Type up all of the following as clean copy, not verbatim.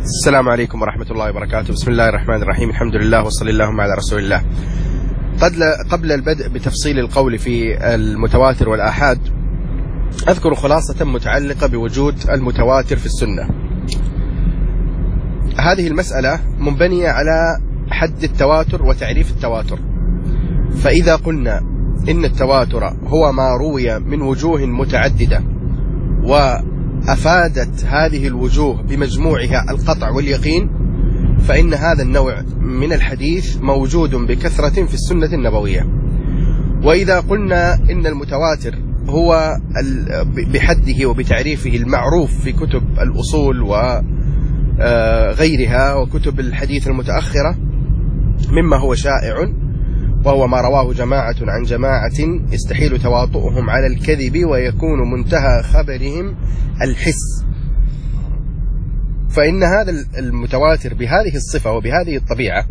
السلام عليكم ورحمة الله وبركاته. بسم الله الرحمن الرحيم. الحمد لله وصلى اللهم على رسول الله. قبل البدء بتفصيل القول في المتواتر والآحاد أذكر خلاصة متعلقة بوجود المتواتر في السنة. هذه المسألة منبنية على حد التواتر وتعريف التواتر. فإذا قلنا إن التواتر هو ما روي من وجوه متعددة وأفادت هذه الوجوه بمجموعها القطع واليقين، فإن هذا النوع من الحديث موجود بكثرة في السنة النبوية. وإذا قلنا إن المتواتر هو بحده وبتعريفه المعروف في كتب الأصول وغيرها وكتب الحديث المتأخرة مما هو شائع، وهو ما رواه جماعة عن جماعة يستحيل تواطؤهم على الكذب ويكون منتهى خبرهم الحس، فإن هذا المتواتر بهذه الصفة وبهذه الطبيعة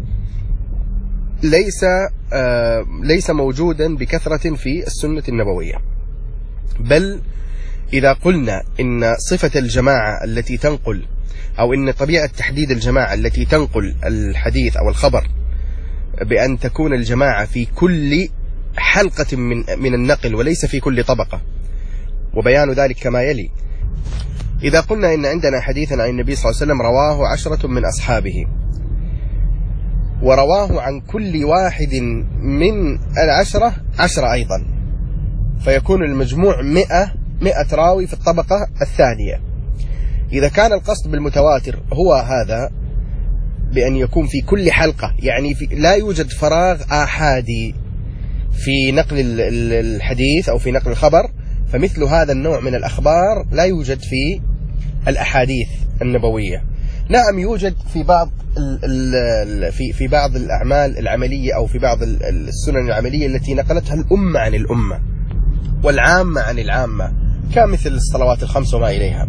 ليس موجودا بكثرة في السنة النبوية. بل إذا قلنا إن صفة الجماعة التي تنقل، أو إن طبيعة تحديد الجماعة التي تنقل الحديث أو الخبر بأن تكون الجماعة في كل حلقة من النقل وليس في كل طبقة، وبيان ذلك كما يلي. إذا قلنا إن عندنا حديثا عن النبي صلى الله عليه وسلم رواه 10 من أصحابه، ورواه عن كل واحد من 10 أيضا، فيكون المجموع 100 راوي في الطبقة الثانية. إذا كان القصد بالمتواتر هو هذا بأن يكون في كل حلقة، يعني لا يوجد فراغ آحادي في نقل الحديث أو في نقل الخبر، فمثل هذا النوع من الأخبار لا يوجد في الأحاديث النبوية. نعم يوجد في بعض الأعمال العملية أو في بعض السنن العملية التي نقلتها الأمة عن الأمة والعامة عن العامة، كمثل الصلوات الخمس وما إليها.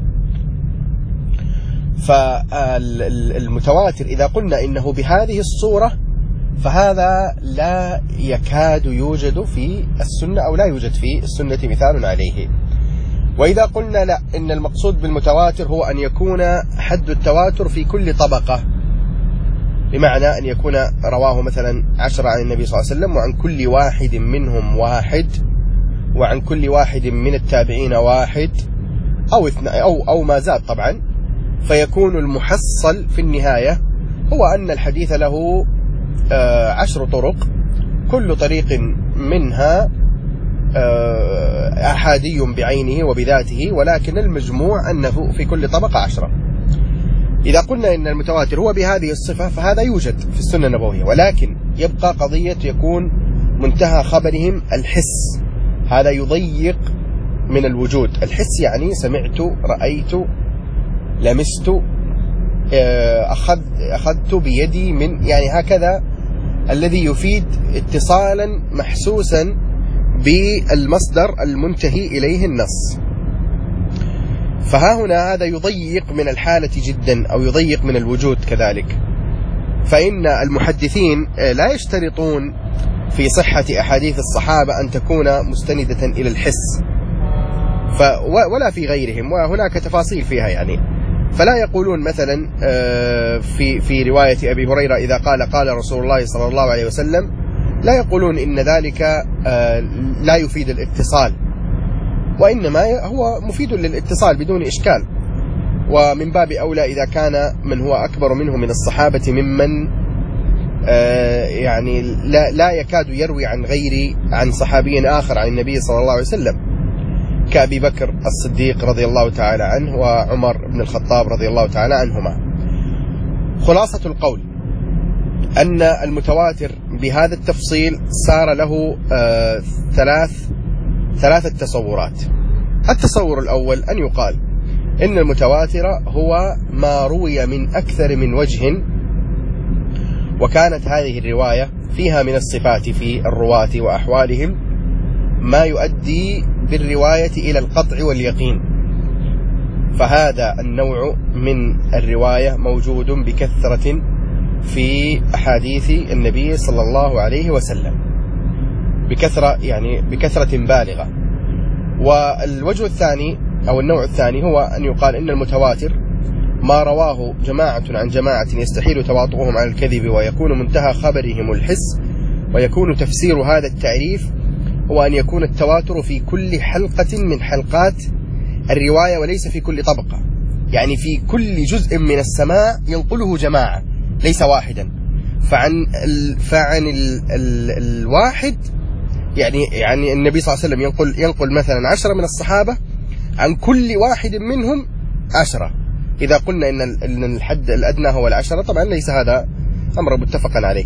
فالمتواتر إذا قلنا إنه بهذه الصورة فهذا لا يكاد يوجد في السنة، أو لا يوجد في السنة مثال عليه. وإذا قلنا لا، إن المقصود بالمتواتر هو أن يكون حد التواتر في كل طبقة، بمعنى أن يكون رواه مثلا 10 عن النبي صلى الله عليه وسلم وعن كل واحد منهم واحد، وعن كل واحد من التابعين واحد أو ما زاد طبعا، فيكون المحصل في النهاية هو أن الحديث له 10 طرق، كل طريق منها أحادي بعينه وبذاته، ولكن المجموع أنه في كل طبقة 10. إذا قلنا إن المتواتر هو بهذه الصفة فهذا يوجد في السنة النبوية، ولكن يبقى قضية يكون منتهى خبرهم الحس. هذا يضيق من الوجود. الحس يعني سمعت، رأيت، لمست، أخذت بيدي من، يعني هكذا، الذي يفيد اتصالا محسوسا بالمصدر المنتهي إليه النص. فها هنا هذا يضيق من الحالة جدا، أو يضيق من الوجود كذلك. فإن المحدثين لا يشترطون في صحة أحاديث الصحابة أن تكون مستندة إلى الحس، ولا في غيرهم، وهناك تفاصيل فيها يعني. فلا يقولون مثلا في رواية أبي هريرة إذا قال رسول الله صلى الله عليه وسلم، لا يقولون إن ذلك لا يفيد الاتصال، وإنما هو مفيد للاتصال بدون إشكال. ومن باب أولى إذا كان من هو أكبر منه من الصحابة ممن يعني لا يكاد يروي عن صحابي آخر عن النبي صلى الله عليه وسلم، كأبي بكر الصديق رضي الله تعالى عنه وعمر بن الخطاب رضي الله تعالى عنهما. خلاصة القول أن المتواتر بهذا التفصيل صار له ثلاثة تصورات. التصور الأول أن يقال إن المتواتر هو ما روي من أكثر من وجه، وكانت هذه الرواية فيها من الصفات في الرواة وأحوالهم ما يؤدي بالرواية إلى القطع واليقين. فهذا النوع من الرواية موجود بكثرة في أحاديث النبي صلى الله عليه وسلم، بكثرة بالغة. والوجه الثاني أو النوع الثاني هو أن يقال إن المتواتر ما رواه جماعة عن جماعة يستحيل تواطؤهم على الكذب ويكون منتهى خبرهم الحس، ويكون تفسير هذا التعريف هو أن يكون التواتر في كل حلقة من حلقات الرواية وليس في كل طبقة، يعني في كل جزء من السماع ينقله جماعة ليس واحدا. فعن الواحد يعني النبي صلى الله عليه وسلم ينقل مثلا 10 من الصحابة، عن كل واحد منهم 10. إذا قلنا إن الحد الأدنى هو 10، طبعا ليس هذا أمر متفقا عليه.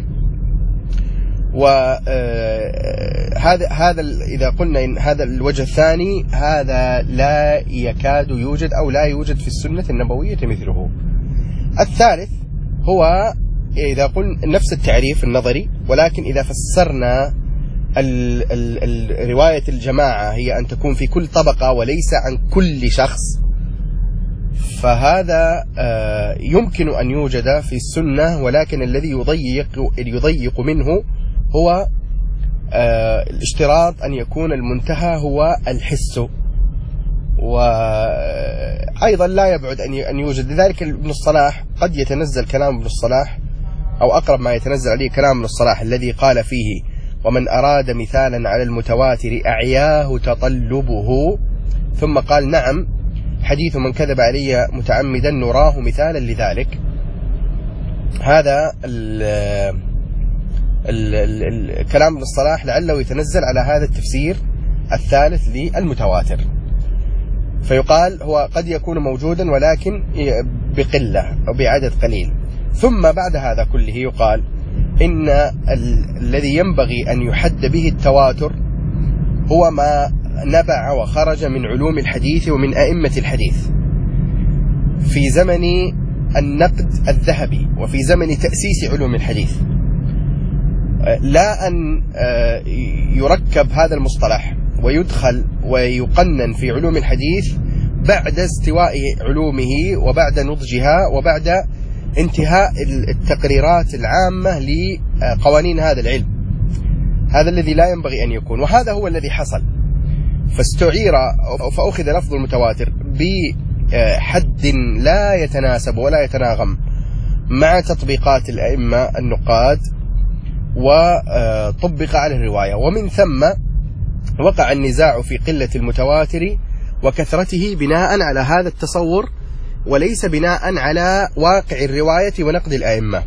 وهذا إذا قلنا إن هذا الوجه الثاني هذا لا يكاد يوجد أو لا يوجد في السنة النبوية مثله. الثالث هو إذا قلنا نفس التعريف النظري، ولكن إذا فسرنا رواية الجماعة هي أن تكون في كل طبقة وليس عن كل شخص، فهذا يمكن أن يوجد في السنة، ولكن الذي يضيق منه هو الاشتراط أن يكون المنتهى هو الحس، وأيضا لا يبعد أن يوجد. لذلك ابن الصلاح قد يتنزل كلام ابن الصلاح، أو أقرب ما يتنزل عليه كلام ابن الصلاح الذي قال فيه: ومن أراد مثالا على المتواتر أعياه تطلبه، ثم قال: نعم، حديث من كذب علي متعمدا نراه مثالا لذلك. هذا الكلام ابن الصلاح لعله يتنزل على هذا التفسير الثالث للمتواتر، فيقال هو قد يكون موجودا ولكن بقلة أو بعدد قليل. ثم بعد هذا كله يقال إن الذي ينبغي أن يحد به التواتر هو ما نبع وخرج من علوم الحديث ومن أئمة الحديث في زمن النقد الذهبي وفي زمن تأسيس علوم الحديث، لا أن يركب هذا المصطلح ويدخل ويقنن في علوم الحديث بعد استواء علومه وبعد نضجها وبعد انتهاء التقريرات العامة لقوانين هذا العلم. هذا الذي لا ينبغي أن يكون، وهذا هو الذي حصل. فاستعير فأخذ لفظ المتواتر بحد لا يتناسب ولا يتناغم مع تطبيقات الأئمة النقاد، وطبق على الرواية، ومن ثم وقع النزاع في قلة المتواتر وكثرته بناء على هذا التصور، وليس بناء على واقع الرواية ونقد الأئمة.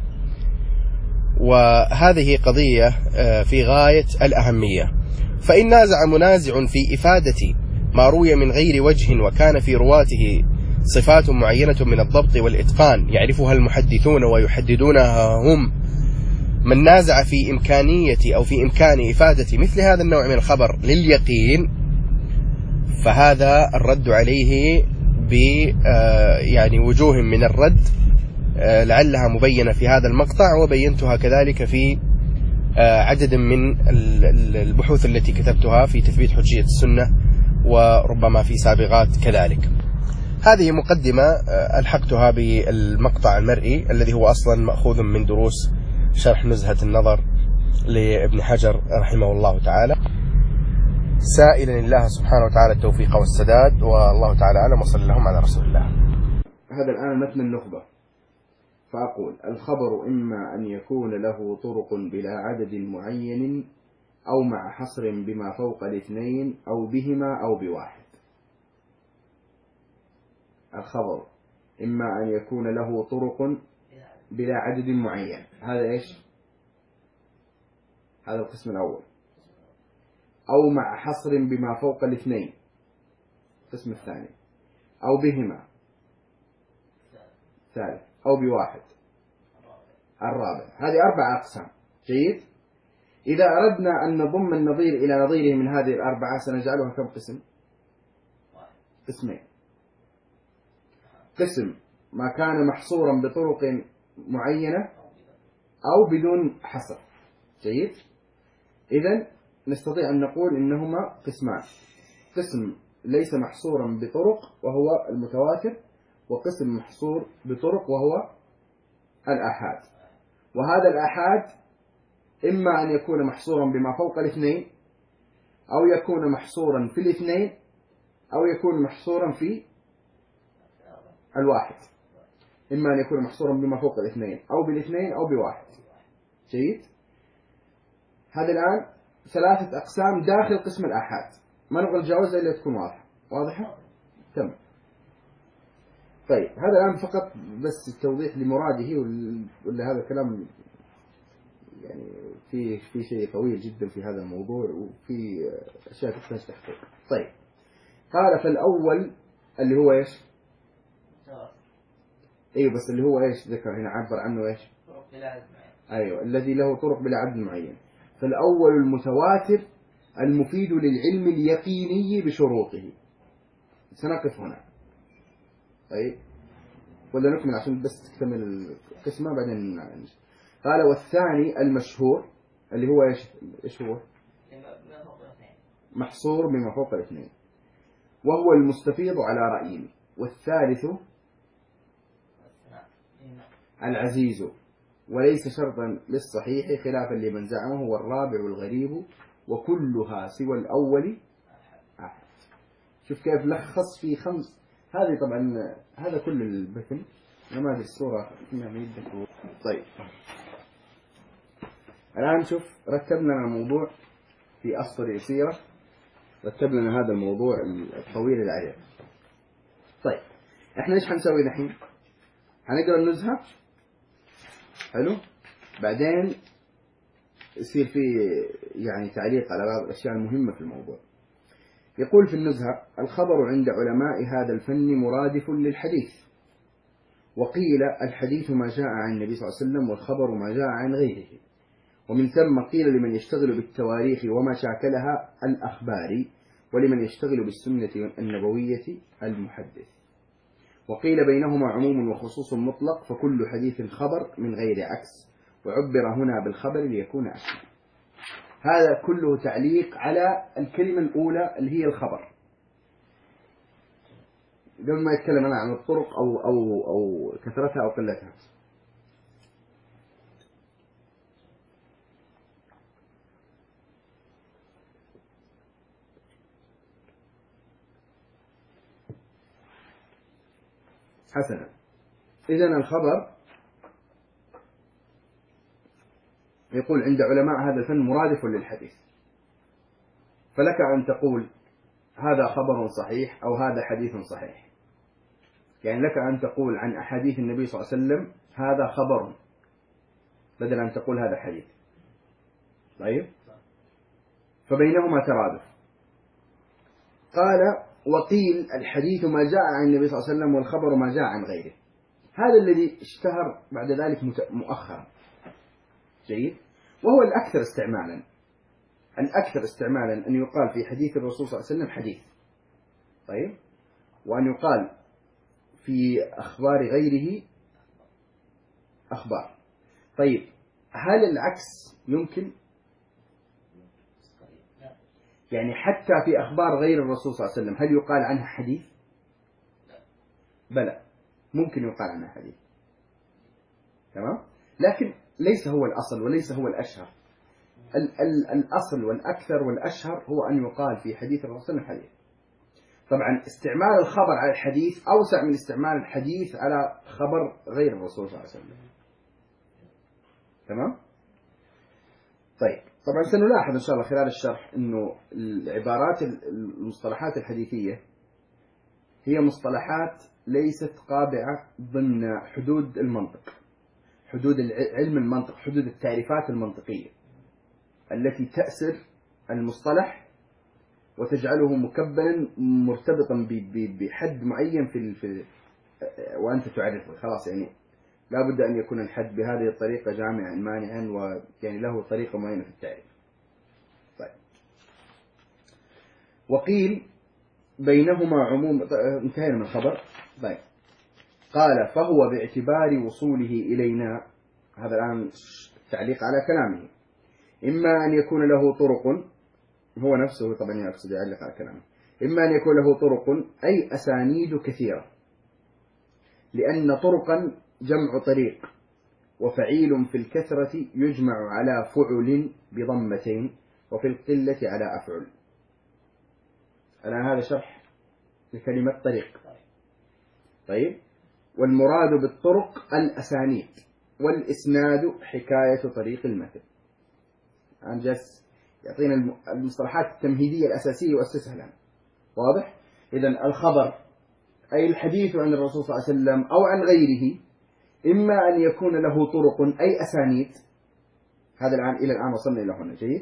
وهذه قضية في غاية الأهمية. فإن نازع منازع في إفادة ما روي من غير وجه وكان في رواته صفات معينة من الضبط والإتقان يعرفها المحدثون ويحددونها هم، من نازع في إمكانية أو في إمكان إفادة مثل هذا النوع من الخبر لليقين، فهذا الرد عليه يعني وجوه من الرد لعلها مبينة في هذا المقطع، وبينتها كذلك في عدد من البحوث التي كتبتها في تثبيت حجية السنة، وربما في سابقات كذلك. هذه مقدمة ألحقتها بالمقطع المرئي الذي هو أصلا مأخوذ من دروس شرح نزهة النظر لابن حجر رحمه الله تعالى، سائلا الله سبحانه وتعالى التوفيق والسداد، والله تعالى أعلم، وصلى اللهم على رسول الله. هذا الآن متن النخبة. فأقول: الخبر إما أن يكون له طرق بلا عدد معين، أو مع حصر بما فوق الاثنين، أو بهما أو بواحد. الخبر إما أن يكون له طرق بلا عدد معين، هذا إيش؟ هذا القسم الأول. أو مع حصر بما فوق الاثنين، القسم الثاني. أو بهما، ثالث. أو بواحد، الرابع. هذه 4 أقسام. جيد. إذا أردنا أن نضم النظير إلى نظيره من هذه 4 سنجعلها كم قسم؟ قسمين. قسم ما كان محصورا بطرق معينة أو بدون حصر. جيد. إذن نستطيع أن نقول إنهما قسمان: قسم ليس محصورا بطرق وهو المتواتر، وقسم محصور بطرق وهو الآحاد. وهذا الآحاد إما أن يكون محصورا بما فوق الاثنين، أو يكون محصورا في الاثنين، أو يكون محصورا في الواحد. إما أن يكون محصورا بما فوق الاثنين أو بالاثنين أو بواحد. جيد. هذا الآن ثلاثة أقسام داخل قسم الآحاد، ما نبغى نتجاوزها إلا تكون واضحة. تمام. طيب هذا الآن فقط بس توضيح لمراده، ولا هذا كلام يعني في شيء طويل جدا في هذا الموضوع، وفي أشياء تحتاج تحقيق. طيب قال فالأول اللي هو إيش؟ أيوه بس اللي هو إيش ذكر هنا، عبر عنه إيش؟ طرق بلا عدد معين. أيوه الذي له طرق بلا عدد معين. فالأول المتواتر المفيد للعلم اليقيني بشروطه. سنقف هنا. طيب ولا نكمل عشان بس تكتمل القسمة بعدين قال والثاني المشهور اللي هو إيش هو؟ محصور بما فوق الاثنين، وهو المستفيض على رأيين. والثالث العزيز وليس شرطا للصحيح خلافا لمن زعمه. والرابع الغريب وكلها سوى الأول أحد. شوف كيف لخص في 5. هذه طبعا هذا كل البثن، نماذج الصورة. طيب الآن شوف رتب لنا الموضوع في أسطر يسيرة، رتب لنا هذا الموضوع الطويل العريض. طيب احنا ايش حنسوي الحين؟ حنقرأ النزهة، حلو، بعدين يصير في يعني تعليق على بعض الأشياء المهمة في الموضوع. يقول في النزهة: الخبر عند علماء هذا الفن مرادف للحديث، وقيل الحديث ما جاء عن النبي صلى الله عليه وسلم، والخبر ما جاء عن غيره. ومن ثم قيل لمن يشتغل بالتواريخ وما شاكلها الأخبار، ولمن يشتغل بالسنة النبوية المحدث. وقيل بينهما عموم وخصوص مطلق، فكل حديث خبر من غير عكس، وعبر هنا بالخبر ليكون أشمل. هذا كله تعليق على الكلمة الأولى اللي هي الخبر، قبل ما يتكلم أنا عن الطرق أو كثرتها أو قلتها. حسنا، إذن الخبر يقول عند علماء هذا الفن مرادف للحديث، فلك أن تقول هذا خبر صحيح أو هذا حديث صحيح. يعني لك أن تقول عن أحاديث النبي صلى الله عليه وسلم هذا خبر، بدل أن تقول هذا حديث. طيب، فبينهما ترادف. قال: وقيل الحديث ما جاء عن النبي صلى الله عليه وسلم، والخبر ما جاء عن غيره. هذا الذي اشتهر بعد ذلك مؤخرا. جيد. وهو الأكثر استعمالا. الأكثر استعمالا أن يقال في حديث الرسول صلى الله عليه وسلم حديث، طيب، وأن يقال في أخبار غيره أخبار. طيب، هل العكس يمكن؟ يعني حتى في أخبار غير الرسول صلى الله عليه وسلم هل يقال عنها حديث؟ بلى، ممكن يقال عنها حديث، تمام، لكن ليس هو الأصل وليس هو الأشهر. الأصل والأكثر والأشهر هو أن يقال في حديث الرسول صلى الله عليه وسلم حديث. طبعا استعمال الخبر على الحديث أوسع من استعمال الحديث على خبر غير الرسول صلى الله عليه وسلم، تمام. طيب، طبعا سنلاحظ إن شاء الله خلال الشرح أنه العبارات المصطلحات الحديثية هي مصطلحات ليست قابعة ضمن حدود المنطق، حدود علم المنطق، حدود التعريفات المنطقية التي تأسر المصطلح وتجعله مكبلا مرتبطا بحد معين في وأنت تعرفه، خلاص. يعني لا بد أن يكون الحد بهذه الطريقة جامعا مانعا، ويعني له طريقة معينة في التعريف. طيب، وقيل بينهما عموم. انتهينا من الخبر. طيب، قال: فهو باعتبار وصوله إلينا، هذا الآن التعليق على كلامه، إما أن يكون له طرق، هو نفسه طبعا يقصد يعلق على كلامه، إما أن يكون له طرق أي أسانيد كثيرة، لأن طرقا جمع طريق، وفعيل في الكثرة يجمع على فعل بضمتين، وفي القلة على أفعل. الآن هذا شرح لكلمة طريق. طيب، والمراد بالطرق الأسانيد، والإسناد حكاية طريق المتن. عن جس يعطينا المصطلحات التمهيدية الأساسية وأسسها لنا. واضح؟ إذن الخبر أي الحديث عن الرسول صلى الله عليه وسلم أو عن غيره إما أن يكون له طرق أي أسانيد. هذا الآن إلى الآن وصلنا إلى هنا. جيد.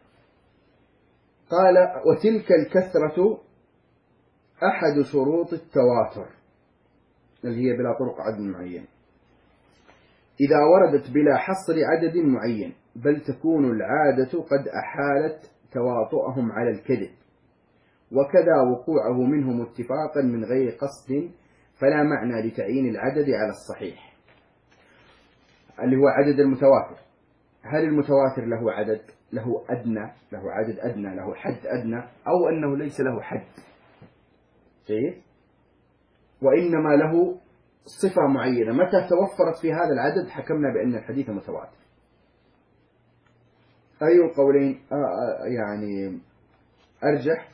قال وتلك الكثرة أحد شروط التواتر اللي هي بلا طرق عدد معين، إذا وردت بلا حصر عدد معين، بل تكون العادة قد أحالت تواطؤهم على الكذب، وكذا وقوعه منهم اتفاقا من غير قصد، فلا معنى لتعيين العدد على الصحيح اللي هو عدد المتواتر. هل المتواتر له عدد، له أدنى، له عدد أدنى، له حد أدنى، أو أنه ليس له حد؟ جيد. وإنما له صفة معينة، متى توفرت في هذا العدد حكمنا بأن الحديث متواتر. أي القولين يعني أرجح؟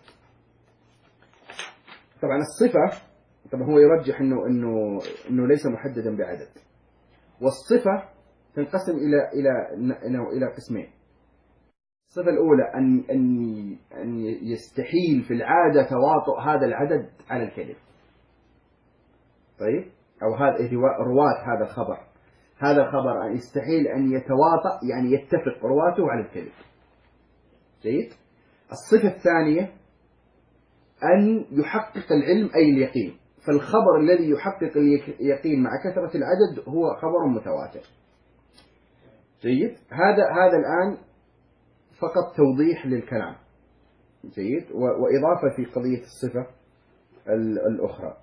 طبعا الصفة، طبعا هو يرجح إنه ليس محددا بعدد، والصفة تنقسم إلى قسمين. الصفة الأولى أن يستحيل في العادة تواطؤ هذا العدد على الكذب. طيب، أو هذا رواة هذا الخبر أن يستحيل أن يتواطأ، يعني يتفق رواته على الكذب. جيد. الصفة الثانية أن يحقق العلم أي اليقين، فالخبر الذي يحقق اليقين مع كثرة العدد هو خبر متواتر. جيد. هذا الآن فقط توضيح للكلام. جيد. وإضافة في قضية الصفة الأخرى.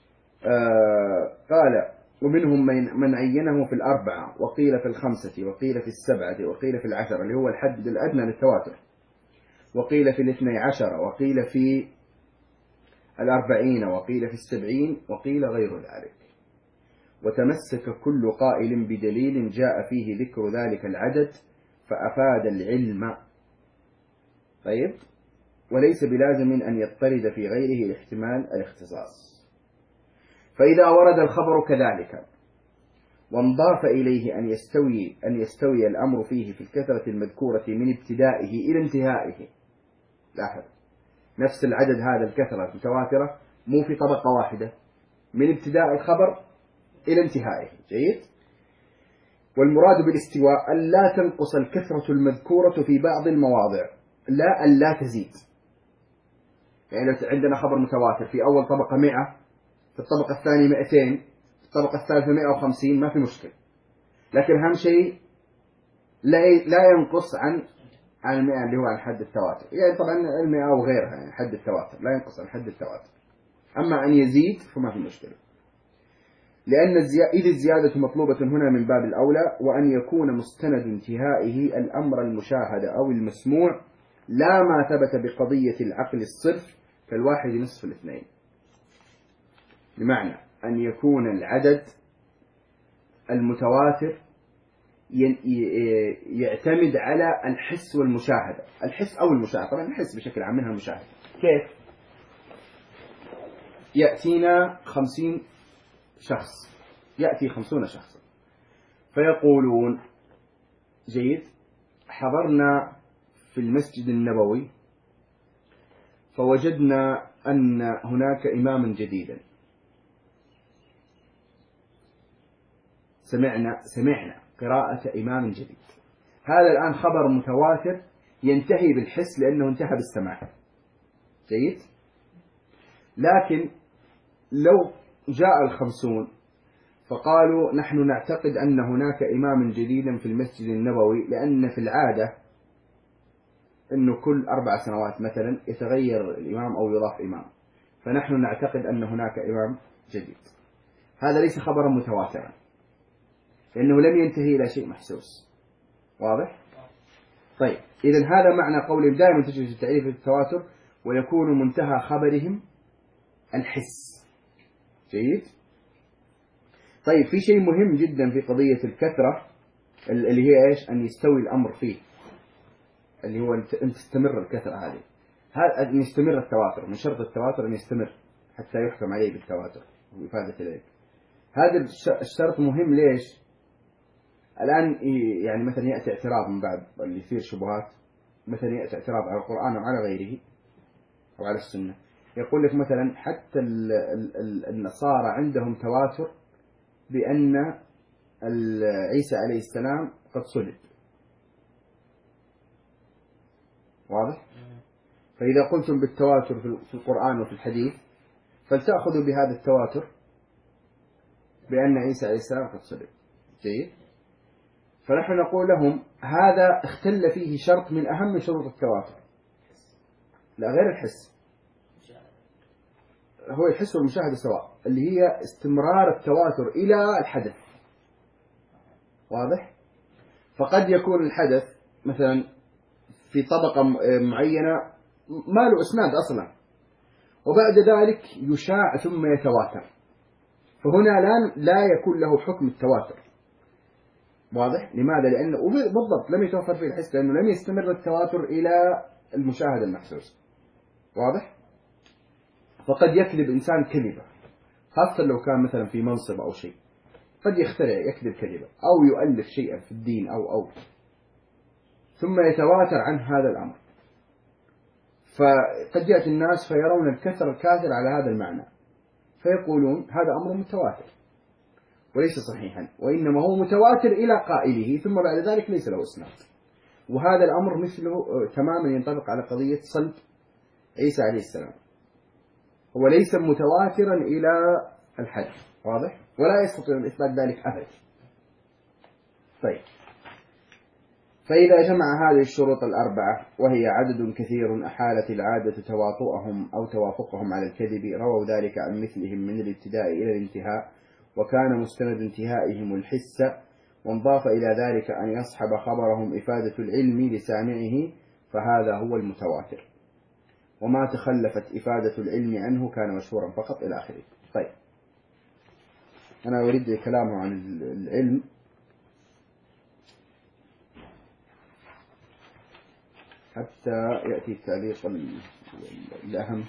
قال ومنهم من عينه في 4، وقيل في 5، وقيل في 7، وقيل في 10 اللي هو الحد الأدنى للتواتر، وقيل في 12، وقيل في 40، وقيل في 70، وقيل غير ذلك. وتمسك كل قائل بدليل جاء فيه ذكر ذلك العدد فأفاد العلم. طيب. وليس بلازم أن يضطرد في غيره احتمال الاختصاص. فإذا ورد الخبر كذلك وانضاف إليه أن يستوي الأمر فيه في الكثرة المذكورة من ابتدائه إلى انتهائه. لاحظ، نفس العدد هذا الكثرة المتواترة مو في طبقة واحدة، من ابتداء الخبر إلى انتهائه. جيد. والمراد بالاستواء أن لا تنقص الكثرة المذكورة في بعض المواضع، لا أن لا تزيد. يعني لو عندنا خبر متواتر في أول طبقة 100، في الطبقة الثانية 200، في الطبقة الثالثة 150، ما في مشكلة. لكن أهم شيء لا ينقص عن 100 اللي هو عن حد التواتر. يعني طبعا 100 أو غيرها، يعني حد التواتر لا ينقص عن حد التواتر. أما أن يزيد فما في مشكلة، لأن إذ الزيادة مطلوبة هنا من باب الأولى، وأن يكون مستند انتهائه الأمر المشاهد أو المسموع، لا ما ثبت بقضية العقل الصرف كالواحد نصف الاثنين. بمعنى أن يكون العدد المتواتر يعتمد على الحس والمشاهدة، الحس أو المشاهدة. طبعا الحس بشكل عام منها المشاهدة. كيف؟ يأتينا 50 شخص، يأتي 50 شخصا فيقولون جيد حضرنا في المسجد النبوي فوجدنا أن هناك إماما جديدا، سمعنا قراءة إمام جديد. هذا الآن خبر متواتر ينتهي بالحس لأنه انتهى بالسماع. جيد. لكن لو جاء 50 فقالوا نحن نعتقد أن هناك إماما جديدا في المسجد النبوي، لأن في العادة أنه كل 4 سنوات مثلا يتغير الإمام أو يضاف إمام، فنحن نعتقد أن هناك إمام جديد. هذا ليس خبرا متواترا لأنه لم ينتهي إلى شيء محسوس. واضح؟ طيب، إذن هذا معنى قولهم دائما تجد التعريف بالتواتر، ويكون منتهى خبرهم الحس. جيد. طيب، في شيء مهم جدا في قضية الكثرة اللي هي إيش؟ أن يستوي الأمر فيه، اللي هو أن تستمر الكثرة هذه. هذا أن يستمر التواتر، من شرط التواتر أن يستمر حتى يحكم عليه بالتواتر وإفادة ذلك. هذا الشرط مهم. ليش؟ الآن يعني مثلا يأتي اعتراض من بعض اللي يثير شبهات، مثلا يأتي اعتراض على القرآن أو على غيره أو على السنة، يقول لك مثلا حتى النصارى عندهم تواتر بأن عيسى عليه السلام قد صلب. واضح؟ فإذا قلتم بالتواتر في القرآن وفي الحديث فلتأخذوا بهذا التواتر بأن عيسى عليه السلام قد صلب. جيد؟ فنحن نقول لهم هذا اختل فيه شرط من أهم شروط التواتر. لا، غير الحس، هو الحس والمشاهدة سواء، اللي هي استمرار التواتر إلى الحدث. واضح؟ فقد يكون الحدث مثلا في طبقة معينة ما له إسناد أصلا، وبعد ذلك يشاع ثم يتواتر، فهنا لا يكون له حكم التواتر. واضح؟ لماذا؟ لأنه بالضبط لم يتوفر فيه الحس، لأنه لم يستمر التواتر إلى المشاهد المحسوس. واضح؟ فقد يكذب إنسان كذبة، خاصة لو كان مثلا في منصب أو شيء، قد يخترع يكذب كذبة أو يؤلف شيئا في الدين أو ثم يتواتر عن هذا الأمر. فقد يأتي الناس فيرون الكثر الكاثر على هذا المعنى فيقولون هذا أمر متواتر، وليس صحيحا، وإنما هو متواتر إلى قائله ثم بعد ذلك ليس له إسناد. وهذا الأمر مثله تماما ينطبق على قضية صلب عيسى عليه السلام، هو ليس متواترا إلى الحد. واضح؟ ولا يستطيع إثبات ذلك أبدا. طيب، فإذا جمع هذه الشروط الأربعة وهي عدد كثير أحالت العادة تواطؤهم أو توافقهم على الكذب، رووا ذلك عن مثلهم من الابتداء إلى الانتهاء، وكان مستند انتهائهم الحس، وانضاف إلى ذلك أن يصحب خبرهم إفادة العلم لسامعه، فهذا هو المتواتر، وما تخلفت إفادة العلم عنه كان مشهورا فقط إلى آخره. طيب، أنا أريد كلامه عن العلم حتى يأتي التعليق الأهم.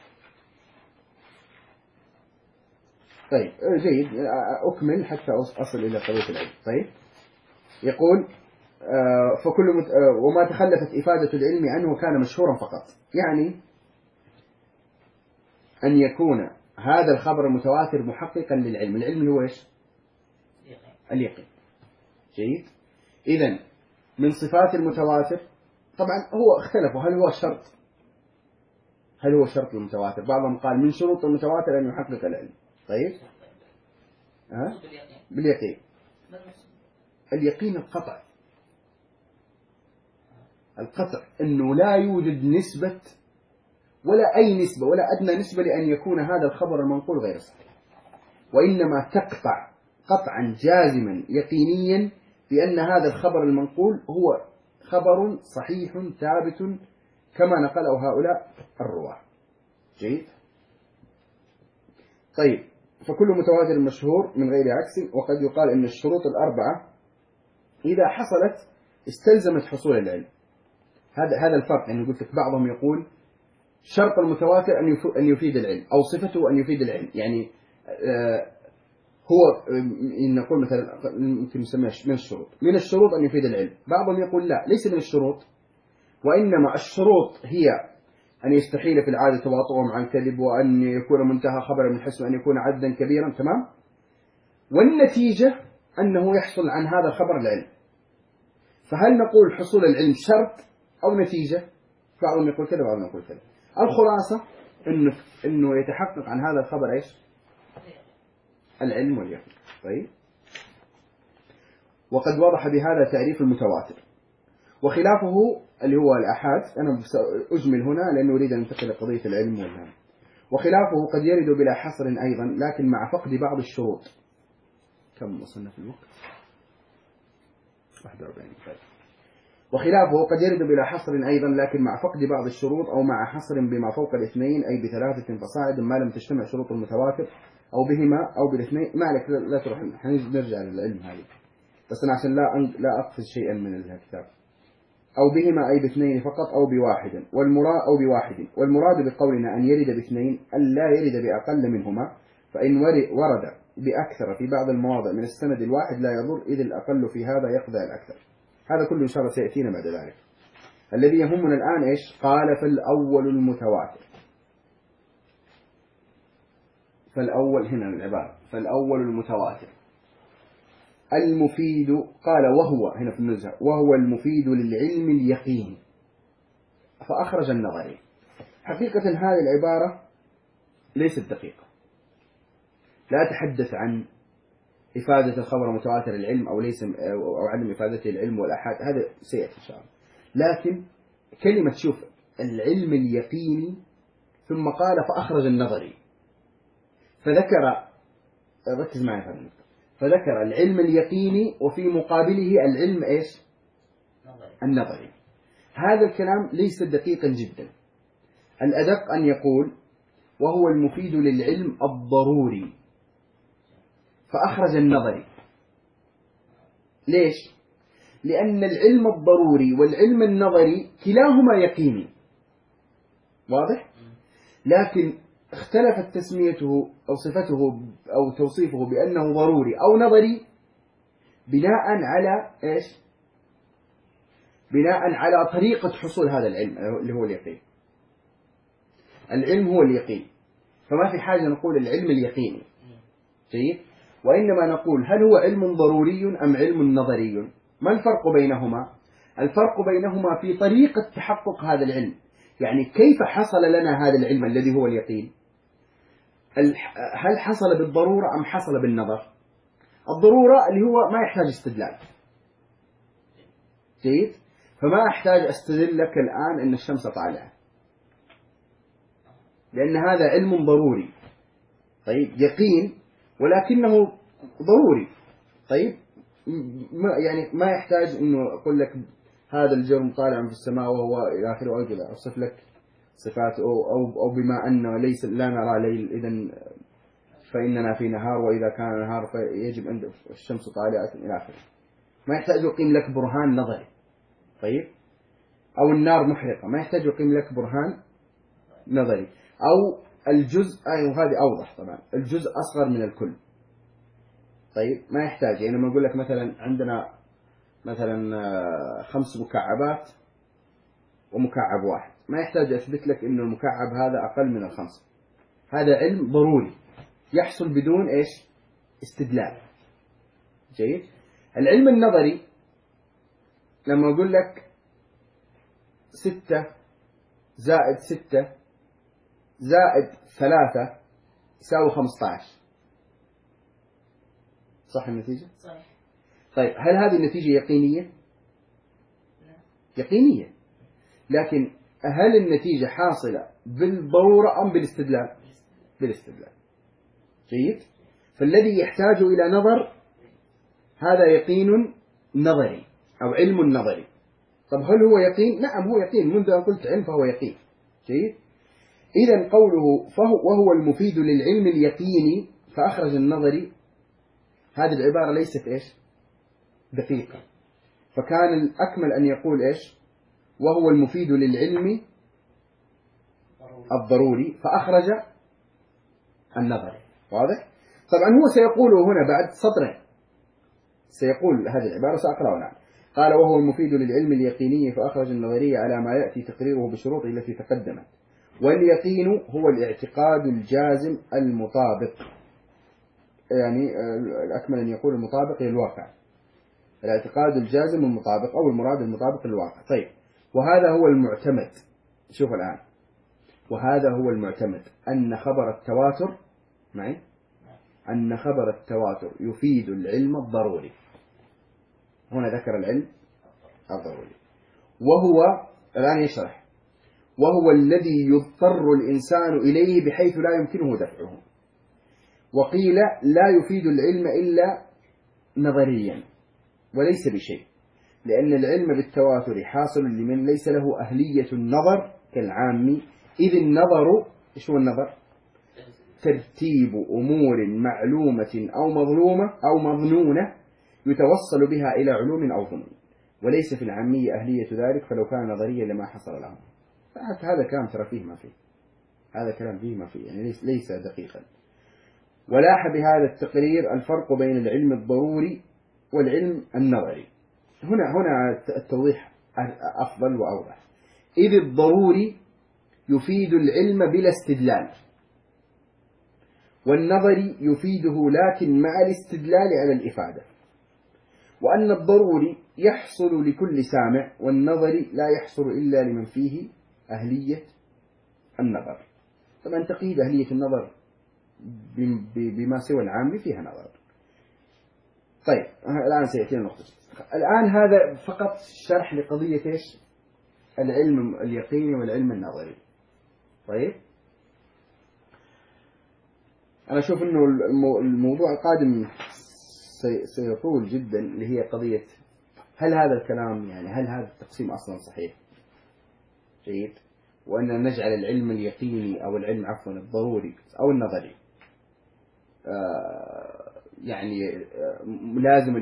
طيب جيد، أكمل حتى أصل إلى قضية العلم. طيب، يقول وما تخلفت إفادة العلم عنه كان مشهورا فقط، يعني أن يكون هذا الخبر المتواتر محققا للعلم. العلم هو إيش؟ اليقين. جيد. إذن من صفات المتواتر، طبعا هو اختلفوا هل هو شرط المتواتر. بعضهم قال من شروط المتواتر أن يحقق العلم. طيب، باليقين. اليقين القطع أنه لا يوجد نسبة ولا أي نسبة ولا أدنى نسبة لأن يكون هذا الخبر المنقول غير صحيح، وإنما تقطع قطعا جازما يقينيا بأن هذا الخبر المنقول هو خبر صحيح ثابت كما نقله هؤلاء الرواة. جيد. طيب، فكل متواتر مشهور من غير عكس. وقد يقال أن الشروط الأربعة إذا حصلت استلزمت حصول العلم. هذا الفرق. يعني قلت لك بعضهم يقول شرط المتواتر أن يفيد العلم، أو صفته أن يفيد العلم. يعني هو نقول مثلا ممكن نسميها من الشروط أن يفيد العلم. بعضهم يقول لا، ليس من الشروط، وإنما الشروط هي أن يستحيل في العادة تواطؤهم عن كذب، وأن يكون منتهى خبر من الحس، وأن يكون عددا كبيرا. تمام. والنتيجة أنه يحصل عن هذا الخبر العلم. فهل نقول حصول العلم شرط أو نتيجة؟ بعضهم يقول كذا وبعضهم يقول كذا. الخلاصة إنه يتحقق عن هذا الخبر إيش؟ العلم واليقين. طيب، وقد وضح بهذا تعريف المتواتر. وخلافه اللي هو الآحاد، أنا أجمل هنا لأنه أريد أن ننتقل لقضية العلم والهم. وخلافه قد يرد بلا حصر أيضا لكن مع فقد بعض الشروط. كم وصلنا في الوقت؟ 41. طيب. وخلافه قد يرد بلا حصر أيضا لكن مع فقد بعض الشروط، أو مع حصر بما فوق الاثنين، أي بثلاثة فصاعد ما لم تجتمع شروط المتواتر، أو بهما أو بالاثنين. ما عليك، لا تروح، نرجع للعلم هذه، بس أنا عشان لا أقفز شيئا من الكتاب. أو بهما أي باثنين فقط، أو بواحد. والمراد بقولنا أن يرد باثنين أن لا يرد بأقل منهما، فإن ورد بأكثر في بعض المواضع من السند الواحد لا يضر، إذ الأقل في هذا يقضي الأكثر. هذا كله إن شاء الله سيأتينا بعد ذلك. الذي يهمنا الآن إيش؟ قال فالأول المتواتر. فالأول هنا العبارة فالأول المتواتر المفيد، قال وهو هنا في النزهة وهو المفيد للعلم اليقين فأخرج النظري. حقيقة هذه العبارة ليست دقيقة، لا تحدث عن إفادة الخبر متواتر العلم أو ليس أو عدم إفادته العلم والأحاد، هذا سيأتي إن شاء الله. لكن كلمة شوف العلم اليقيني ثم قال فأخرج النظري، فذكر ركز معي هذا، فذكر العلم اليقيني وفي مقابله العلم إيش؟ النظري. هذا الكلام ليس دقيقا جدا. الأدق أن يقول وهو المفيد للعلم الضروري فأخرج النظري. ليش؟ لأن العلم الضروري والعلم النظري كلاهما يقيني، واضح؟ لكن اختلفت تسميته أو صفته أو توصيفه بأنه ضروري أو نظري بناء على إيش؟ بناء على طريقة حصول هذا العلم اللي هو اليقين. العلم هو اليقين، فما في حاجة نقول العلم اليقيني، جيد؟ وإنما نقول هل هو علم ضروري أم علم نظري؟ ما الفرق بينهما؟ الفرق بينهما في طريقة تحقق هذا العلم، يعني كيف حصل لنا هذا العلم الذي هو اليقين؟ هل حصل بالضرورة أم حصل بالنظر؟ الضرورة اللي هو ما يحتاج استدلال، جيد؟ فما أحتاج أستدل لك الآن أن الشمس طالعة، لأن هذا علم ضروري، طيب يقين ولكنه ضروري، طيب يعني ما يحتاج إنه أقول لك هذا الجرم طالع في السماء وهو إلى آخره وأجل أوصف لك صفات أو بما أنه ليس لا نرى ليل إذن فإننا في نهار، وإذا كان نهار فيجب أن الشمس طالعة إلى آخره. ما يحتاج يقيم لك برهان نظري، طيب؟ أو النار محرقة، ما يحتاج يقيم لك برهان نظري. أو الجزء وهذه أوضح طبعا، الجزء أصغر من الكل، طيب؟ ما يحتاج، يعني لما أقول لك مثلا عندنا مثلا 5 مكعبات ومكعب واحد، ما يحتاج أثبت لك إنه المكعب هذا أقل من 5. هذا علم ضروري يحصل بدون إيش؟ استدلال، جيد؟ العلم النظري لما أقول لك 6 زائد 6 زائد 3 يساوي 15، صح النتيجة؟ صحيح. طيب هل هذه النتيجة يقينية؟ لا. يقينية، لكن هل النتيجة حاصلة بالضرورة أم بالاستدلال؟ بالاستدلال، جيد؟ فالذي يحتاج إلى نظر هذا يقين نظري أو علم نظري. طب هل هو يقين؟ نعم هو يقين، منذ أن قلت علم فهو يقين، جيد؟ إذن قوله وهو المفيد للعلم اليقيني فأخرج النظري، هذه العبارة ليست إيش؟ دقيقة. فكان الأكمل أن يقول إيش؟ وهو المفيد للعلم الضروري فأخرج النظري، واضح؟ طبعا هو سيقوله هنا بعد سطرين، سيقول هذه العبارة سأقرأها الآن. قال وهو المفيد للعلم اليقيني فأخرج النظرية على ما يأتي تقريره بشروطه التي تقدمت. واليقين هو الاعتقاد الجازم المطابق، يعني الأكمل أن يقول المطابق للواقع، الاعتقاد الجازم المطابق أو المراد المطابق للواقع. طيب وهذا هو المعتمد، شوف الآن، وهذا هو المعتمد أن خبر التواتر معي أن خبر التواتر يفيد العلم الضروري. هنا ذكر العلم الضروري، وهو الآن يشرح وهو الذي يضطر الإنسان إليه بحيث لا يمكنه دفعه. وقيل لا يفيد العلم إلا نظريا وليس بشيء، لأن العلم بالتواتر حاصل لمن ليس له أهلية النظر كالعام، إذ النظر إيش هو النظر؟ ترتيب أمور معلومة أو مظلومة أو مظنونة يتوصل بها إلى علوم أو ظنون، وليس في العامية أهلية ذلك، فلو كان نظريا لما حصل لهم. هذا كلام ترى فيه ما فيه، هذا كلام فيه ما فيه، يعني ليس دقيقا. ولاح بهذا التقرير الفرق بين العلم الضروري والعلم النظري. هنا التوضيح أفضل وأوضح. إذ الضروري يفيد العلم بلا استدلال، والنظري يفيده لكن مع الاستدلال على الإفادة، وأن الضروري يحصل لكل سامع، والنظري لا يحصل إلا لمن فيه أهلية النظر. طبعا تقييد أهلية النظر بما سوى العام فيها نظر. طيب الآن سيأتينا نقطة. الآن هذا فقط شرح لقضية إيش؟ العلم اليقيني والعلم النظري. طيب أنا أشوف أنه الموضوع القادم سيطول جدا، اللي هي قضية هل هذا الكلام يعني هل هذا التقسيم أصلا صحيح؟ جيد. وأن نجعل العلم اليقيني أو العلم عفوا الضروري أو النظري يعني ملازم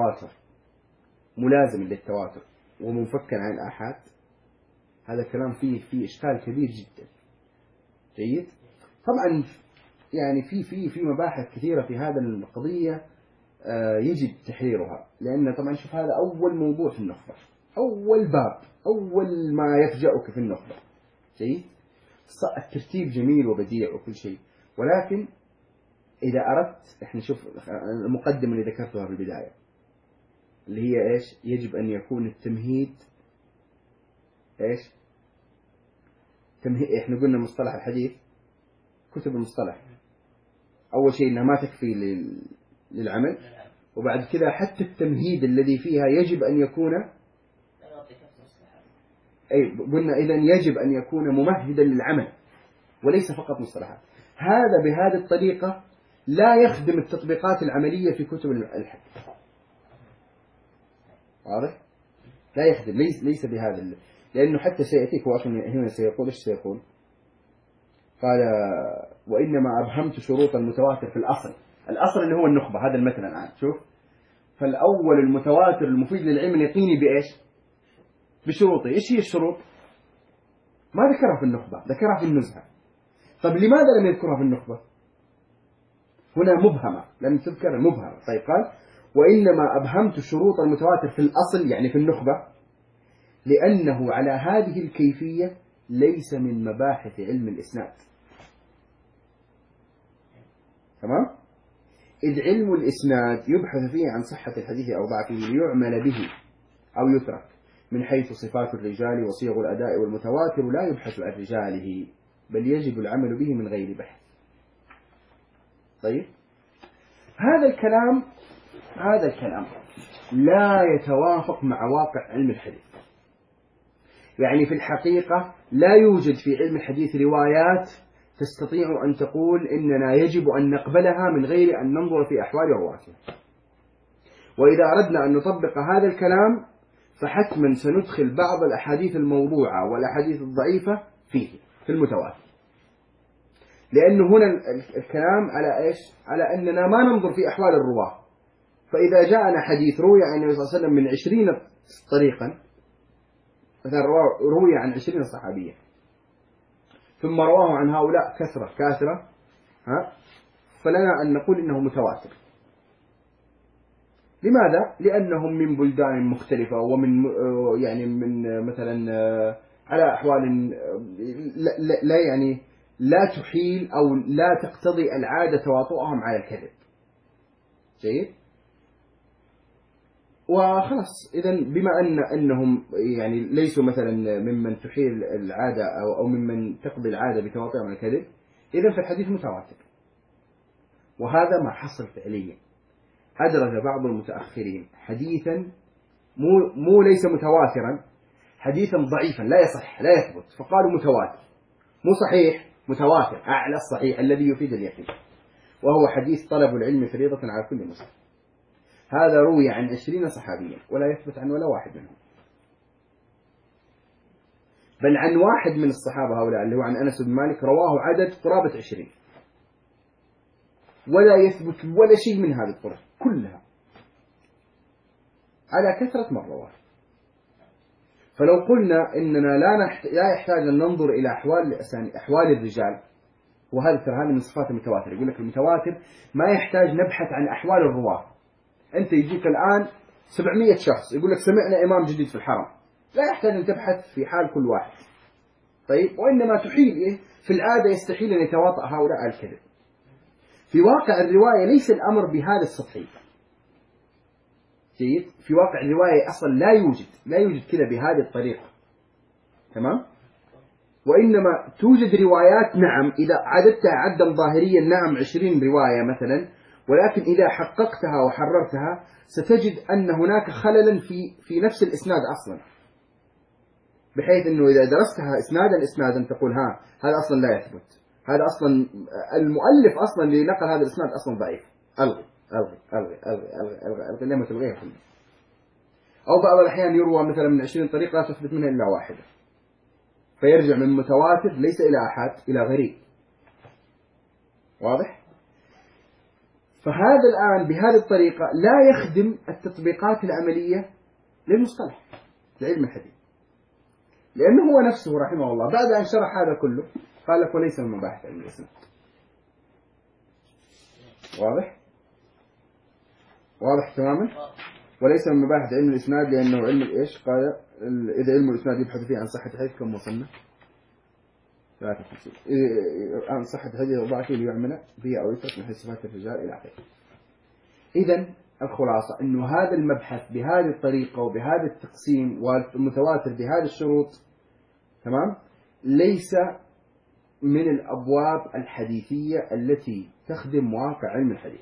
للتواتر ومنفكا عن الآحاد. هذا الكلام فيه إشكال كبير جدا. جيد. طبعا يعني في مباحث كثيرة في هذا القضية يجب تحريرها، لأن طبعا شوف هذا أول موضوع في النخبة، أول باب، أول ما يفجأك في النخبة. جيد. الترتيب جميل وبديع وكل شيء، ولكن إذا أردت إحنا شوف المقدمة اللي ذكرتها في البداية اللي هي إيش؟ يجب أن يكون التمهيد إيش؟ تمهيد. إحنا قلنا مصطلح الحديث كتب المصطلح أول شيء إنها ما تكفي للعمل، وبعد كذا حتى التمهيد الذي فيها يجب أن يكون قلنا إذن يجب أن يكون ممهدا للعمل وليس فقط مصطلحات. هذا بهذه الطريقة لا يخدم التطبيقات العملية في كتب الحديث. واضح؟ لا يخدم، ليس بهذا، لأنه حتى سيأتيك هنا سيقول إيش سيقول؟ قال وإنما أبهمت شروط المتواتر في الأصل اللي هو النخبة. هذا المثل الآن شوف، فالأول المتواتر المفيد للعلم اليقيني بإيش؟ بشروطه. إيش هي الشروط؟ ما ذكرها في النخبة، ذكرها في النزهة. طب لماذا لم يذكرها في النخبة؟ هنا مبهمة، لم تذكر مبهمة. طيب قال وإنما أبهمت شروط المتواتر في الأصل يعني في النخبة لأنه على هذه الكيفية ليس من مباحث علم الإسناد. تمام؟ إذ علم الإسناد يبحث فيه عن صحة الحديث أو ضعفه ليعمل به أو يترك من حيث صفات الرجال وصيغ الأداء، والمتواتر لا يبحث عن رجاله بل يجب العمل به من غير بحث. طيب هذا الكلام لا يتوافق مع واقع علم الحديث. يعني في الحقيقة لا يوجد في علم الحديث روايات تستطيع أن تقول إننا يجب أن نقبلها من غير أن ننظر في أحوال رواتها. وإذا أردنا أن نطبق هذا الكلام فحتما سندخل بعض الأحاديث الموضوعة والأحاديث الضعيفة في المتواتر، لأنه هنا الكلام على إيش؟ على أننا ما ننظر في أحوال الرواة. فإذا جاءنا حديث روي عن النبي صلى الله عليه وسلم من 20 طريقا، مثلا روي عن 20 صحابية ثم رواه عن هؤلاء كثرة فلنا أن نقول إنه متواتر. لماذا؟ لأنهم من بلدان مختلفة ومن يعني من مثلا على أحوال لا يعني لا تحيل أو لا تقتضي العادة تواطؤهم على الكذب. جيد. وخلاص إذن بما أنهم يعني ليسوا مثلا ممن تحيل العادة أو ممن تقضي العادة بتواطؤهم على الكذب، إذن فالحديث متواتر. وهذا ما حصل فعليا. أدرج بعض المتأخرين حديثا مو ليس متواترا، حديثا ضعيفا لا يصح لا يثبت، فقالوا متواتر. مو صحيح، متواتر، أعلى الصحيح الذي يفيد اليقين، وهو حديث طلب العلم فريضة على كل مسلم. هذا روي عن 20 صحابيا ولا يثبت عن ولا واحد منهم، بل عن واحد من الصحابة هؤلاء اللي هو عن أنس بن مالك رواه عدد قرابة 20، ولا يثبت ولا شيء من هذه الطرق كلها على كثرة من رواه. فلو قلنا إننا لا يحتاج أن ننظر إلى أحوال الرجال، وهذا ترى هذه من صفات المتواتر. يقول لك المتواتر ما يحتاج نبحث عن أحوال الرواة. أنت يجيك الآن 700 شخص يقول لك سمعنا إمام جديد في الحرم، لا يحتاج أن تبحث في حال كل واحد. طيب، وإنما تحيل إيه؟ في العادة يستحيل أن يتواطأ هؤلاء الكذب. في واقع الرواية ليس الأمر بهذا السطحي. جيد؟ في واقع الرواية أصلا لا يوجد كذا بهذه الطريقة. تمام؟ وإنما توجد روايات، نعم، إذا عددتها عدا ظاهريا، نعم 20 رواية مثلا، ولكن إذا حققتها وحررتها ستجد أن هناك خللا في نفس الإسناد أصلا، بحيث أنه إذا درستها إسنادا تقول هذا أصلا لا يثبت، هذا أصلا المؤلف أصلا اللي نقل هذا الإسناد أصلا ضعيف، ألغي لما تلغيها كلها. أو بعض الأحيان يروى مثلا من 20 طريقة لا تثبت منها إلا واحدة، فيرجع من متواتر ليس إلى أحد إلى غريب. واضح؟ فهذا الآن بهذه الطريقة لا يخدم التطبيقات العملية للمصطلح لعلم الحديث، لأنه هو نفسه رحمه الله بعد أن شرح هذا كله قال لك وليس من مباحث علم الإسناد. واضح تماما؟ وليس من مباحث علم الإسناد، لأنه علم الإيش؟ قال إذا علم الإسناد يبحث فيه عن صحة الحديث كم وصلنا؟ 53. عن صحة الحديث وضعفه ليعمل به أو يترك من حيث صفات الرجال إلى آخره. إذن الخلاصة أنه هذا المبحث بهذه الطريقة وبهذا التقسيم والمتواتر بهذه الشروط، تمام، ليس من الأبواب الحديثية التي تخدم واقع علم الحديث.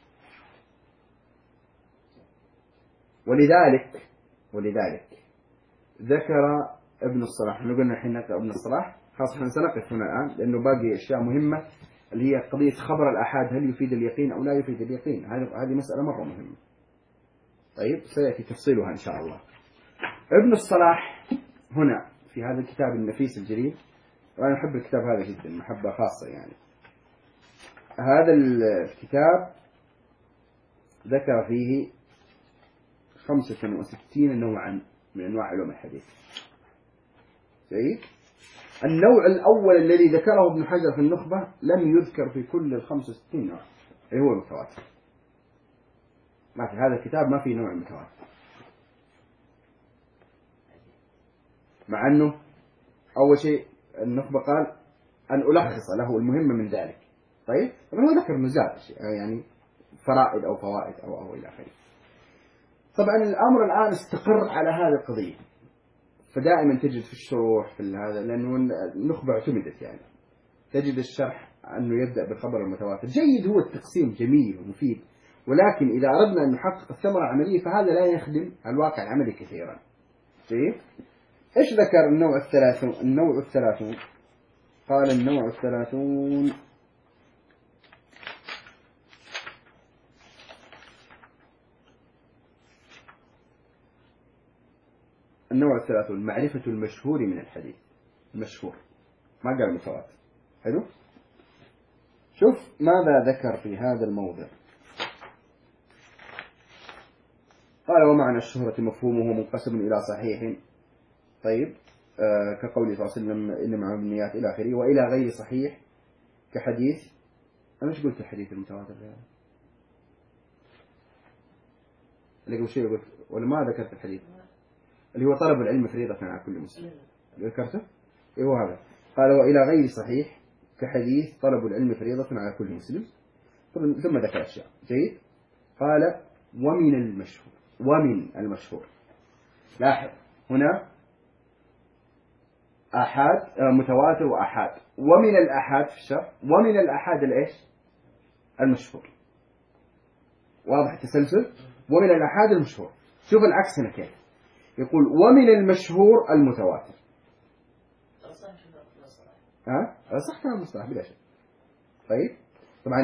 ولذلك ذكر ابن الصلاح، نحن قلنا الحين نقرأ ابن الصلاح، خاصة سنقف هنا الآن لأنه باقي أشياء مهمة اللي هي قضية خبر الآحاد هل يفيد اليقين أو لا يفيد اليقين. هذه مسألة مرة مهمة. طيب، سيأتي تفصيلها إن شاء الله. ابن الصلاح هنا في هذا الكتاب النفيس الجليل، وأنا أحب الكتاب هذا جدا محبة خاصة يعني. هذا الكتاب ذكر فيه 65 نوعا من أنواع علوم الحديث. جيد؟ النوع الأول الذي ذكره ابن حجر في النخبة لم يذكر في كل 65 نوع، اللي هو المتواتر. ما في هذا الكتاب ما في نوع متواتر، مع أنه أول شيء النخبة قال أن ألخص له المهم من ذلك. طيب، طبعا هو ذكر مزاد يعني فرائد أو فوائد أو إلى آخره. طبعا الأمر الآن استقر على هذه القضية، فدائما تجد في الشروح في هذا، لأنه النخبة اعتمدت يعني، تجد الشرح أنه يبدأ بالخبر المتواتر. جيد، هو التقسيم جميل ومفيد، ولكن إذا أردنا أن نحقق الثمرة العملية فهذا لا يخدم الواقع العملي كثيرا. جيد؟ إيش ذكر النوع الثلاثون؟ قال النوع الثلاثون معرفة المشهور من الحديث. المشهور ما قال متواتر. حلو؟ شوف ماذا ذكر في هذا الموضع. قال ومعنى الشهرة مفهومه منقسم إلى صحيح، طيب، كقوله صلى الله عليه وسلم إنما بالنيات إلى آخره، وإلى غير صحيح كحديث. أنا مش قلت الحديث المتواتر اللي قبل شيء قلت، ولا ما ذكرت الحديث اللي هو طلب العلم فريضة على كل مسلم؟ ذكرته؟ إيه هو هذا. قال وإلى غير صحيح كحديث طلب العلم فريضة على كل مسلم، ثم ذكر أشياء. جيد؟ قال ومن المشهور. لاحظ هنا آحاد، متواتر وآحاد، ومن الآحاد في الشرح، ومن الآحاد الإيش؟ المشهور. واضح التسلسل؟ ومن الآحاد المشهور. شوف العكس هنا كيف يقول ومن المشهور المتواتر. صح كلام مصطلح بلا شك. طيب، طبعا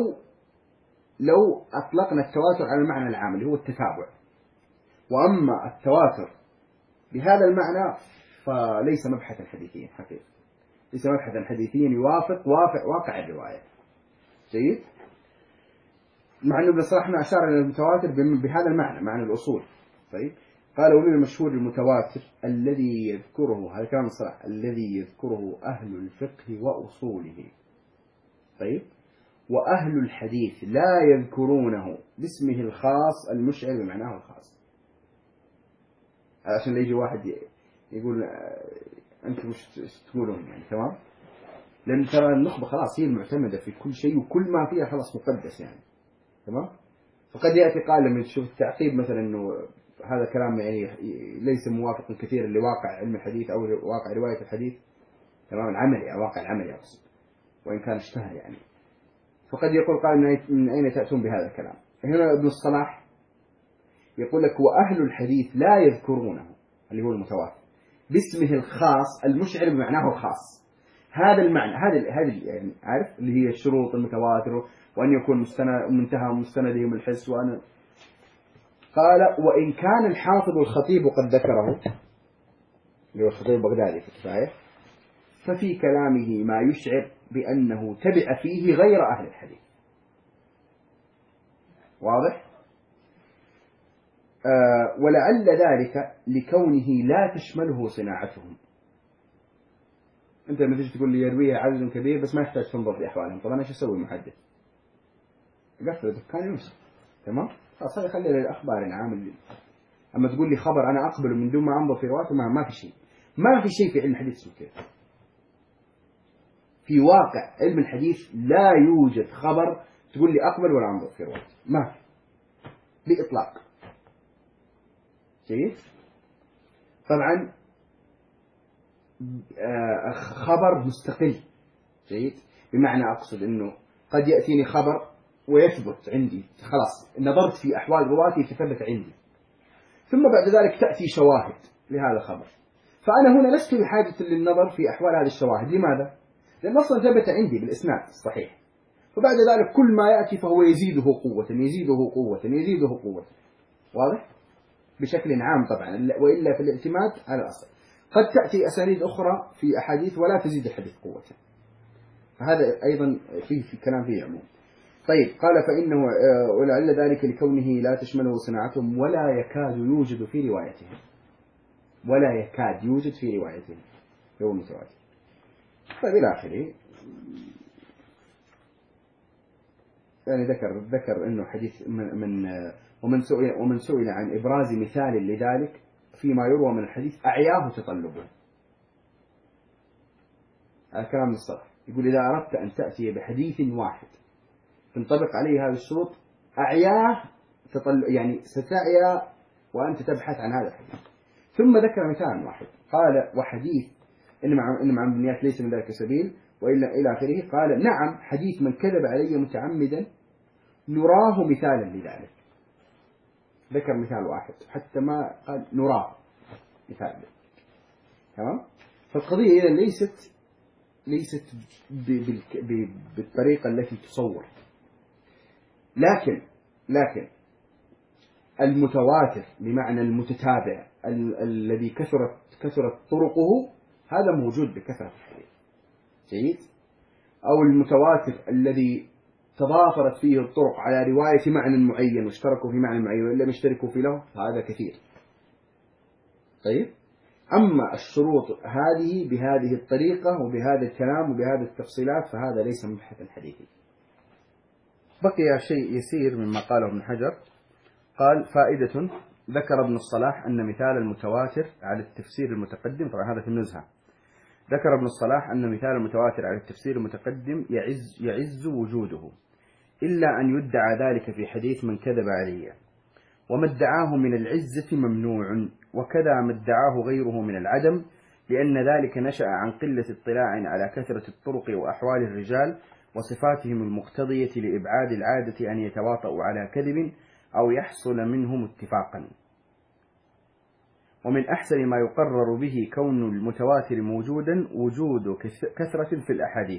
لو أطلقنا التواتر على المعنى العام اللي هو التتابع، وأما التواتر بهذا المعنى فليس مبحثا حديثيا حقيقي، ليس مبحثا حديثيا يوافق واقع الرواية. جيد؟ مع أنه بصراحة أشار إلى المتواتر بهذا المعنى، معنى الأصول. طيب، قال ومن المشهور المتواتر الذي يذكره، هذا كلام الصلاح، الذي يذكره أهل الفقه وأصوله. طيب، وأهل الحديث لا يذكرونه باسمه الخاص المشعر بمعناه الخاص. عشان لا يجي واحد يقول أنتم وش تقولون يعني، تمام؟ لأن ترى النخبة خلاص هي المعتمدة في كل شيء، وكل ما فيها خلاص مقدس يعني، تمام؟ فقد يأتي قال لما تشوف التعقيب مثلا أنه هذا كلام يعني ليس موافق كثيرا لواقع علم الحديث أو واقع رواية الحديث، تمام، العملي أو واقع العملي أقصد، وإن كان اشتهر يعني. فقد يقول قال من أين تأتون بهذا الكلام؟ هنا ابن الصلاح يقول لك وأهل الحديث لا يذكرونه، اللي هو المتواتر، باسمه الخاص المشعر بمعناه الخاص. هذا المعنى، هذه يعني عارف اللي هي الشروط المتواتر، وأن يكون منتهى مستندهم الحس. وأن قال وإن كان الحافظ الخطيب قد ذكره، اللي هو الخطيب البغدادي في الكفاية، ففي كلامه ما يشعر بأنه تبع فيه غير أهل الحديث. واضح؟ ولعل ذلك لكونه لا تشمله صناعتهم. أنت لما تجي تقول لي يرويها عدد كبير بس ما يحتاج تنظر في أحوالهم، طبعا إيش يسوي المحدث؟ قفل الدكان يمسك، تمام؟ خلاص هذا خلي للأخبار العام. أما تقول لي خبر أنا أقبله من دون ما أنظر في رواته، ما في شيء، ما في شيء في علم الحديث اسمه كذا. في واقع علم الحديث لا يوجد خبر تقول لي أقبل ولا أنظر في رواته، ما في بإطلاق. جيد؟ طبعا خبر مستقل، جيد؟ بمعنى أقصد أنه قد يأتيني خبر ويثبت عندي، خلاص نظرت في أحوال رواتي فثبت عندي، ثم بعد ذلك تأتي شواهد لهذا الخبر، فأنا هنا لست بحاجة للنظر في أحوال هذه الشواهد. لماذا؟ لأن أصلا ثبت عندي بالإسناد الصحيح، فبعد ذلك كل ما يأتي فهو يزيده قوة يزيده قوة يزيده قوة. واضح؟ بشكل عام طبعا، وإلا في الاعتماد على الأصل. قد تأتي أسانيد أخرى في أحاديث ولا تزيد الحديث قوة، فهذا أيضا في كلام فيه عموم. طيب، قال فإنه ولعل ذلك لكونه لا تشمله صناعتهم ولا يكاد يوجد في روايتهم، ولا يكاد يوجد في روايتهم هو متواتر. طيب إلى آخره. يعني ذكر أنه حديث ومن سئل عن إبراز مثال لذلك فيما يروى من الحديث أعياه تطلبه. الكلام الصرح يقول إذا أردت أن تأتي بحديث واحد تنطبق عليه هذه الشروط أعياه يعني ستعيا وأنت تبحث عن هذا الحديث. ثم ذكر مثال واحد قال وحديث إنما عن النيات ليس من ذلك سبيل وإلا إلى آخره. قال نعم حديث من كذب علي متعمدا نراه مثالا لذلك. ذكر مثال واحد حتى ما قال نراه مثال. تمام. فالقضية إذا ليست بالطريقة التي تصور، لكن المتواتر بمعنى المتتابع الذي كثرت طرقه هذا موجود بكثرة الحديث. جيد. أو المتواتر الذي تضافرت فيه الطرق على رواية معنى معين واشتركوا في معنى معين وإلا يشتركوا في له، هذا كثير. طيب. أما الشروط هذه بهذه الطريقة وبهذا الكلام وبهذه التفصيلات فهذا ليس مبحثا حديثي. بقي شيء يسير مما قاله ابن حجر. قال فائدة ذكر ابن الصلاح أن مثال المتواتر على التفسير المتقدم، طبعا هذا في النزهة، ذكر ابن الصلاح أن مثال المتواتر على التفسير المتقدم يعز وجوده إلا أن يدعى ذلك في حديث من كذب علي، وما ادعاه من العزة ممنوع، وكذا ما ادعاه غيره من العدم، لأن ذلك نشأ عن قلة اطلاع على كثرة الطرق وأحوال الرجال وصفاتهم المقتضية لإبعاد العادة أن يتواطؤوا على كذب أو يحصل منهم اتفاقا. ومن أحسن ما يقرر به كون المتواتر موجودا وجود كثرة في الأحاديث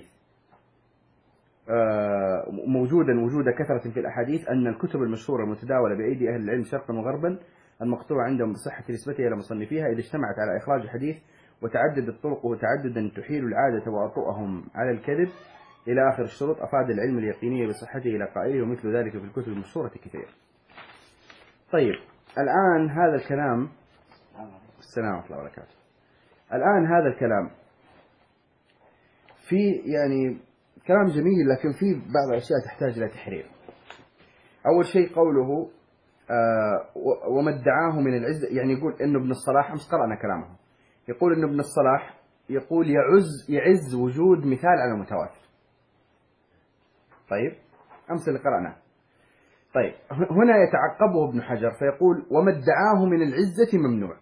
وجود كثرة في الأحاديث أن الكتب المشهورة المتداولة بأيدي أهل العلم شرقا وغربا المقطوع عندهم بصحة نسبتها إلى مصنفيها إذا اجتمعت على إخراج حديث وتعدد الطرق وتعددا تحيل العادة تواطؤهم على الكذب إلى آخر الشروط أفاد العلم اليقيني بصحته إلى قائله، ومثل ذلك في الكتب المشهورة كثير. طيب الآن هذا الكلام السلام عليكم ورحمة الله وبركاته. الآن هذا الكلام في كلام جميل، لكن في بعض الأشياء تحتاج إلى تحرير. أول شيء قوله وما ادعاه من العزة، يعني يقول إنه ابن الصلاح، أمس قرأنا كلامه، يقول إنه ابن الصلاح يقول يعز وجود مثال على المتواتر. طيب أمس اللي قرأناه. طيب هنا يتعقبه ابن حجر فيقول وما ادعاه من العزة ممنوع.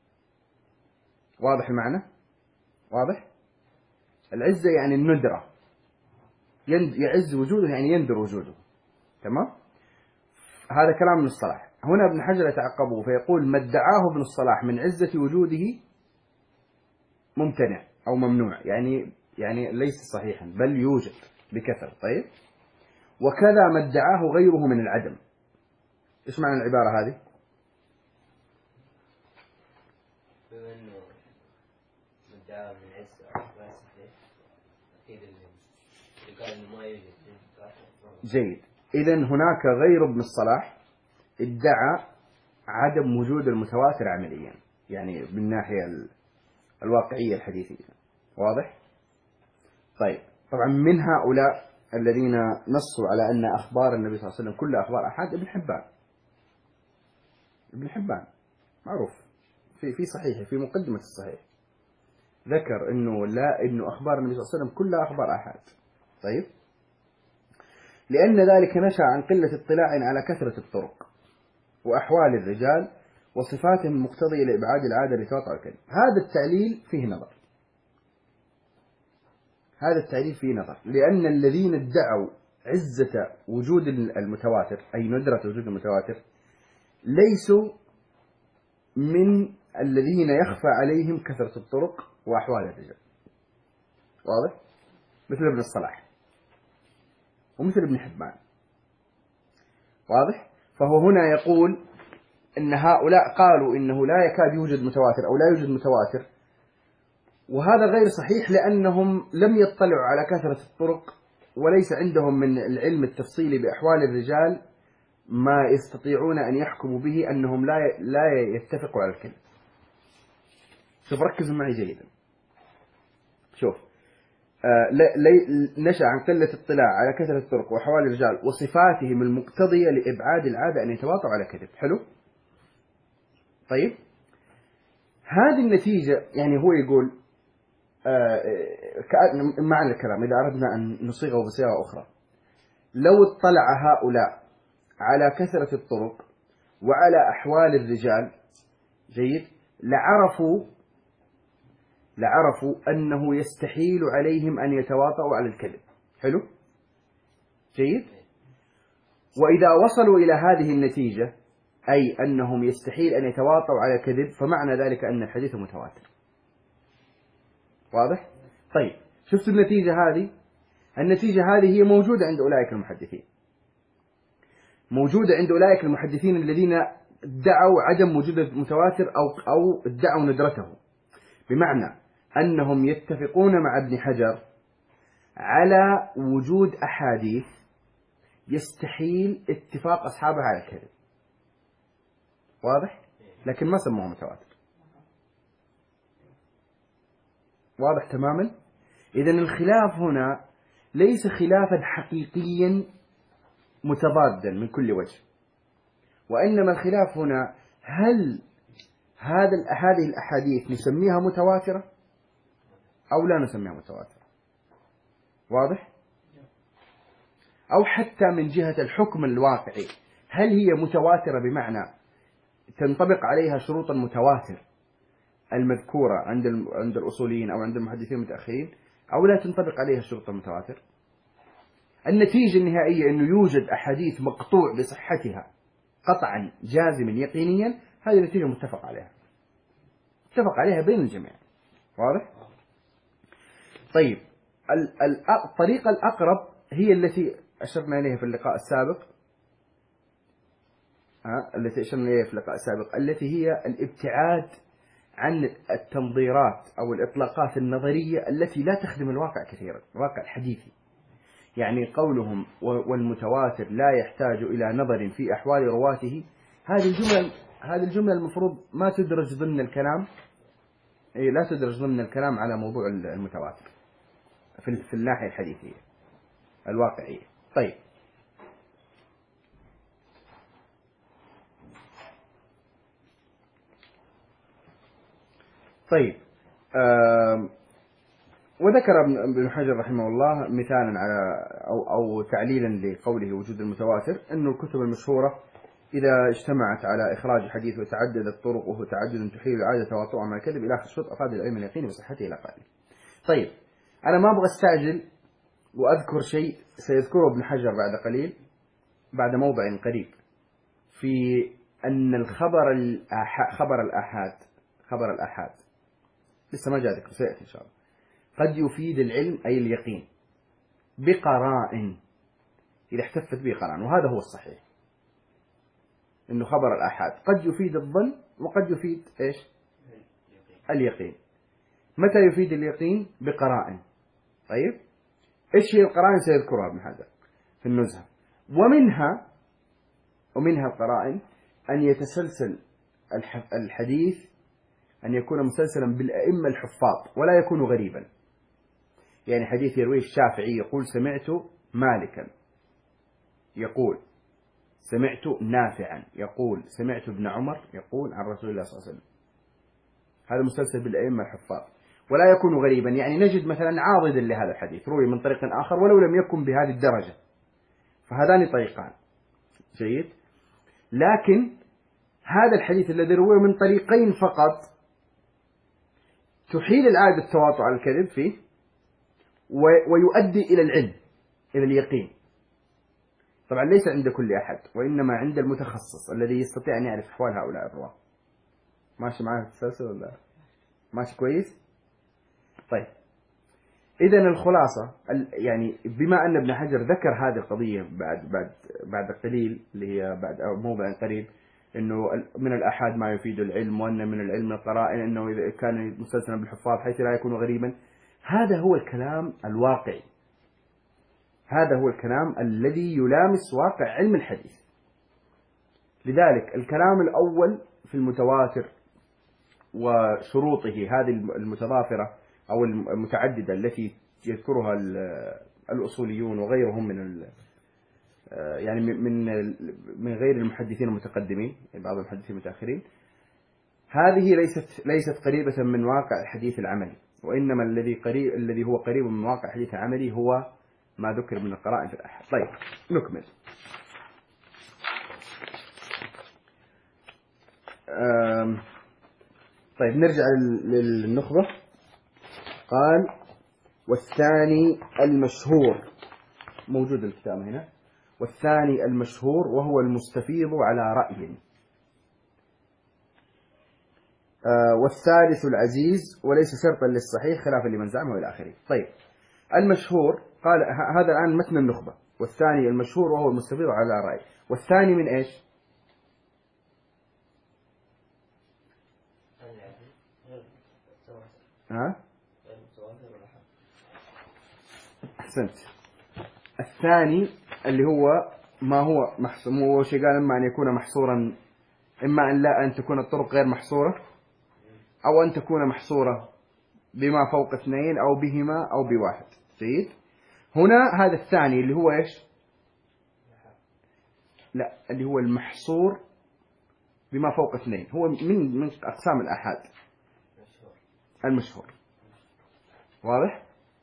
واضح المعنى؟ واضح؟ العزة يعني الندرة، يعز وجوده يعني يندر وجوده. تمام؟ هذا كلام ابن الصلاح. هنا ابن حجر يتعقبه فيقول ما ادعاه ابن الصلاح من عزة وجوده ممتنع أو ممنوع، يعني ليس صحيحا بل يوجد بكثرة. طيب، وكذا ما ادعاه غيره من العدم. إيش معنى العبارة هذه؟ بما أنه مدعاه من عزة غير صحيح، أكيد اللي قال إنه ما يوجد. جيد. إذن هناك غير ابن الصلاح ادعى عدم وجود المتواتر عمليا، يعني بالناحية الواقعية الحديثية. واضح؟ طيب، طبعا من هؤلاء الذين نصوا على أن أخبار النبي صلى الله عليه وسلم كلها أخبار أحاد ابن حبان معروف في صحيح، في مقدمة الصحيح ذكر إنه أخبار النبي صلى الله عليه وسلم كلها أخبار أحاد. طيب، لأن ذلك نشأ عن قلة اطلاع على كثرة الطرق وأحوال الرجال وصفاتهم المقتضية لإبعاد العادة لتوقع الكذب. هذا التعليل فيه نظر، لأن الذين ادعوا عزة وجود المتواتر أي ندرة وجود المتواتر ليسوا من الذين يخفى عليهم كثرة الطرق وأحوال الرجال. واضح؟ مثل ابن الصلاح ومثل ابن حبان. واضح؟ فهو هنا يقول إن هؤلاء قالوا إنه لا يكاد يوجد متواتر أو لا يوجد متواتر، وهذا غير صحيح لأنهم لم يطلعوا على كثرة الطرق وليس عندهم من العلم التفصيلي بأحوال الرجال ما يستطيعون أن يحكموا به أنهم لا يتفقوا على الكلام. شوف، ركزوا معي جيدا. شوف، نشأ عن قلة اطلاع على كثرة الطرق وأحوال الرجال وصفاتهم المقتضية لإبعاد العادة أن يتواطوا على كذب. حلو؟ طيب، هذه النتيجة يعني هو يقول معنى الكلام إذا أردنا أن نصيغه بصيغة أخرى، لو اطلع هؤلاء على كثرة الطرق وعلى أحوال الرجال، جيد، لعرفوا أنه يستحيل عليهم أن يتواطؤوا على الكذب. حلو؟ جيد؟ وإذا وصلوا إلى هذه النتيجة أي أنهم يستحيل أن يتواطؤوا على الكذب، فمعنى ذلك أن الحديث متواتر. واضح؟ طيب، شفت النتيجة هذه؟ النتيجة هذه هي موجودة عند أولئك المحدثين، موجودة عند أولئك المحدثين الذين ادعوا عدم وجود المتواتر أو ادعوا ندرته، بمعنى أنهم يتفقون مع ابن حجر على وجود أحاديث يستحيل اتفاق أصحابها على الكذب. واضح؟ لكن ما سموه متواتر. واضح تماما؟ إذن الخلاف هنا ليس خلافا حقيقيا متضادا من كل وجه، وإنما الخلاف هنا هل هذه الأحاديث نسميها متواترة أو لا نسميها متواترة. واضح؟ أو حتى من جهة الحكم الواقعي، هل هي متواترة بمعنى تنطبق عليها شروط المتواتر المذكورة عند الأصوليين أو عند المحدثين المتأخرين، أو لا تنطبق عليها شروط المتواتر. النتيجة النهائية أنه يوجد أحاديث مقطوع بصحتها قطعا جازما يقينيا، هذه نتيجة متفق عليها بين الجميع. واضح؟ طيب، الطريقة الأقرب هي التي أشرنا إليها في اللقاء السابق، التي هي الابتعاد عن التنظيرات أو الإطلاقات النظرية التي لا تخدم الواقع كثيرا، الواقع الحديثي. يعني قولهم والمتواتر لا يحتاج إلى نظر في أحوال رواته، هذه الجملة المفروض ما تدرج ضمن الكلام، لا تدرج ضمن الكلام على موضوع المتواتر في الناحية الحديثية. الواقعية. طيب وذكر ابن حجر رحمه الله مثالا على أو تعليلا لقوله وجود المتواتر، أن الكتب المشهورة إذا اجتمعت على إخراج حديث وتعددت طرقه تعددا تحيل العادة تواطؤا مع الكذب إلى آخر الشوط أفاد العلم اليقين وصحته إلى قائله. طيب أنا ما أبغى أستعجل وأذكر شيء سيذكره ابن حجر بعد قليل بعد موضع قريب في أن خبر الآحاد لسه ما جاء ذكر، سيأتي إن شاء الله، قد يفيد العلم أي اليقين بقرائن إذا احتفت به قرائن، وهذا هو الصحيح، إنه خبر الآحاد قد يفيد الظن وقد يفيد إيش؟ اليقين. متى يفيد اليقين؟ بقرائن. طيب إيش هي القرائن؟ سيذكرها ابن حجر في النزهة. ومنها القرائن أن يتسلسل الحديث، أن يكون مسلسلا بالأئمة الحفاظ ولا يكون غريبا. يعني حديث يرويه الشافعي يقول سمعت مالكا، يقول سمعت نافعا، يقول سمعت ابن عمر يقول عن رسول الله صلى الله عليه وسلم. هذا مسلسل بالأئمة الحفاظ ولا يكون غريبا. يعني نجد مثلا عاضدا لهذا الحديث روي من طريق آخر ولو لم يكن بهذه الدرجة، فهذان طريقان. جيد. لكن هذا الحديث الذي روي من طريقين فقط تحيل العادة التواطؤ على الكذب فيه ويؤدي إلى العلم، إلى اليقين. طبعا ليس عند كل أحد، وإنما عند المتخصص الذي يستطيع أن يعرف أحوال هؤلاء الرواة. ماشي معنا التسلسل ولا ماشي كويس؟ طيب إذن الخلاصة يعني بما أن ابن حجر ذكر هذه القضية بعد قليل اللي هي بعد موضع قريب، إنه من الآحاد ما يفيد العلم، وأن من العلم القرائن أنه إذا كان مسلسلا بالحفاظ حيث لا يكون غريبا. هذا هو الكلام الواقعي، هذا هو الكلام الذي يلامس واقع علم الحديث. لذلك الكلام الأول في المتواتر وشروطه هذه المتضافرة أو المتعددة التي يذكرها الأصوليون وغيرهم من يعني من غير المحدثين المتقدمين، يعني بعض المحدثين المتأخرين، هذه ليست قريبة من واقع الحديث العملي، وإنما الذي هو قريب من واقع الحديث العملي هو ما ذكر من القرائن في الأحاد. طيب نكمل. طيب نرجع للنخبة. قال والثاني المشهور، موجود الكتاب هنا، والثاني المشهور وهو المستفيض على رأي، والثالث العزيز وليس شرطا للصحيح خلافا لمن زعمه إلى آخره. طيب المشهور قال هذا الآن متن النخبة، والثاني المشهور وهو المستفيض على رأي. والثاني من إيش؟ أحسنت. الثاني اللي هو ما هو هو شيء قال إما أن يكون محصورا، إما أن تكون الطرق غير محصورة، أو أن تكون محصورة بما فوق اثنين أو بهما أو بواحد. جيد. هنا هذا الثاني اللي هو إيش؟ لا، اللي هو المحصور بما فوق اثنين، هو من أقسام الآحاد المشهور. واضح؟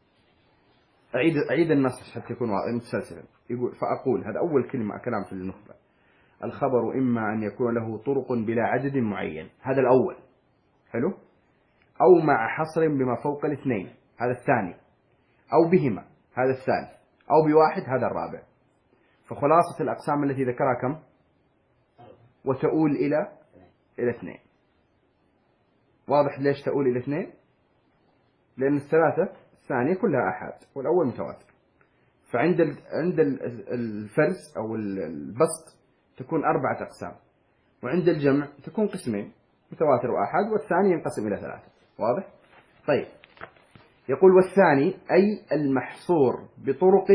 أعيد النص حتى يكون متسلسلا. يقول فأقول، هذا أول كلام في النخبة، الخبر إما أن يكون له طرق بلا عدد معين، هذا الأول، حلو، أو مع حصر بما فوق الاثنين، هذا الثاني، أو بهما، هذا الثالث، أو بواحد، هذا الرابع. فخلاصة الأقسام التي ذكرها كم؟ وتؤول إلى اثنين. واضح ليش تؤول إلى اثنين؟ لأن الثلاثة الثانية كلها أحاد والأول متواتر. فعند الفرز أو البسط تكون 4 أقسام، وعند الجمع تكون قسمين، متواتر وأحاد، والثاني ينقسم إلى 3. واضح؟ طيب يقول والثاني أي المحصور بطرق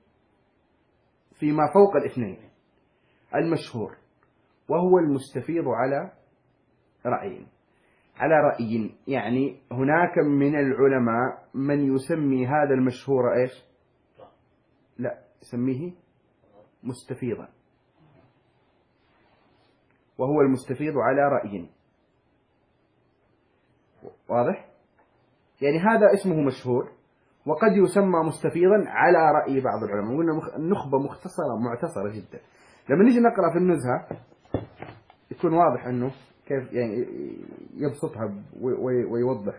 فيما فوق الاثنين المشهور، وهو المستفيض على رأي. على رأي يعني هناك من العلماء من يسمي هذا المشهور إيش؟ لا، يسميه مستفيضا، وهو المستفيض على رأي. واضح؟ يعني هذا اسمه مشهور، وقد يسمى مستفيضا على رأي بعض العلماء. قلنا النخبة مختصرة معتصرة جدا. لما نيجي نقرأ في النزهة يكون واضح أنه كيف يعني يبسطها ويوضح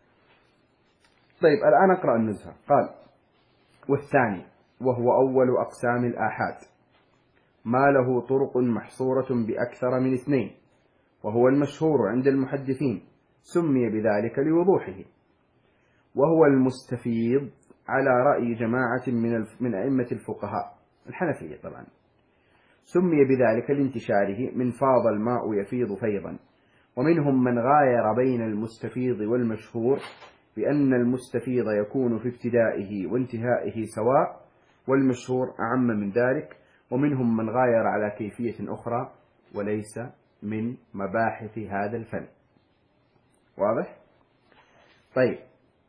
طيب الآن أقرأ النزهة. قال: والثاني وهو أول أقسام الآحاد ما له طرق محصورة بأكثر من 2، وهو المشهور عند المحدثين، سمي بذلك لوضوحه، وهو المستفيض على رأي جماعة من أئمة الفقهاء الحنفية طبعا، سمي بذلك لانتشاره من فاض الماء يفيض فيضا. ومنهم من غاير بين المستفيض والمشهور بأن المستفيض يكون في ابتدائه وانتهائه سواء، والمشهور أعم من ذلك. ومنهم من غاير على كيفية أخرى وليس من مباحث هذا الفن. واضح؟ طيب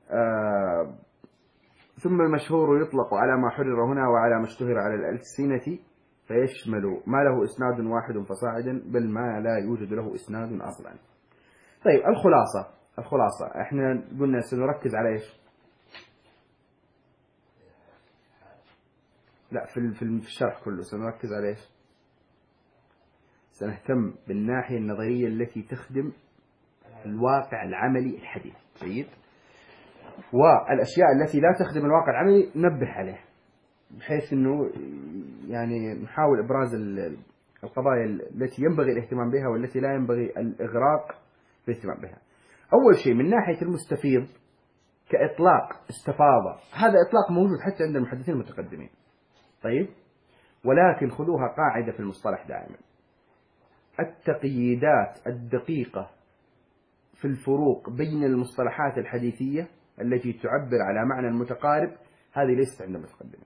ثم المشهور يطلق على ما حرر هنا وعلى ما اشتهر على الألسنة، فيشمل ما له إسناد واحد فصاعدا، بل ما لا يوجد له إسناد أصلا. طيب الخلاصة احنا قلنا سنركز على ايش؟ لا، في الشرح كله سنركز على ايش؟ سنهتم بالناحية النظرية التي تخدم الواقع العملي الحديث. جيد. والأشياء التي لا تخدم الواقع العملي ننبه عليها، بحيث أنه يعني نحاول إبراز القضايا التي ينبغي الاهتمام بها والتي لا ينبغي الإغراق بالاهتمام بها. أول شيء من ناحية المستفيض كإطلاق استفاضة، هذا إطلاق موجود حتى عند المحدثين المتقدمين. طيب، ولكن خذوها قاعدة في المصطلح دائما: التقييدات الدقيقة في الفروق بين المصطلحات الحديثية التي تعبر على معنى متقارب هذه ليست عند المتقدمين.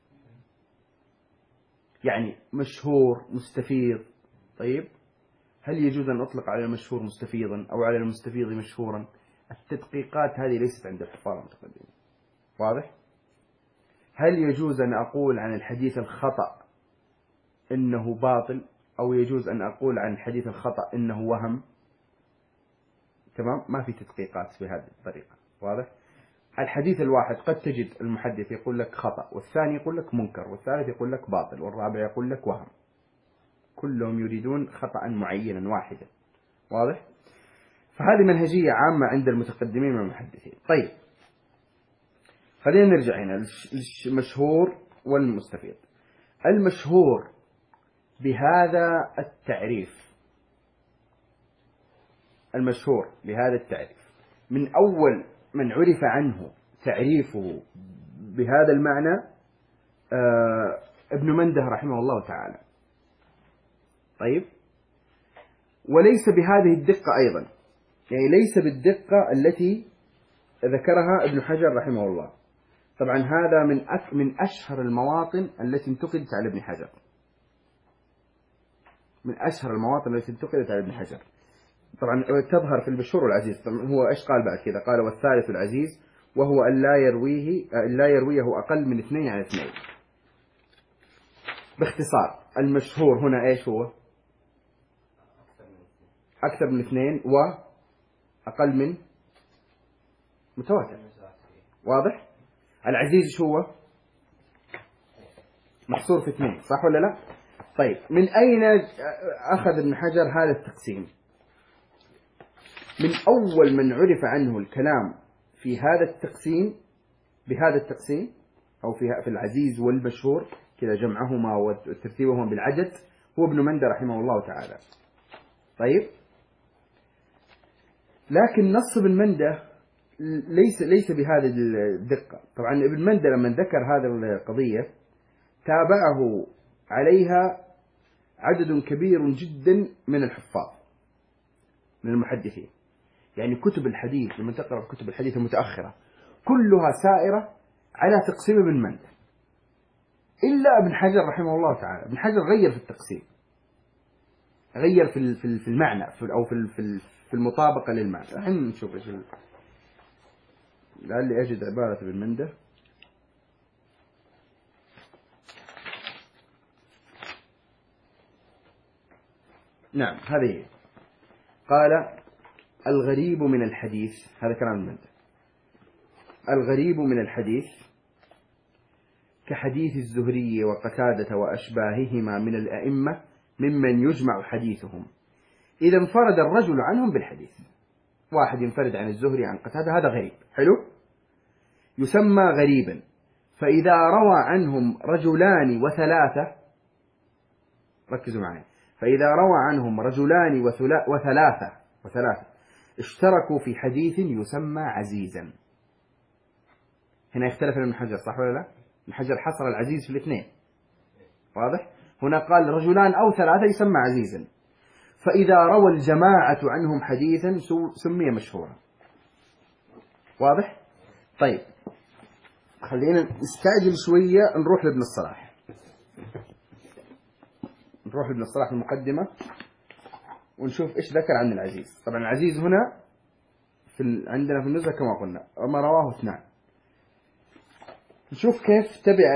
يعني مشهور، مستفيض، طيب هل يجوز أن أطلق على المشهور مستفيضا أو على المستفيض مشهورا؟ التدقيقات هذه ليست عند الحفاظ المتقدمين. واضح؟ هل يجوز أن أقول عن الحديث الخطأ إنه باطل، أو يجوز أن أقول عن الحديث الخطأ إنه وهم؟ تمام، ما في تدقيقات بهذه الطريقة. واضح؟ الحديث الواحد قد تجد المحدث يقول لك خطأ، والثاني يقول لك منكر، والثالث يقول لك باطل، والرابع يقول لك وهم. كلهم يريدون خطأ معينا واحدا. واضح؟ فهذه منهجية عامة عند المتقدمين من المحدثين. طيب، خلينا نرجع هنا المشهور والمستفيض. المشهور بهذا التعريف، المشهور بهذا التعريف من أول من عرف عنه تعريفه بهذا المعنى ابن منده رحمه الله تعالى. طيب، وليس بهذه الدقة أيضا، يعني ليس بالدقة التي ذكرها ابن حجر رحمه الله. طبعا هذا من أشهر المواطن التي انتقدت على ابن حجر، من أشهر المواطن التي انتقدت على ابن حجر. طبعا تظهر في المشهور والعزيز. طبعا هو إيش قال بعد كذا؟ قال: والثالث العزيز وهو أن لا يرويه أقل من 2 عن 2. باختصار المشهور هنا إيش هو؟ أكثر من 2 وأقل من متواتر. واضح؟ العزيز شو هو؟ محصور في 2، صح ولا لا؟ طيب، من أين أخذ ابن حجر هذا التقسيم؟ من أول من عرف عنه الكلام في هذا التقسيم، بهذا التقسيم، أو في العزيز والمشهور كذا جمعهما وترتيبهما بالعدد، هو ابن منده رحمه الله تعالى. طيب، لكن نص ابن منده ليس بهذه الدقة. طبعا ابن منده لما ذكر هذه القضية تابعه عليها عدد كبير جدا من الحفاظ من المحدثين. يعني كتب الحديث، لما تقرأ كتب الحديث المتأخرة كلها سائرة على تقسيم ابن منده، إلا ابن حجر رحمه الله تعالى. ابن حجر غير في التقسيم، غير في المعنى أو في المطابقة للمعنى. الحين نشوف إيش لعلي أجد عبارة ابن منده. نعم هذه هي. قال الغريب من الحديث، هذا كلام المنطق، الغريب من الحديث كحديث الزهري وقتادة وأشباههما من الأئمة ممن يجمع حديثهم إذا انفرد الرجل عنهم بالحديث. واحد ينفرد عن الزهري عن قتادة هذا غريب، حلو، يسمى غريبا. فإذا روى عنهم رجلان وثلاثة، ركزوا معي، فإذا روى عنهم رجلان وثلاثة اشتركوا في حديث يسمى عزيزا. هنا يختلف ابن حجر، صح ولا لا؟ ابن حجر حصر العزيز في الاثنين، واضح؟ هنا قال رجلان أو ثلاثة يسمى عزيزا. فإذا روى الجماعة عنهم حديثا سمي مشهورا، واضح؟ طيب خلينا نستعجل شوية، نروح لابن الصلاح، نروح لابن الصلاح المقدمة ونشوف إيش ذكر عن العزيز. طبعا العزيز هنا عندنا في النزهة كما قلنا وما رواه اثنان. نشوف كيف تبع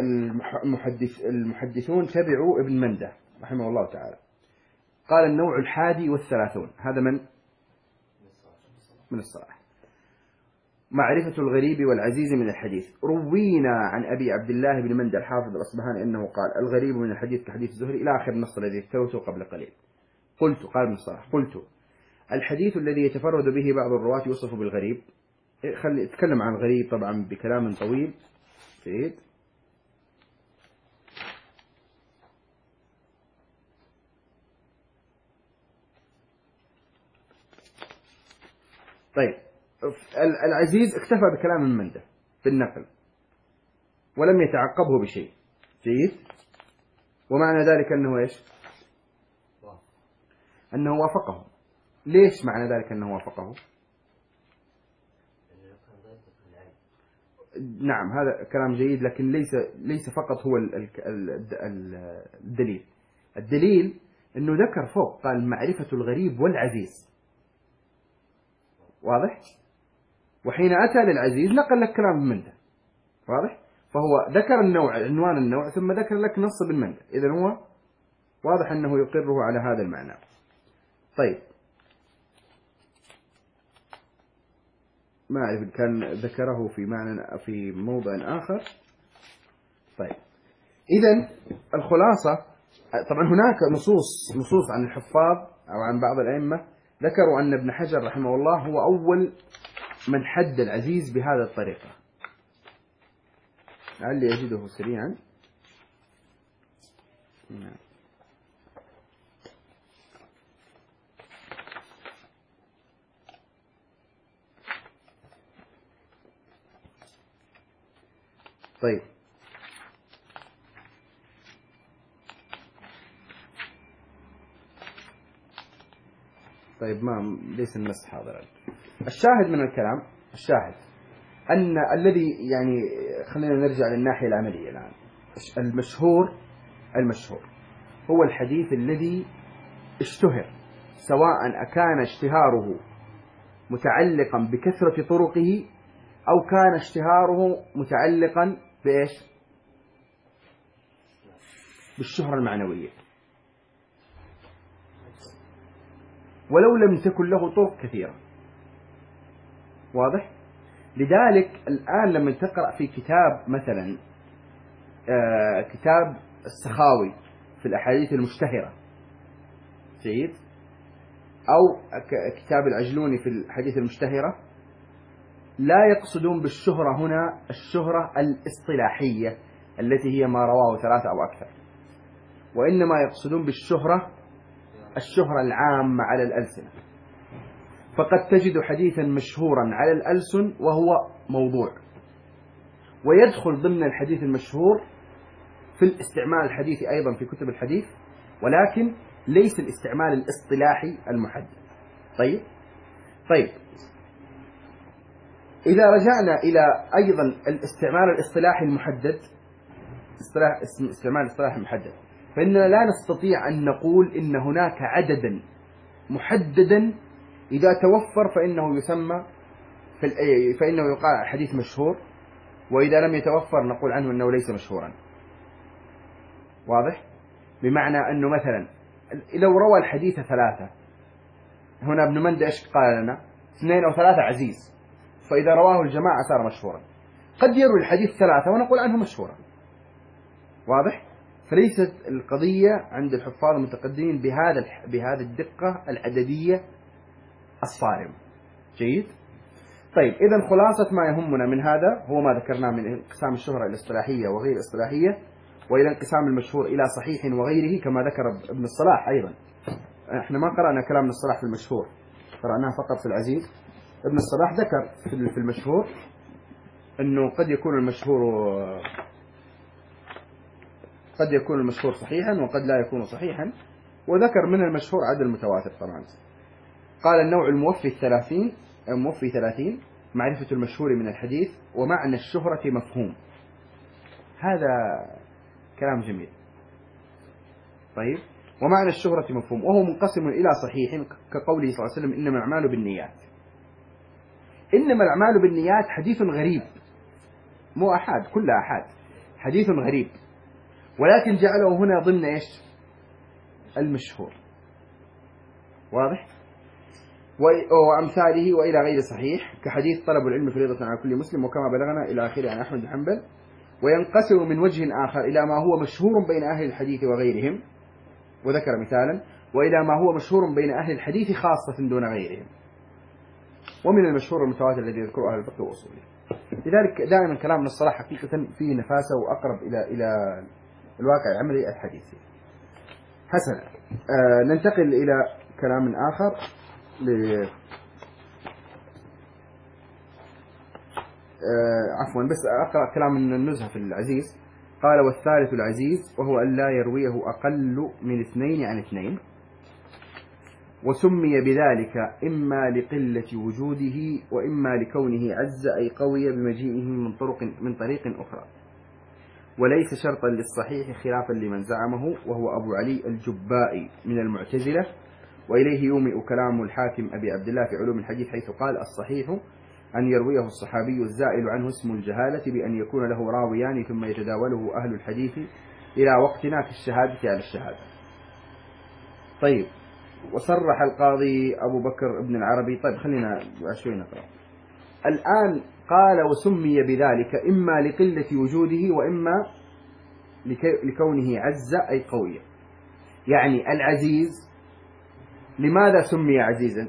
المحدثون تبعوا ابن منده رحمه الله تعالى. قال النوع 31، هذا من الصلاح، معرفة الغريب والعزيز من الحديث. روينا عن أبي عبد الله بن منده الحافظ الأصبهاني أنه قال الغريب من الحديث كحديث الزهري إلى آخر النص الذي ذكرته قبل قليل. قال ابن الصلاح قلت الحديث الذي يتفرد به بعض الرواة يوصف بالغريب. خلي اتكلم عن الغريب طبعا بكلام طويل جيد. طيب العزيز اكتفى بكلام من منده بالنقل ولم يتعقبه بشيء جيد. ومعنى ذلك أنه إيش؟ أنه وافقه. ليش معنى ذلك أنه وافقه؟ نعم هذا كلام جيد، لكن ليس فقط هو الدليل. الدليل أنه ذكر فوق قال معرفة الغريب والعزيز، واضح؟ وحين أتى للعزيز نقل لك كلام ابن منده، واضح؟ فهو ذكر النوع، عنوان النوع، ثم ذكر لك نص ابن منده. إذن هو واضح أنه يقره على هذا المعنى. طيب ما أعرف كان ذكره في معنى في موضع آخر. طيب إذن الخلاصة، طبعا هناك نصوص عن الحفاظ أو عن بعض الأئمة ذكروا أن ابن حجر رحمه الله هو أول من حد العزيز بهذا الطريقة. لعلي أجده سريعا. طيب ما ليس النص حاضرا. الشاهد من الكلام، الشاهد أن الذي يعني خلينا نرجع للناحية العملية الآن. المشهور هو الحديث الذي اشتهر، سواء أكان اشتهاره متعلقا بكثرة طرقه أو كان اشتهاره متعلقا بإيش؟ بالشهرة المعنوية، ولو لم تكن له طرق كثيرة، واضح؟ لذلك الآن لما تقرأ في كتاب مثلا كتاب السخاوي في الأحاديث المشتهرة جيد، أو كتاب العجلوني في الحديث المشتهرة، لا يقصدون بالشهرة هنا الشهرة الاصطلاحية التي هي ما رواه 3 أو أكثر، وإنما يقصدون بالشهرة الشهرة العامة على الألسنة. فقد تجد حديثا مشهورا على الألسن وهو موضوع، ويدخل ضمن الحديث المشهور في الاستعمال الحديثي أيضا في كتب الحديث، ولكن ليس الاستعمال الاصطلاحي المحدد. طيب إذا رجعنا إلى أيضا الاستعمال الاصطلاحي المحدد، استعمال الاصطلاحي المحدد، فإننا لا نستطيع أن نقول إن هناك عددا محددا إذا توفر فإنه يقال حديث مشهور، وإذا لم يتوفر نقول عنه أنه ليس مشهورا، واضح؟ بمعنى أنه مثلا لو روى الحديث 3، هنا ابن مندى إيش قال لنا؟ 2 أو 3 عزيز، فإذا رواه الجماعة صار مشهورا. قد يروي الحديث 3 ونقول عنه مشهورا. واضح؟ فليست القضية عند الحفاظ المتقدمين بهذا الدقة العددية الصارمة. جيد؟ طيب إذا خلاصة ما يهمنا من هذا هو ما ذكرناه من انقسام الشهرة إلى اصطلاحية وغير اصطلاحية، وإلى انقسام المشهور إلى صحيح وغيره كما ذكر ابن الصلاح. أيضا احنا ما قرأنا كلام ابن الصلاح في المشهور، قرأناه فقط في العزيز. ابن الصلاح ذكر في المشهور أنه قد يكون المشهور صحيحا وقد لا يكون صحيحا، وذكر من المشهور عدد المتواتر. طبعا قال النوع الموفي 30 معرفة المشهور من الحديث ومعنى الشهرة مفهوم. هذا كلام جميل. طيب، ومعنى الشهرة مفهوم، وهو منقسم إلى صحيح كقوله صلى الله عليه وسلم إنما الأعمال بالنيات. إنما الأعمال بالنيات حديث غريب، مو أحد، كلها أحد، حديث غريب، ولكن جعله هنا ضمن إيش؟ المشهور. واضح؟ وأمثاله وإلى غير صحيح كحديث طلب العلم فريضة على كل مسلم وكما بلغنا إلى آخره عن أحمد بن حنبل. وينقسم من وجه آخر إلى ما هو مشهور بين أهل الحديث وغيرهم، وذكر مثالا، وإلى ما هو مشهور بين أهل الحديث خاصة دون غيرهم، ومن المشهور المتواتر الذي يذكره أهل الفقه وأصوله. لذلك دائما كلامنا الصلاح حقيقة فيه نفاسة وأقرب إلى الواقع العملي الحديثي. حسنا، ننتقل إلى كلام آخر عفوا، بس أقرأ كلام من النزهة في العزيز. قال والثالث العزيز وهو أن لا يرويه أقل من 2 عن 2، وسمي بذلك إما لقلة وجوده وإما لكونه عز أي قوي بمجيئه من طريق أخرى، وليس شرطا للصحيح خلافا لمن زعمه وهو أبو علي الجبائي من المعتزلة. وإليه يومئ كلام الحاكم أبي عبد الله في علوم الحديث حيث قال الصحيح أن يرويه الصحابي الزائل عنه اسم الجهالة بأن يكون له راويان ثم يتداوله أهل الحديث إلى وقتنا كالشهادة على الشهادة. طيب، وصرح القاضي أبو بكر ابن العربي. طيب خلينا شوي نقرأ الآن. قال وسمي بذلك إما لقلة وجوده وإما لكونه عز أي قوي. يعني العزيز لماذا سمي عزيزا؟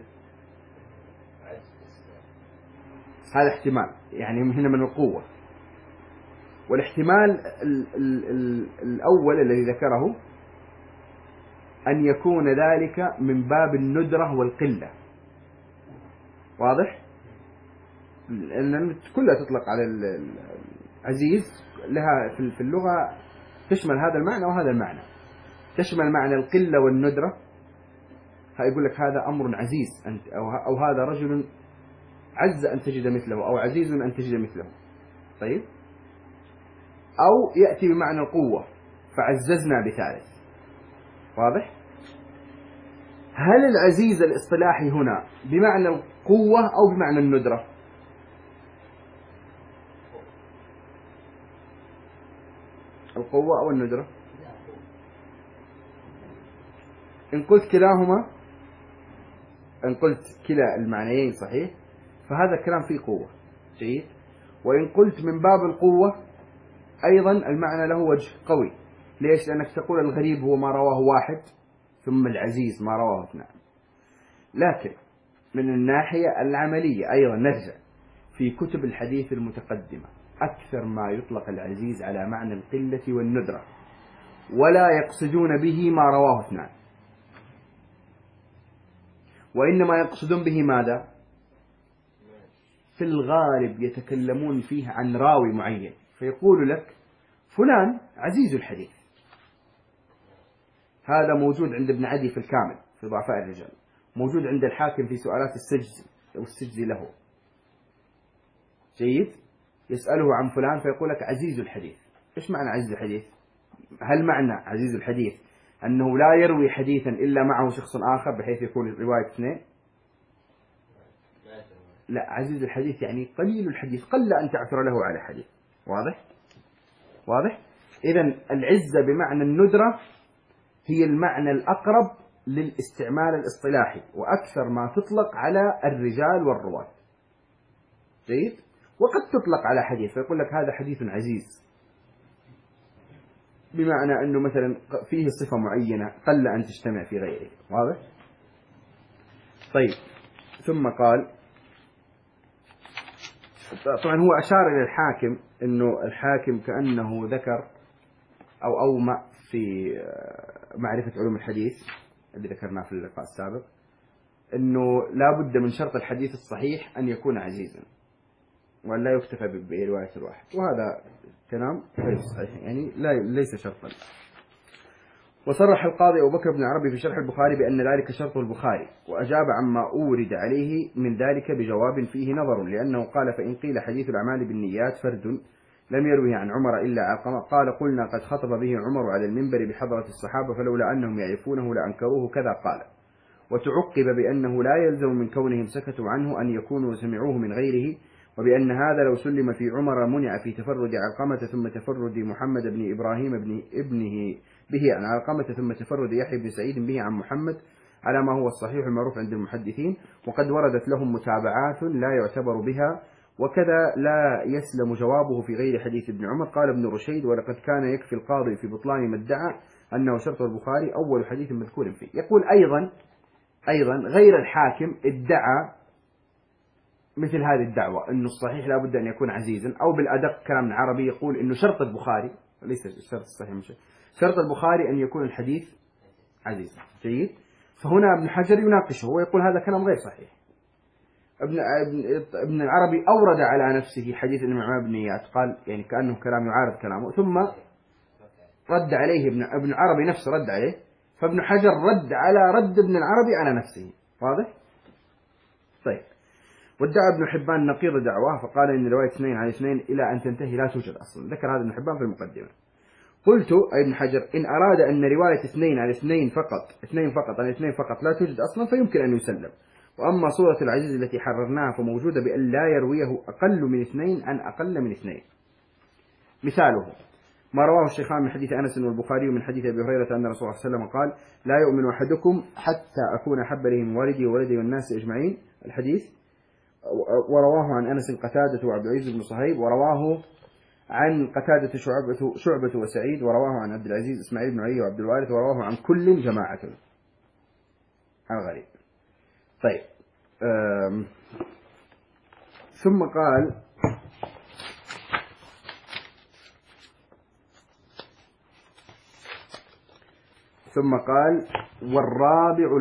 هذا احتمال، يعني هنا من القوة. والاحتمال الأول الذي ذكره أن يكون ذلك من باب الندرة والقلة. واضح؟ لأن كلها تطلق على العزيز، لها في اللغة تشمل هذا المعنى وهذا المعنى، تشمل معنى القلة والندرة. يقول لك هذا أمر عزيز أو هذا رجل عز أن تجد مثله، أو عزيز أن تجد مثله. طيب، أو يأتي بمعنى القوة فعززنا بثالث. واضح؟ هل العزيز الاصطلاحي هنا بمعنى القوة أو بمعنى الندرة؟ القوة أو الندرة؟ إن قلت كلاهما، إن قلت كلا المعنيين صحيح فهذا الكلام فيه قوة. جيد. وإن قلت من باب القوة أيضا المعنى له وجه قوي. ليش؟ لأنك تقول الغريب هو ما رواه واحد ثم العزيز ما رواه 2. لكن من الناحية العملية أيضا نرجع في كتب الحديث المتقدمة أكثر ما يطلق العزيز على معنى القلة والندرة، ولا يقصدون به ما رواه 2، وإنما يقصدون به ماذا؟ في الغالب يتكلمون فيه عن راوي معين، فيقول لك فلان عزيز الحديث. هذا موجود عند ابن عدي في الكامل في ضعفاء الرجال، موجود عند الحاكم في سؤالات السجزي أو السجزي له. جيد. يسأله عن فلان فيقول لك عزيز الحديث. إيش معنى عزيز الحديث؟ هل معنى عزيز الحديث أنه لا يروي حديثا إلا معه شخص آخر بحيث يكون رواية 2؟ لا، عزيز الحديث يعني قليل الحديث، قل أن تعثر له على حديث. واضح؟ واضح؟ إذن العزة بمعنى الندرة هي المعنى الأقرب للاستعمال الاصطلاحي، وأكثر ما تطلق على الرجال والرواة. جيد. وقد تطلق على حديث، فيقول لك هذا حديث عزيز، بمعنى أنه مثلا فيه صفة معينة قل أن تجتمع في غيره. واضح؟ طيب. ثم قال، طبعا هو أشار إلى الحاكم، أنه الحاكم كأنه ذكر أو أومأ في معرفة علوم الحديث اللي ذكرناه في اللقاء السابق، أنه لا بد من شرط الحديث الصحيح أن يكون عزيزا، وأن لا يكتفى برواية الواحد، وهذا كلام غير صحيح، يعني ليس شرطا. وصرح القاضي أبو بكر بن عربي في شرح البخاري بأن ذلك شرط البخاري، وأجاب عما أورد عليه من ذلك بجواب فيه نظر، لأنه قال: فإن قيل حديث الأعمال بالنيات فرد لم يروه عن عمر إلا علقمة، قال: قلنا قد خطب به عمر على المنبر بحضرة الصحابة فلولا أنهم يعرفونه لأنكروه كذا قال. وتعقب بأنه لا يلزم من كونهم سكتوا عنه أن يكونوا سمعوه من غيره، وبأن هذا لو سلم في عمر منع في تفرد علقمة ثم تفرد محمد بن إبراهيم بن ابنه به عن علقمة ثم تفرد يحيى بن سعيد به عن محمد على ما هو الصحيح المعروف عند المحدثين، وقد وردت لهم متابعات لا يعتبر بها، وكذا لا يسلم جوابه في غير حديث ابن عمر. قال ابن رشيد: ولقد كان يكفي القاضي في بطلان ما ادعى أنه شرط البخاري أول حديث مذكور فيه. يقول أيضا غير الحاكم ادعى مثل هذه الدعوة، أنه الصحيح لا بد أن يكون عزيزا، أو بالأدق كلام عربي يقول أنه شرط البخاري، ليس الشرط الصحيح، مش شرط البخاري أن يكون الحديث عزيزا. جيد. فهنا ابن حجر يناقشه ويقول هذا كلام غير صحيح. ابن العربي أورد على نفسه حديث الإمام ابن نيات، قال يعني كأنه كلام يعارض كلامه، ثم رد عليه ابن العربي نفسه رد عليه، فابن حجر رد على رد ابن العربي على نفسه. واضح؟ طيب. وادعى ابن حبان نقيض دعواه فقال إن رواية 2 عن 2 إلى أن تنتهي لا توجد أصلا. ذكر هذا ابن حبان في المقدمة. قلت أي ابن حجر: إن أراد أن رواية 2 عن 2 فقط 2 فقط عن 2 فقط لا توجد أصلا فيمكن أن يسلم، وأما صورة العزيز التي حررناها فموجودة بأن لا يرويه أقل من 2 عن أقل من 2. مثاله ما رواه الشيخان من حديث أنس والبخاري من حديث أبي هريرة أن رسول الله صلى الله عليه وسلم قال: لا يؤمن أحدكم حتى أكون أحب إليه من والدي وولدي والناس أجمعين. الحديث. ورواه عن أنس قتادة وعبد العزيز بن صهيب، ورواه عن قتادة شعبة وسعيد، ورواه عن عبد العزيز إسماعيل بن علي وعبد الوارث، ورواه عن كل جماعة. الغريب. طيب. ثم قال والرابع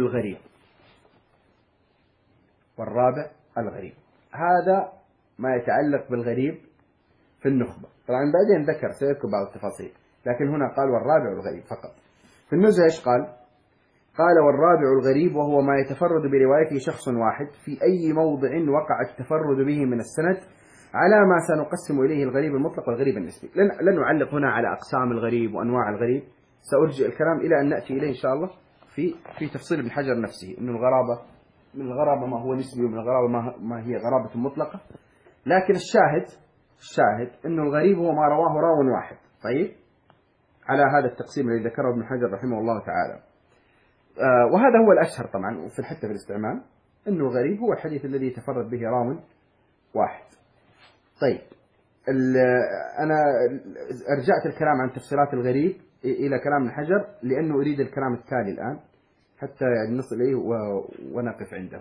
الغريب. هذا ما يتعلق بالغريب في النخبة. طبعا بعدين ذكر سيذكر بعض التفاصيل، لكن هنا قال والرابع الغريب فقط. في النزهة ايش قال والرابع الغريب وهو ما يتفرد بروايته شخص واحد في أي موضع وقع التفرد به من السند، على ما سنقسم إليه الغريب المطلق والغريب النسبي. لن نعلق هنا على أقسام الغريب وأنواع الغريب، سأرجع الكلام إلى أن نأتي إليه إن شاء الله في تفصيل ابن حجر نفسه، أن الغرابة من الغرابة ما هو نسبي ومن الغرابة ما هي غرابة مطلقة. لكن الشاهد أن الغريب هو ما رواه راو واحد. طيب، على هذا التقسيم الذي ذكره ابن حجر رحمه الله تعالى. وهذا هو الأشهر طبعا حتى في الاستعمال، أنه الغريب هو الحديث الذي يتفرد به راو واحد. طيب، أنا أرجعت الكلام عن تفسيرات الغريب إلى كلام ابن حجر لأنه أريد الكلام التالي الآن حتى يعني نصل إليه ونقف عنده.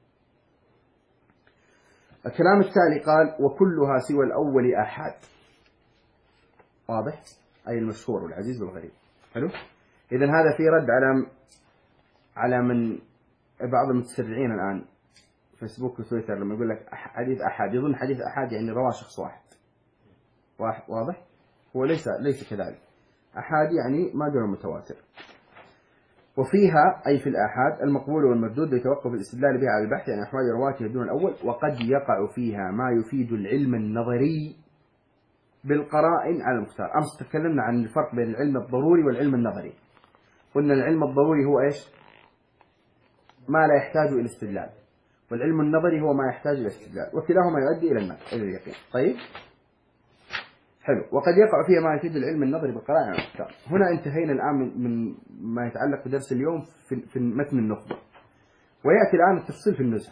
الكلام التالي قال وكلها سوى الأول آحاد. واضح؟ أي المشهور والعزيز والغريب. حلو؟ إذن هذا في رد على من بعض المتسرعين الآن فيسبوك وتويتر لما يقول لك حديث أحاد، يظن حديث أحاد يعني رواه شخص واحد. واضح؟ هو ليس كذلك. أحاد يعني ما دون متواتر. وفيها أي في الآحاد المقبول والمردود يتوقف الاستدلال بها على البحث عن أحوال رواته دون الأول، وقد يقع فيها ما يفيد العلم النظري بالقرائن على المختار. أمس تكلمنا عن الفرق بين العلم الضروري والعلم النظري. قلنا العلم الضروري هو إيش؟ ما لا يحتاج إلى استدلال، والعلم النظري هو ما يحتاج إلى استدلال، وكلاهما يؤدي إلى اليقين. طيب، حلو. وقد يقع فيها ما يفيد العلم النظري بالقرائن والأفكار. هنا انتهينا الآن من ما يتعلق بدرس اليوم في متن النخبة، ويأتي الآن التفصيل في النزهة.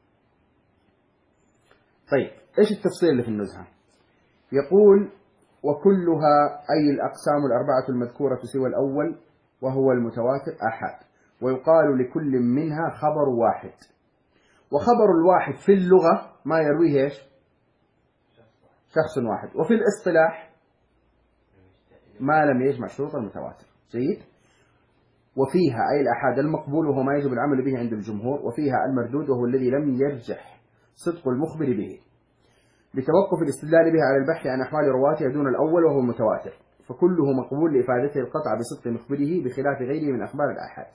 طيب إيش التفصيل اللي في النزهة؟ يقول: وكلها أي الأقسام الأربعة المذكورة سوى الأول وهو المتواتر آحاد، ويقال لكل منها خبر واحد. وخبر الواحد في اللغة ما يرويه إيش؟ شخص واحد. وفي الاصطلاح ما لم يجمع شروط المتواتر. جيد. وفيها أي الآحاد المقبول وهو ما يجب العمل به عند الجمهور، وفيها المردود وهو الذي لم يرجح صدق المخبر به بتوقف الاستدلال به على البحث عن أحوال رواتها دون الأول وهو المتواتر، فكله مقبول لإفادته القطع بصدق مخبره بخلاف غيره من أخبار الآحاد.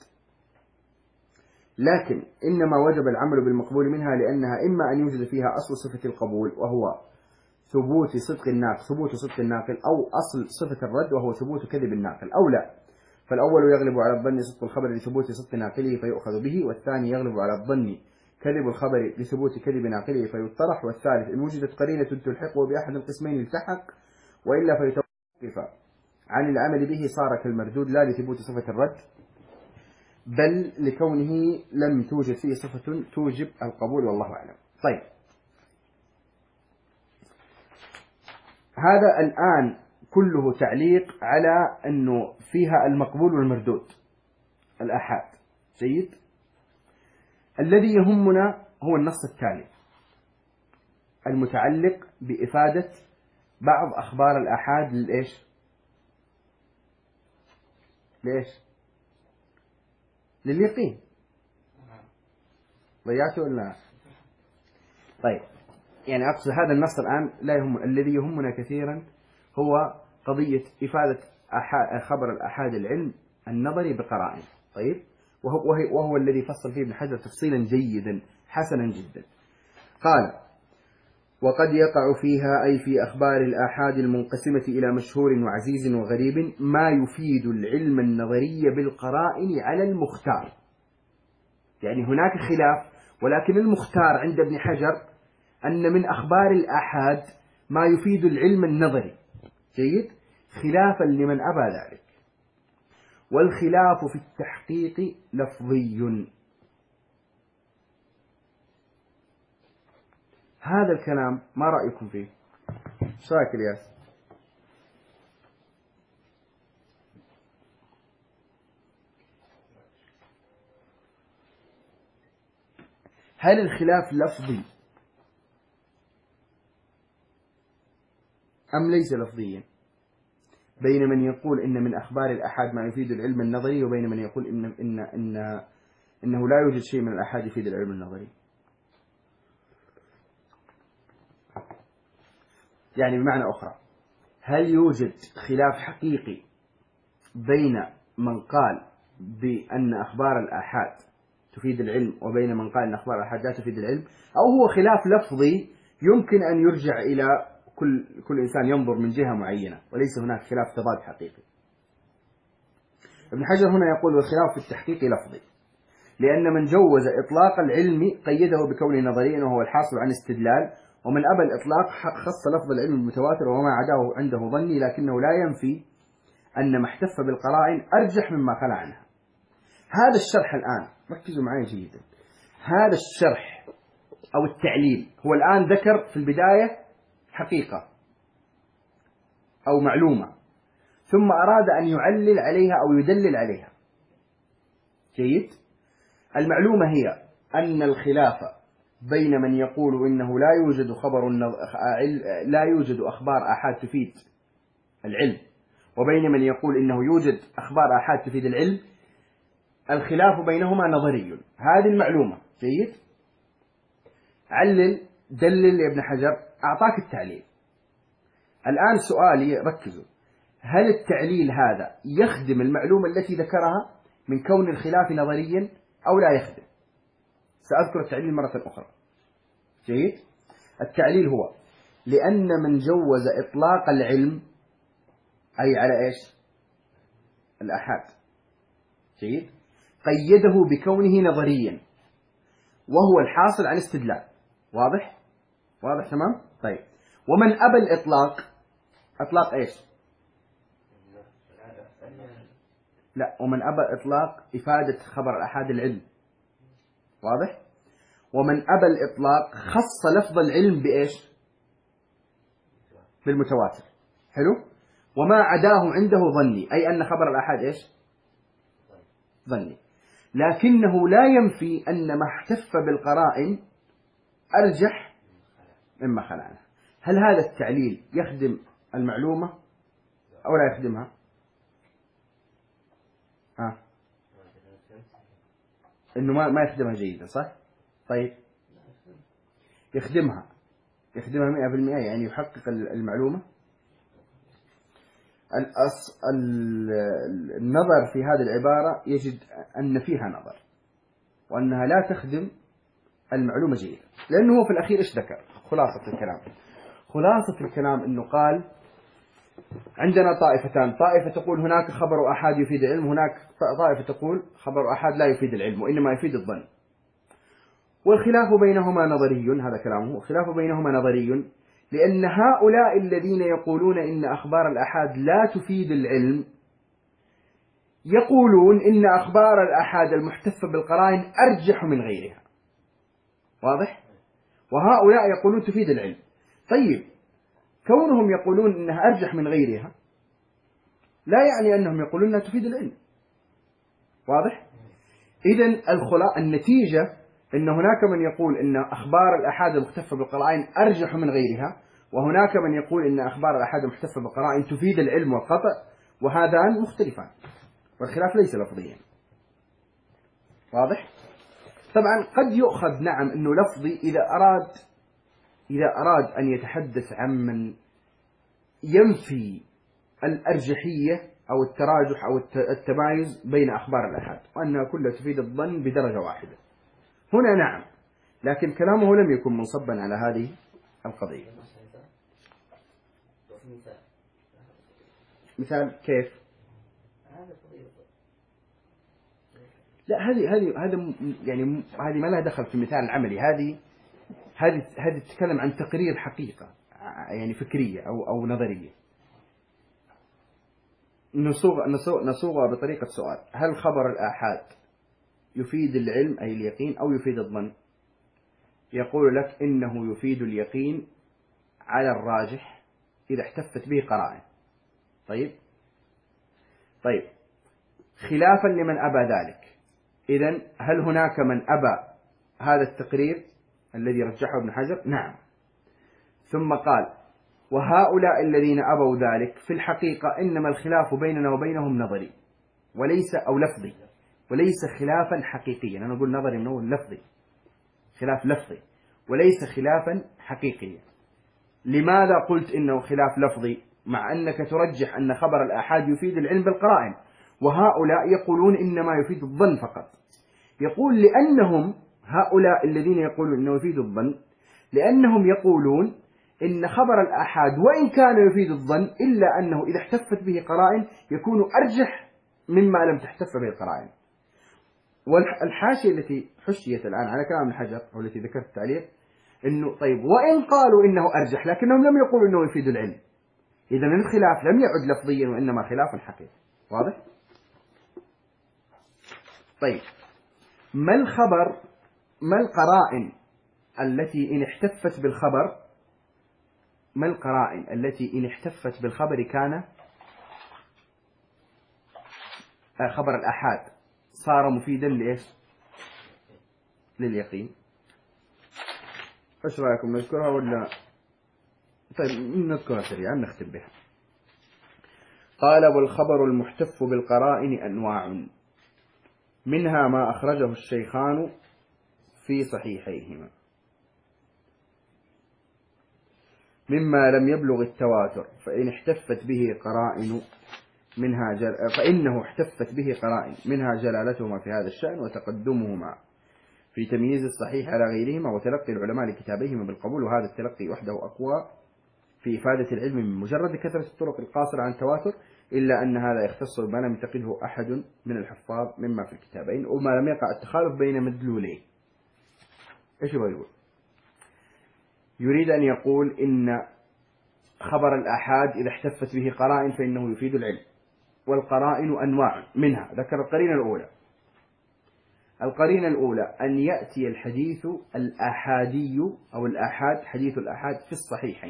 لكن إنما وجب العمل بالمقبول منها لأنها إما أن يوجد فيها أصل صفة القبول وهو ثبوت صدق الناقل، أو أصل صفة الرد وهو ثبوت كذب الناقل، أو لا. فالأول يغلب على الظن صدق الخبر لثبوت صدق ناقله فيؤخذ به، والثاني يغلب على الظن كذب الخبر لثبوت كذب ناقله فيطرح، والثالث إن وجدت قرينة تلحقه بأحد القسمين التحق، وإلا فيتوقف عن العمل به صار كالمردود لا لثبوت صفة الرد بل لكونه لم توجد فيه صفة توجب القبول، والله أعلم. طيب هذا الآن كله تعليق على أنه فيها المقبول والمردود الآحاد. جيد. الذي يهمنا هو النص التالي المتعلق بإفادة بعض أخبار الآحاد لإيش؟ لليقين. ضيعته ولا؟ طيب يعني أقصد هذا النص الآن لا يهم. الذي يهمنا كثيرا هو قضية إفادة خبر الآحاد العلم النظري بقرائن. طيب وهو الذي فصل فيه ابن حجر تفصيلا جيدا حسنا جدا. قال: وقد يقع فيها أي في أخبار الآحاد المنقسمة إلى مشهور وعزيز وغريب ما يفيد العلم النظري بالقرائن على المختار. يعني هناك خلاف، ولكن المختار عند ابن حجر أن من أخبار الآحاد ما يفيد العلم النظري. جيد. خلافا لمن أبى ذلك. والخلاف في التحقيق لفظي. هذا الكلام ما رأيكم فيه؟ ايش رايك الياس؟ هل الخلاف لفظي أم ليس لفظيا بين من يقول إن من أخبار الآحاد ما يفيد العلم النظري وبين من يقول إنه لا يوجد شيء من الآحاد يفيد العلم النظري؟ يعني بمعنى أخرى، هل يوجد خلاف حقيقي بين من قال بأن أخبار الآحاد تفيد العلم وبين من قال أن أخبار الآحاد لا تفيد العلم، أو هو خلاف لفظي يمكن أن يرجع إلى كل إنسان ينظر من جهة معينة وليس هناك خلاف تضاد حقيقي؟ ابن حجر هنا يقول: والخلاف في التحقيق لفظي، لأن من جوز إطلاق العلم قيده بكونه نظريا وهو الحاصل عن استدلال، ومن أبى الإطلاق خص لفظ العلم المتواتر وما عداه عنده ظني، لكنه لا ينفي أن ما احتف بالقرائن أرجح مما خلا عنها. هذا الشرح الآن ركزوا معي جيدا. هذا الشرح أو التعليل هو الآن ذكر في البداية حقيقة أو معلومة، ثم أراد أن يعلل عليها أو يدلل عليها. جيد. المعلومة هي أن الخلاف بين من يقول إنه لا يوجد أخبار آحاد تفيد العلم وبين من يقول إنه يوجد أخبار آحاد تفيد العلم، الخلاف بينهما نظري. هذه المعلومة. جيد. علل دلل يا ابن حجر، أعطاك التعليل. الآن سؤالي، ركزوا، هل التعليل هذا يخدم المعلومة التي ذكرها من كون الخلاف نظريا أو لا يخدم؟ سأذكر التعليل مرة أخرى. جيد. التعليل هو لأن من جوز إطلاق العلم أي على إيش؟ الآحاد. جيد. قيده بكونه نظريا وهو الحاصل عن استدلال. واضح تمام؟ طيب. ومن أبى الإطلاق إطلاق إيش؟ لا، ومن أبى إطلاق إفادة خبر الآحاد العلم، واضح؟ ومن أبى الإطلاق خص لفظ العلم بإيش؟ بالمتواتر. حلو؟ وما عداه عنده ظني، أي أن خبر الآحاد إيش؟ ظني. لكنه لا ينفي أن ما احتف بالقرائن أرجح مما خلعنا. هل هذا التعليل يخدم المعلومة أو لا يخدمها؟ إنه ما يخدمها جيدا، صح؟ طيب يخدمها 100%، يعني يحقق المعلومة. النظر في هذه العبارة يجد أن فيها نظر، وأنها لا تخدم المعلومة جيدا، لأنه هو في الأخير إيش ذكر؟ خلاصة الكلام أنه قال عندنا طائفتان، طائفة تقول هناك خبر أحاد يفيد العلم، هناك طائفة تقول خبر أحاد لا يفيد العلم وإنما يفيد الظن، والخلاف بينهما نظري. هذا كلامه، الخلاف بينهما نظري، لأن هؤلاء الذين يقولون إن أخبار الأحاد لا تفيد العلم يقولون إن أخبار الأحاد المحتفة بالقرائن أرجح من غيرها، واضح؟ وهؤلاء يقولون تفيد العلم. طيب كونهم يقولون إنها أرجح من غيرها لا يعني أنهم يقولون أنها تفيد العلم، واضح؟ إذن النتيجة أن هناك من يقول إن أخبار الأحاد المحتفة بالقرائن أرجح من غيرها، وهناك من يقول إن أخبار الأحاد المحتفة بالقرائن تفيد العلم والقطع، وهذان مختلفان، والخلاف ليس لفظيا، واضح؟ طبعا قد يؤخذ نعم أنه لفظي إذا أراد أن يتحدث عن من ينفي الأرجحية أو التراجح أو التمايز بين أخبار الأحاد، وأنها كلها تفيد الظن بدرجة واحدة، هنا نعم، لكن كلامه لم يكن منصبا على هذه القضية. مثال كيف؟ لا، هذه ما لها دخل في المثال العملي، هذه تتكلم عن تقرير حقيقة يعني فكرية أو نظرية. نصوغها بطريقة سؤال: هل خبر الآحاد يفيد العلم أي اليقين أو يفيد الظن؟ يقول لك إنه يفيد اليقين على الراجح إذا احتفت به قرائن. طيب خلافا لمن أبى ذلك، إذن هل هناك من أبى هذا التقرير الذي رجحه ابن حجر؟ نعم. ثم قال: وهؤلاء الذين أبوا ذلك في الحقيقة إنما الخلاف بيننا وبينهم نظري أو لفظي، وليس خلافا حقيقيا. أنا أقول نظري من أول لفظي، خلاف لفظي وليس خلافا حقيقيا. لماذا قلت إنه خلاف لفظي مع أنك ترجح أن خبر الآحاد يفيد العلم بالقرائن، وهؤلاء يقولون إنما يفيد الظن فقط؟ يقول لأنهم هؤلاء الذين يقولون إنه يفيد الظن، لأنهم يقولون إن خبر الآحاد وإن كان يفيد الظن إلا أنه إذا احتفت به قرائن يكون أرجح مما لم تحتف به القرائن. والحاشية التي حشيت الآن على كلام ابن حجر أو التي ذكرت التعليق إنه طيب وإن قالوا إنه أرجح لكنهم لم يقولوا إنه يفيد العلم، إذا الخلاف لم يعد لفظيا وإنما خلاف حقيقي. واضح؟ طيب ما القرائن التي إن احتفت بالخبر، ما القرائن التي إن احتفت بالخبر كان خبر الآحاد صار مفيدا لإيش؟ لليقين. إيش رأيكم نذكرها ولا؟ طيب نذكرها سريعا نختم بها. قال: والخبر المحتف بالقرائن أنواع، منها ما أخرجه الشيخان في صحيحيهما مما لم يبلغ التواتر، فإنه احتفت به قرائن منها جلالتهما في هذا الشأن وتقدمهما في تمييز الصحيح على غيرهما، وتلقي العلماء لكتابيهما بالقبول، وهذا التلقي وحده أقوى في إفادة العلم من مجرد كثرة الطرق القاصرة عن التواتر، إلا أن هذا يختص بما لم يعتقده أحد من الحفاظ مما في الكتابين، وما لم يقع التخالف بين مدلولين. إيش يبغى يقول؟ يريد أن يقول إن خبر الآحاد إذا احتفت به قرائن فإنه يفيد العلم، والقرائن أنواع، منها ذكر القرينة الأولى. القرينة الأولى أن يأتي الحديث الآحادي أو الآحاد، حديث الآحاد في الصحيحين،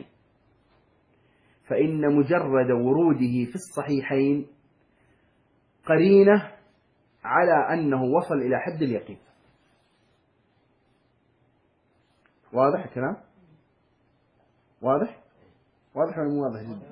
فإن مجرد وروده في الصحيحين قرينة على أنه وصل إلى حد اليقين. واضح الكلام؟ واضح؟ واضح ولا مو واضح جدا؟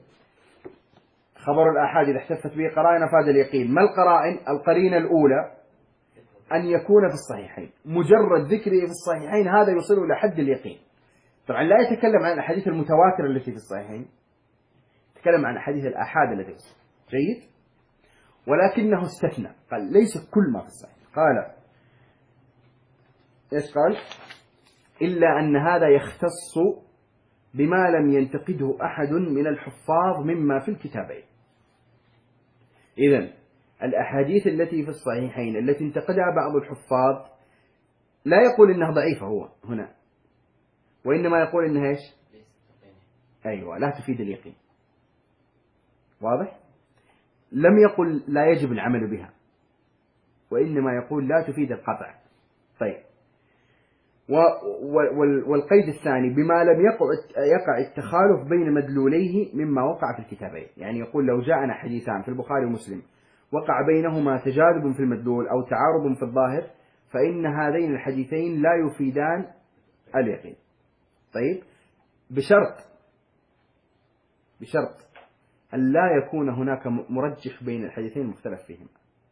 خبر الآحاد إذا احتفت به قرائن أفاد اليقين. ما القرائن؟ القرينة الأولى أن يكون في الصحيحين، مجرد ذكره في الصحيحين هذا يوصل إلى حد اليقين. طبعا لا يتكلم عن الأحاديث المتواترة التي في الصحيحين، يتكلم عن أحاديث الآحاد التي في الصحيحين. جيد؟ ولكنه استثنى، قال ليس كل ما في الصحيح، قال إيش قال؟ إلا أن هذا يختص بما لم ينتقده أحد من الحفاظ مما في الكتابين. إذن الأحاديث التي في الصحيحين التي انتقدها بعض الحفاظ لا يقول إنها ضعيفة هو هنا، وإنما يقول إنها إيش؟ أيوة، لا تفيد اليقين. واضح؟ لم يقل لا يجب العمل بها، وإنما يقول لا تفيد القطع. طيب، والقيد الثاني بما لم يقع التخالف بين مدلوليه مما وقع في الكتابين. يعني يقول لو جاءنا حديثان في البخاري ومسلم وقع بينهما تجاذب في المدلول أو تعارض في الظاهر فإن هذين الحديثين لا يفيدان اليقين. طيب، بشرط أن لا يكون هناك مرجح بين الحديثين المختلف فيهما.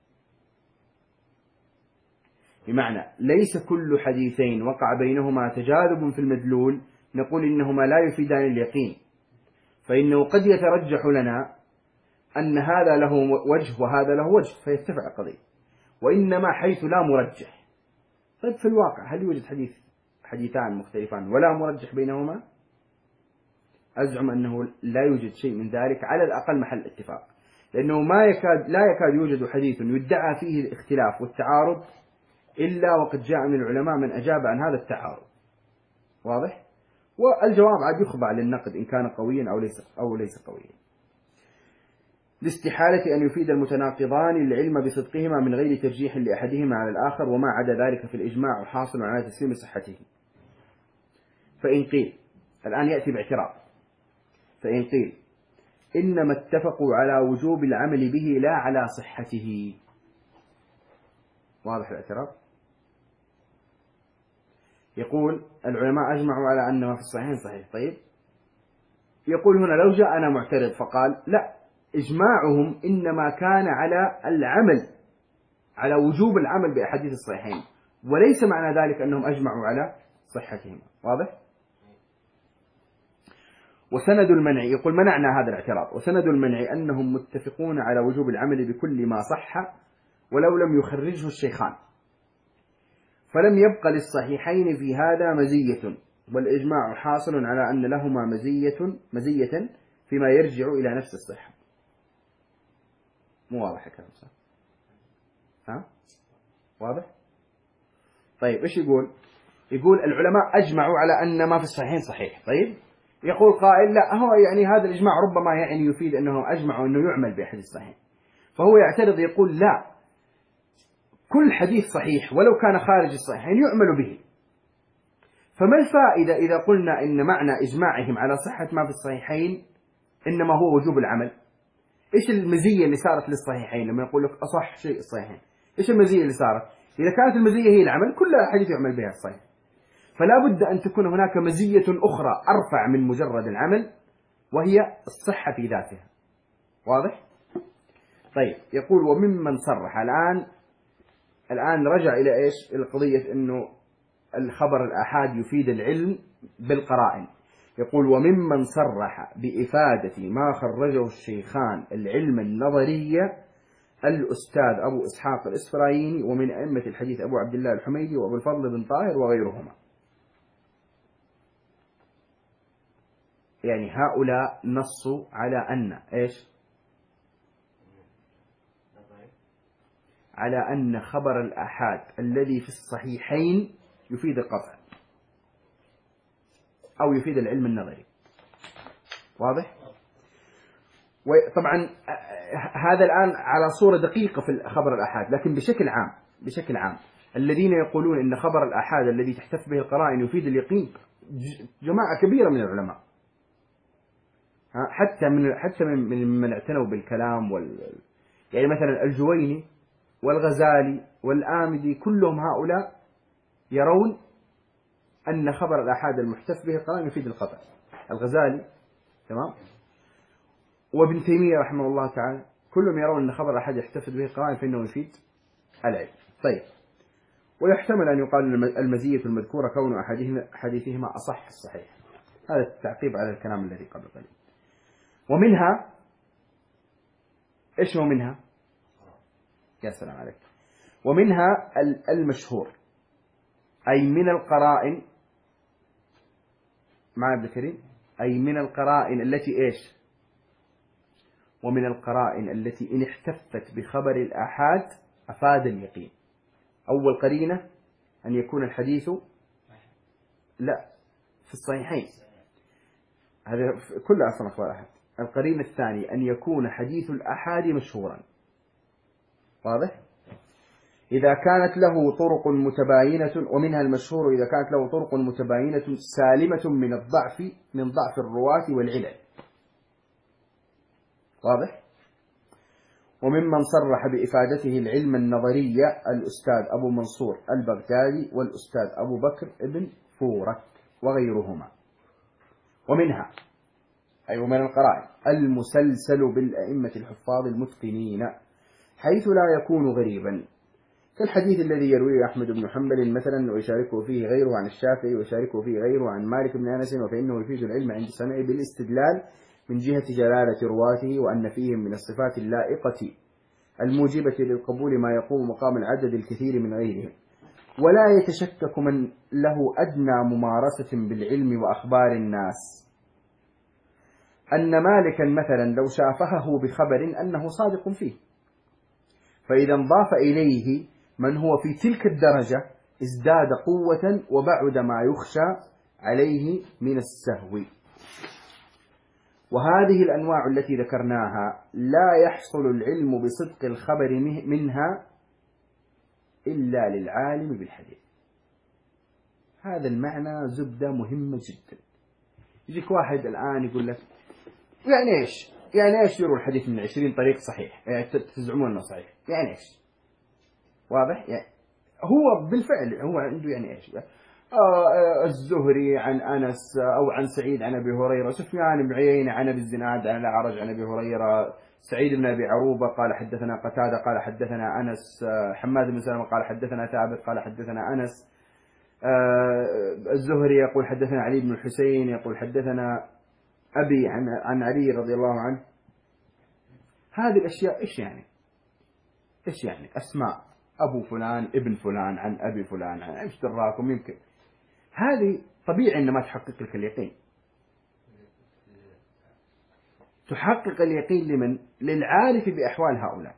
بمعنى ليس كل حديثين وقع بينهما تجاذب في المدلول نقول إنهما لا يفيدان اليقين، فإنه قد يترجح لنا أن هذا له وجه وهذا له وجه فيرتفع القضية، وإنما حيث لا مرجح. طيب، في الواقع هل يوجد حديثان مختلفان ولا مرجح بينهما؟ أزعم أنه لا يوجد شيء من ذلك، على الأقل محل اتفاق، لأنه لا يكاد يوجد حديث يدعى فيه الاختلاف والتعارض إلا وقد جاء من العلماء من أجاب عن هذا التعارض. واضح؟ والجواب عاد يخضع للنقد إن كان قويا أو ليس قويا. لاستحالة أن يفيد المتناقضان العلم بصدقهما من غير ترجيح لأحدهما على الآخر، وما عدا ذلك في الإجماع حاصل على تسليم صحته. فإن قيل، الآن يأتي باعتراض، فإن قيل إنما اتفقوا على وجوب العمل به لا على صحته. واضح الاعتراض؟ يقول العلماء أجمعوا على أن ما في الصحيحين صحيح. طيب، يقول هنا لو جاءنا معترض فقال لا، إجماعهم إنما كان على العمل، على وجوب العمل بأحاديث الصحيحين، وليس معنى ذلك أنهم أجمعوا على صحتهما. واضح؟ وسند المنع، يقول منعنا هذا الاعتراض، وسند المنع أنهم متفقون على وجوب العمل بكل ما صح ولو لم يخرجه الشيخان، فلم يبق للصحيحين في هذا مزية، والإجماع حاصل على أن لهما مزية فيما يرجع إلى نفس الصحة. مو واضح الكلام صح؟ ها؟ واضح؟ طيب، إيش يقول؟ يقول العلماء أجمعوا على أن ما في الصحيحين صحيح. طيب، يقول قائل لا، هو يعني هذا الإجماع ربما يعني يفيد أنهم أجمعوا أنه يعمل بأحاديث الصحيح، فهو يعترض يقول لا، كل حديث صحيح ولو كان خارج الصحيحين يعمل به. فما الفائدة إذا قلنا إن معنى إجماعهم على صحة ما في الصحيحين إنما هو وجوب العمل؟ إيش المزية اللي صارت للصحيحين لما يقول لك أصح شيء الصحيحين؟ إيش المزية اللي صارت؟ إذا كانت المزية هي العمل، كل حديث يعمل بها الصحيح، فلا بد أن تكون هناك مزية أخرى أرفع من مجرد العمل، وهي الصحة في ذاتها. واضح؟ طيب، يقول وممن صرح الآن رجع إلى إيش؟ إلى قضية إنه الخبر الآحاد يفيد العلم بالقرائن. يقول وممن صرح بإفادة ما خرجه الشيخان العلم النظرية الأستاذ أبو إسحاق الإسفرايني، ومن أئمة الحديث أبو عبد الله الحميدي وأبو الفضل بن طاهر وغيرهما. يعني هؤلاء نصوا على أن إيش؟ على أن خبر الآحاد الذي في الصحيحين يفيد القطع أو يفيد العلم النظري. واضح؟ وطبعا هذا الآن على صورة دقيقة في خبر الآحاد، لكن بشكل عام الذين يقولون إن خبر الآحاد الذي تحتف به القرائن يفيد اليقين جماعة كبيرة من العلماء، حتى من اعتنوا بالكلام يعني مثلا الجويني والغزالي والآمدي، كلهم هؤلاء يرون أن خبر الآحاد المحتف به القرائن يفيد القطع. الغزالي تمام، وابن تيمية رحمه الله تعالى، كلهم يرون أن خبر الآحاد يحتف به القرائن فإنه يفيد العلم. طيب، ويحتمل أن يقال المزية المذكورة كون حديثهما أصح الصحيح. هذا التعقيب على الكلام الذي قبل قليل. ومنها إيش هو منها؟ يا سلام عليك. ومنها المشهور، أي من القرائن، مع ابن كريم، أي من القرائن التي إيش؟ ومن القرائن التي إن احتفت بخبر الآحاد أفاد اليقين. أول قرينة أن يكون الحديث لا في الصحيحين، هذا كلها أصلا أخبار أحد. القرينة الثانية أن يكون حديث الآحاد مشهورا، واضح؟ إذا كانت له طرق متباينة، ومنها المشهور إذا كانت له طرق متباينة سالمة من ضعف الرواة والعلل، واضح؟ وممن صرح بإفادته العلم النظري الأستاذ أبو منصور البغدادي والأستاذ أبو بكر ابن فورك وغيرهما. ومنها أي ومن القرائن المسلسل بالأئمة الحفاظ المتقنين، حيث لا يكون غريبا، كالحديث الذي يرويه أحمد بن حنبل مثلا ويشاركه فيه غيره عن الشافعي ويشاركه فيه غيره عن مالك بن أنس، وفإنه يفيد العلم عند سمعه بالاستدلال من جهة جلالة رواته، وأن فيهم من الصفات اللائقة الموجبة للقبول ما يقوم مقام العدد الكثير من غيرهم. ولا يتشكك من له أدنى ممارسة بالعلم وأخبار الناس أن مالكا مثلا لو شافهه بخبر أنه صادق فيه، فإذا انضاف إليه من هو في تلك الدرجة ازداد قوة وبعد ما يخشى عليه من السهو. وهذه الأنواع التي ذكرناها لا يحصل العلم بصدق الخبر منها إلا للعالم بالحديث. هذا المعنى زبدة مهمة جدا. يجيك واحد الآن يقول لك يعني إيش؟ يعني إيش يروي الحديث من 20 طريق صحيح؟ يعني تزعمون أنه صحيح؟ يعني إيش؟ واضح؟ يعني هو بالفعل هو عنده يعني إيش؟ الزهري عن أنس أو عن سعيد عن أبي هريرة، سفيان بن عيينة عن أبي الزناد عن الأعرج عن أبي هريرة، سعيد بن أبي عروبة قال حدثنا قتادة قال حدثنا أنس، حماد بن سلمة قال حدثنا ثابت قال حدثنا أنس، الزهري يقول حدثنا علي بن الحسين يقول حدثنا أبي عن علي رضي الله عنه. هذه الأشياء إيش يعني؟ إيش يعني؟ أسماء أبو فلان ابن فلان عن أبي فلان عن إيش دراكم؟ يمكن هذه طبيعي إن ما تحقق لك اليقين. تحقق اليقين لمن؟ للعارف بأحوال هؤلاء.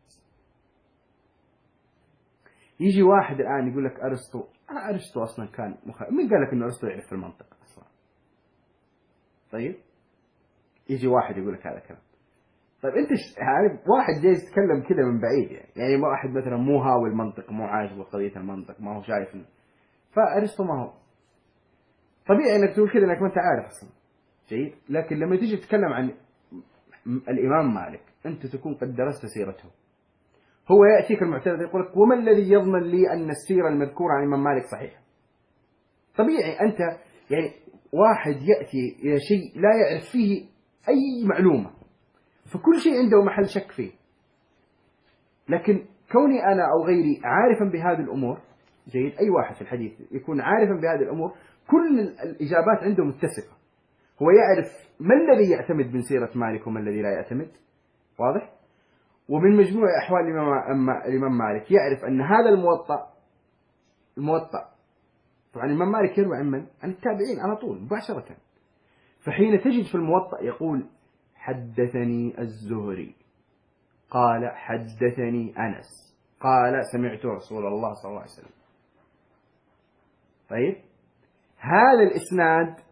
يجي واحد الآن يقول لك أرسطو أصلا كان من قال لك إنه أرسطو يعرف في المنطق أصلا؟ طيب يجي واحد يقول لك هذا كلام. طيب أنت عارف واحد جاي يتكلم كذا من بعيد، يعني واحد مثلا مو هاوي المنطق، مو عايش بقضية المنطق، ما هو شايف فأرسطو ما هو طبيعي انك تقول كذا انك ما انت عارف اصلا. جيد. لكن لما تيجي تتكلم عن الامام مالك انت تكون قد درست سيرته. هو ياتيك المعترض يقول لك وما الذي يضمن لي ان السيره المذكوره عن الامام مالك صحيحه؟ طبيعي انت يعني واحد ياتي الى شيء لا يعرف فيه اي معلومه، فكل شيء عنده محل شك فيه. لكن كوني انا او غيري عارفا بهذه الامور، جيد، اي واحد في الحديث يكون عارفا بهذه الامور، كل الإجابات عنده متسقة. هو يعرف ما الذي يعتمد من سيرة مالك وما الذي لا يعتمد، واضح؟ ومن مجموع أحوال الإمام مالك يعرف أن هذا الموطأ طبعا الإمام مالك يروي عن من؟ عن التابعين على طول مباشرة. فحين تجد في الموطأ يقول حدثني الزهري قال حدثني أنس قال سمعت رسول الله صلى الله عليه وسلم. طيب هذا الإسناد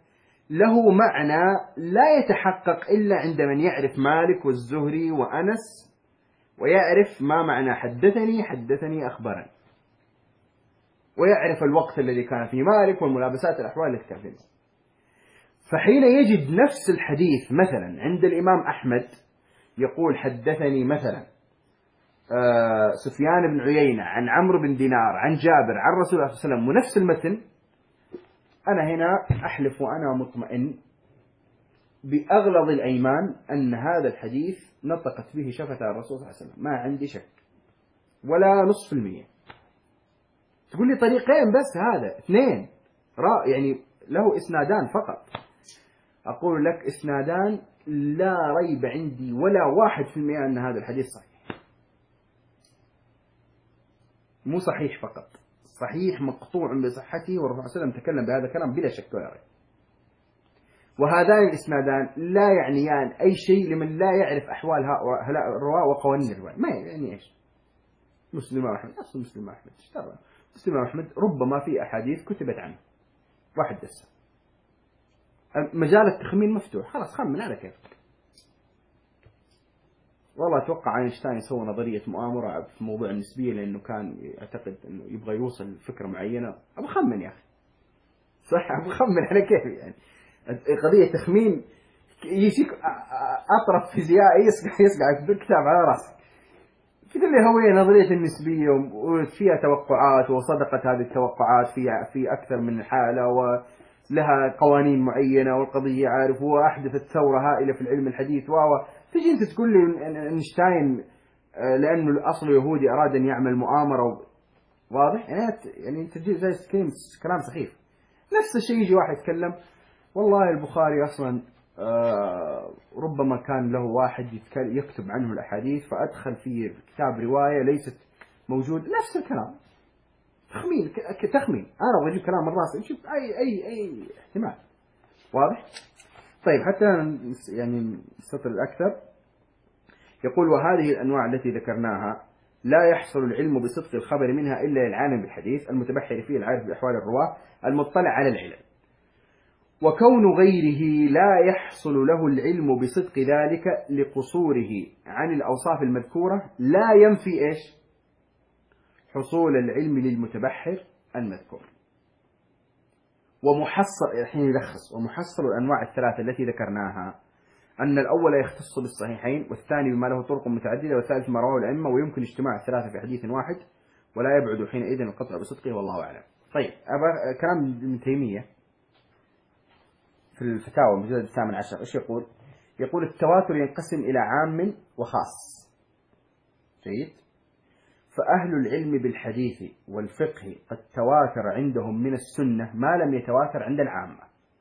له معنى لا يتحقق إلا عند من يعرف مالك والزهري وأنس، ويعرف ما معنى حدثني أخبرني، ويعرف الوقت الذي كان فيه مالك والملابسات الأحوال التي كان فيها. فحين يجد نفس الحديث مثلا عند الإمام أحمد يقول حدثني مثلا سفيان بن عيينة عن عمرو بن دينار عن جابر عن رسول الله صلى الله عليه وسلم ونفس المتن، أنا هنا أحلف وأنا مطمئن بأغلظ الأيمان أن هذا الحديث نطقت به شفة الرسول صلى الله عليه وسلم، ما عندي شك ولا نصف المية. تقول لي طريقين بس، هذا اثنين يعني له إسنادان فقط. أقول لك إسنادان لا ريب عندي ولا 1% أن هذا الحديث صحيح. مو صحيح فقط، صحيح مقطوع بصحته، والرسول صلى الله عليه وسلم تكلم بهذا الكلام بلا شك ولا ريب. وهذان الإسنادان لا يعنيان أي شيء لمن لا يعرف أحوال هؤلاء الرواة وقوانين الرواية. ما يعني إيش مسلم أحمد، أصل مسلم أحمد اشترى مسلم أحمد ربما في أحاديث كتبت عنه واحد دسة، مجال التخمين مفتوح، خلاص خمن على كيفك. والله أتوقع أينشتاين سوى نظرية مؤامرة في موضوع النسبية لأنه كان يعتقد أنه يبغى يوصل لفكرة معينة. أبغى أخمن يا أخي، صح أبغى أخمن على كيفي يعني. قضية تخمين يجيك أطرف فيزيائي يسقع يكتب كتاب على رأسك في اللي هو نظرية النسبية وفيها توقعات وصدقت هذه التوقعات في أكثر من حالة ولها قوانين معينة، والقضية عارف هو أحدثت ثورة هائلة في العلم الحديث تجي أنت تقول لي أينشتاين لأنه الأصل يهودي أراد أن يعمل مؤامرة واضح يعني أنت تجي زي كلام سخيف. نفس الشيء يجي واحد يتكلم والله البخاري أصلا ربما كان له واحد يكتب عنه الأحاديث فأدخل في كتاب رواية ليست موجود، نفس الكلام تخمين. أنا أبغى أجيب كلام الراس نشوف أي احتمال واضح. طيب حتى يعني السطر الأكثر يقول وهذه الأنواع التي ذكرناها لا يحصل العلم بصدق الخبر منها إلا للعالم بالحديث المتبحر فيه العارف بأحوال الرواة المطلع على العلل، وكون غيره لا يحصل له العلم بصدق ذلك لقصوره عن الأوصاف المذكورة لا ينفي إيش حصول العلم للمتبحر المذكور. ومحصل الحين يلخص ومحصل الأنواع الثلاثة التي ذكرناها أن الأول يختص بالصحيحين، والثاني بما له طرق متعددة، والثالث ما رواه الأئمة، ويمكن اجتماع الثلاثة في حديث واحد ولا يبعد حينئذ القطع بصدقه والله أعلم. طيب كلام ابن تيمية في الفتاوى المجلد 18 إيش يقول؟ يقول التواتر ينقسم إلى عام وخاص. جيد. فأهل العلم بالحديث والفقه قد تواتر عندهم من السنة ما لم يتواتر عند العامة،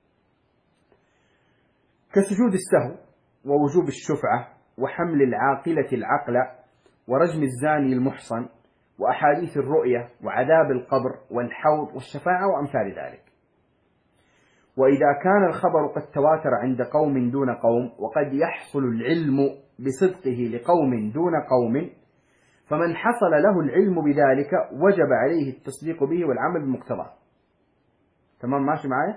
كسجود السهو ووجوب الشفعة وحمل العاقلة العقل ورجم الزاني المحصن وأحاديث الرؤية وعذاب القبر والحوض والشفاعة وأمثال ذلك. وإذا كان الخبر قد تواتر عند قوم دون قوم وقد يحصل العلم بصدقه لقوم دون قوم، فمن حصل له العلم بذلك وجب عليه التصديق به والعمل بمقتضاه. تمام ماشي معايا؟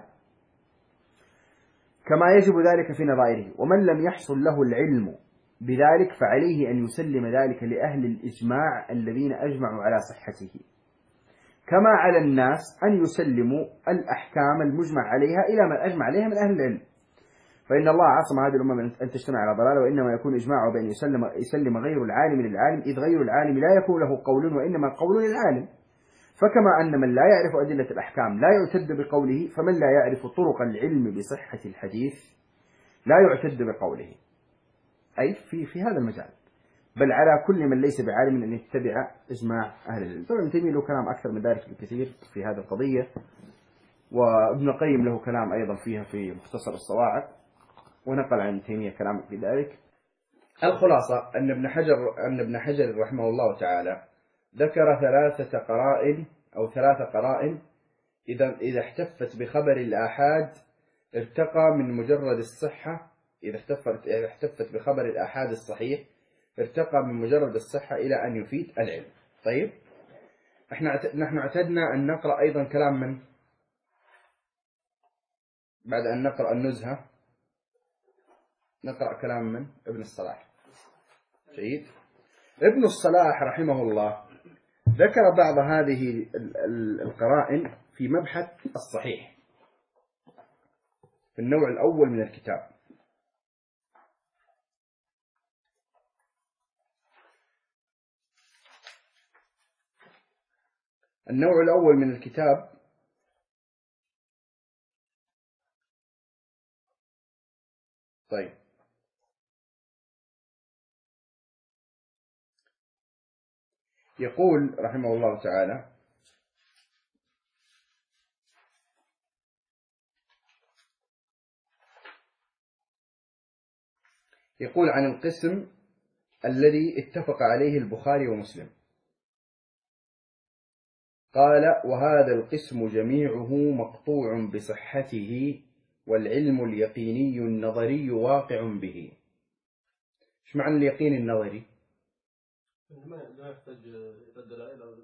كما يجب ذلك في نظائره. ومن لم يحصل له العلم بذلك فعليه أن يسلم ذلك لأهل الإجماع الذين أجمعوا على صحته، كما على الناس أن يسلموا الأحكام المجمع عليها إلى من أجمع عليها من أهل العلم، فإن الله عصم هذه الأمة من أن تجتمع على ضلالة، وإنما يكون إجماعه بأن يسلم غير العالم للعالم، إذ غير العالم لا يكون له قول وإنما قول للعالم. فكما أن من لا يعرف أدلة الأحكام لا يعتد بقوله، فمن لا يعرف طرق العلم بصحة الحديث لا يعتد بقوله، أي في هذا المجال، بل على كل من ليس بعالم أن يتبع إجماع أهل العلم. طبعا ابن تيمية له كلام أكثر من ذلك بكثير في هذه القضية، وابن القيم له كلام أيضا فيها في مختصر الصواعق، ونقل عن تيمية كلام في ذلك. الخلاصة أن ابن حجر رحمه الله تعالى ذكر ثلاث قرائن إذا احتفت بخبر الآحاد ارتقى من مجرد الصحة، إذا احتفت بخبر الآحاد الصحيح ارتقى من مجرد الصحة إلى أن يفيد العلم. طيب نحن اعتدنا أن نقرأ أيضا كلام من بعد أن نقرأ النزهة نقرأ كلام من ابن الصلاح. جيد. ابن الصلاح رحمه الله ذكر بعض هذه القرائن في مبحث الصحيح في النوع الأول من الكتاب. النوع الأول من الكتاب طيب يقول رحمه الله تعالى: يقول عن القسم الذي اتفق عليه البخاري ومسلم، قال: وهذا القسم جميعه مقطوع بصحته والعلم اليقيني النظري واقع به. ايش معنى اليقين النظري؟ لا يحتاج الدلائل أو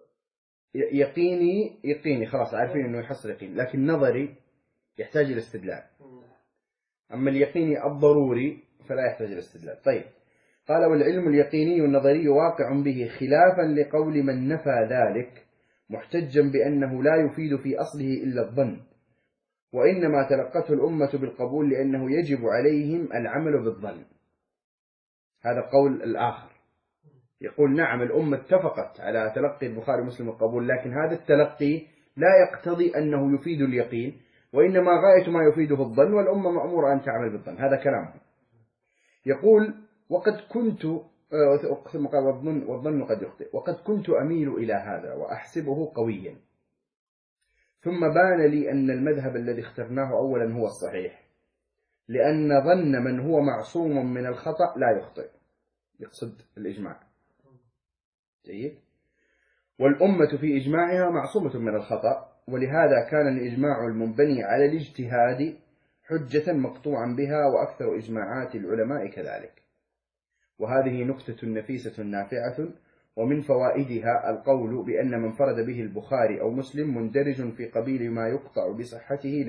يقيني خلاص عارفين انه يحصل يقين، لكن نظري يحتاج الى استدلال. اما اليقيني الضروري فلا يحتاج الى استدلال. طيب قال: والعلم اليقيني النظري واقع به، خلافا لقول من نفى ذلك محتجا بأنه لا يفيد في أصله إلا الظن، وإنما تلقته الأمة بالقبول لأنه يجب عليهم العمل بالظن. هذا قول الآخر، يقول: نعم الأمة اتفقت على تلقي البخاري ومسلم القبول، لكن هذا التلقي لا يقتضي أنه يفيد اليقين، وإنما غاية ما يفيده الظن، والأمة مأمورة أن تعمل بالظن. هذا كلامه. يقول: وقد كنت والظن قد يخطئ، وقد كنت أميل إلى هذا وأحسبه قويا، ثم بان لي أن المذهب الذي اخترناه أولا هو الصحيح، لأن ظن من هو معصوم من الخطأ لا يخطئ. يقصد الإجماع. جيد. والأمة في إجماعها معصومة من الخطأ، ولهذا كان الإجماع المنبني على الاجتهاد حجة مقطوعا بها، وأكثر إجماعات العلماء كذلك. وهذه نكتة نفيسة نافعة، ومن فوائدها القول بأن من فرد به البخاري أو مسلم مندرج في قبيل ما يقطع بصحته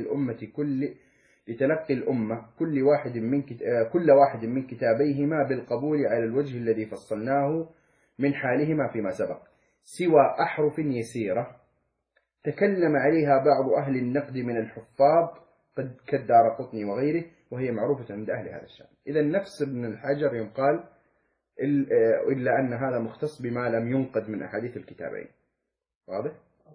لتلقي الأمة كل واحد من كتابيهما بالقبول على الوجه الذي فصلناه من حالهما فيما سبق، سوى أحرف يسيرة تكلم عليها بعض أهل النقد من الحفاظ كالدارقطني وغيره، وهي معروفة عند أهل هذا الشأن. إذا نفس ابن الحجر يقال إلا أن هذا مختص بما لم ينقد من أحاديث الكتابين. واضح؟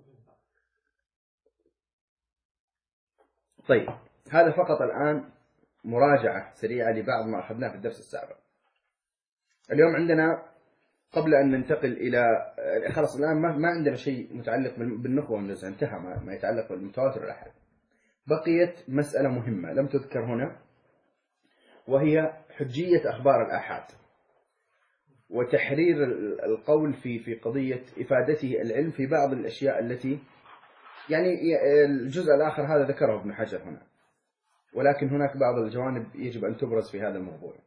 طيب هذا فقط الآن مراجعة سريعة لبعض ما أخذناه في الدرس السابق. اليوم عندنا قبل أن ننتقل إلى خلاص الآن ما عندنا شيء متعلق بالنخبة والنزهة، انتهى ما يتعلق بالمتواتر والأحاد. بقيت مسألة مهمة لم تذكر هنا، وهي حجية أخبار الآحاد وتحرير القول في قضية إفادته العلم في بعض الأشياء التي يعني الجزء الآخر هذا ذكره ابن حجر هنا، ولكن هناك بعض الجوانب يجب أن تبرز في هذا الموضوع.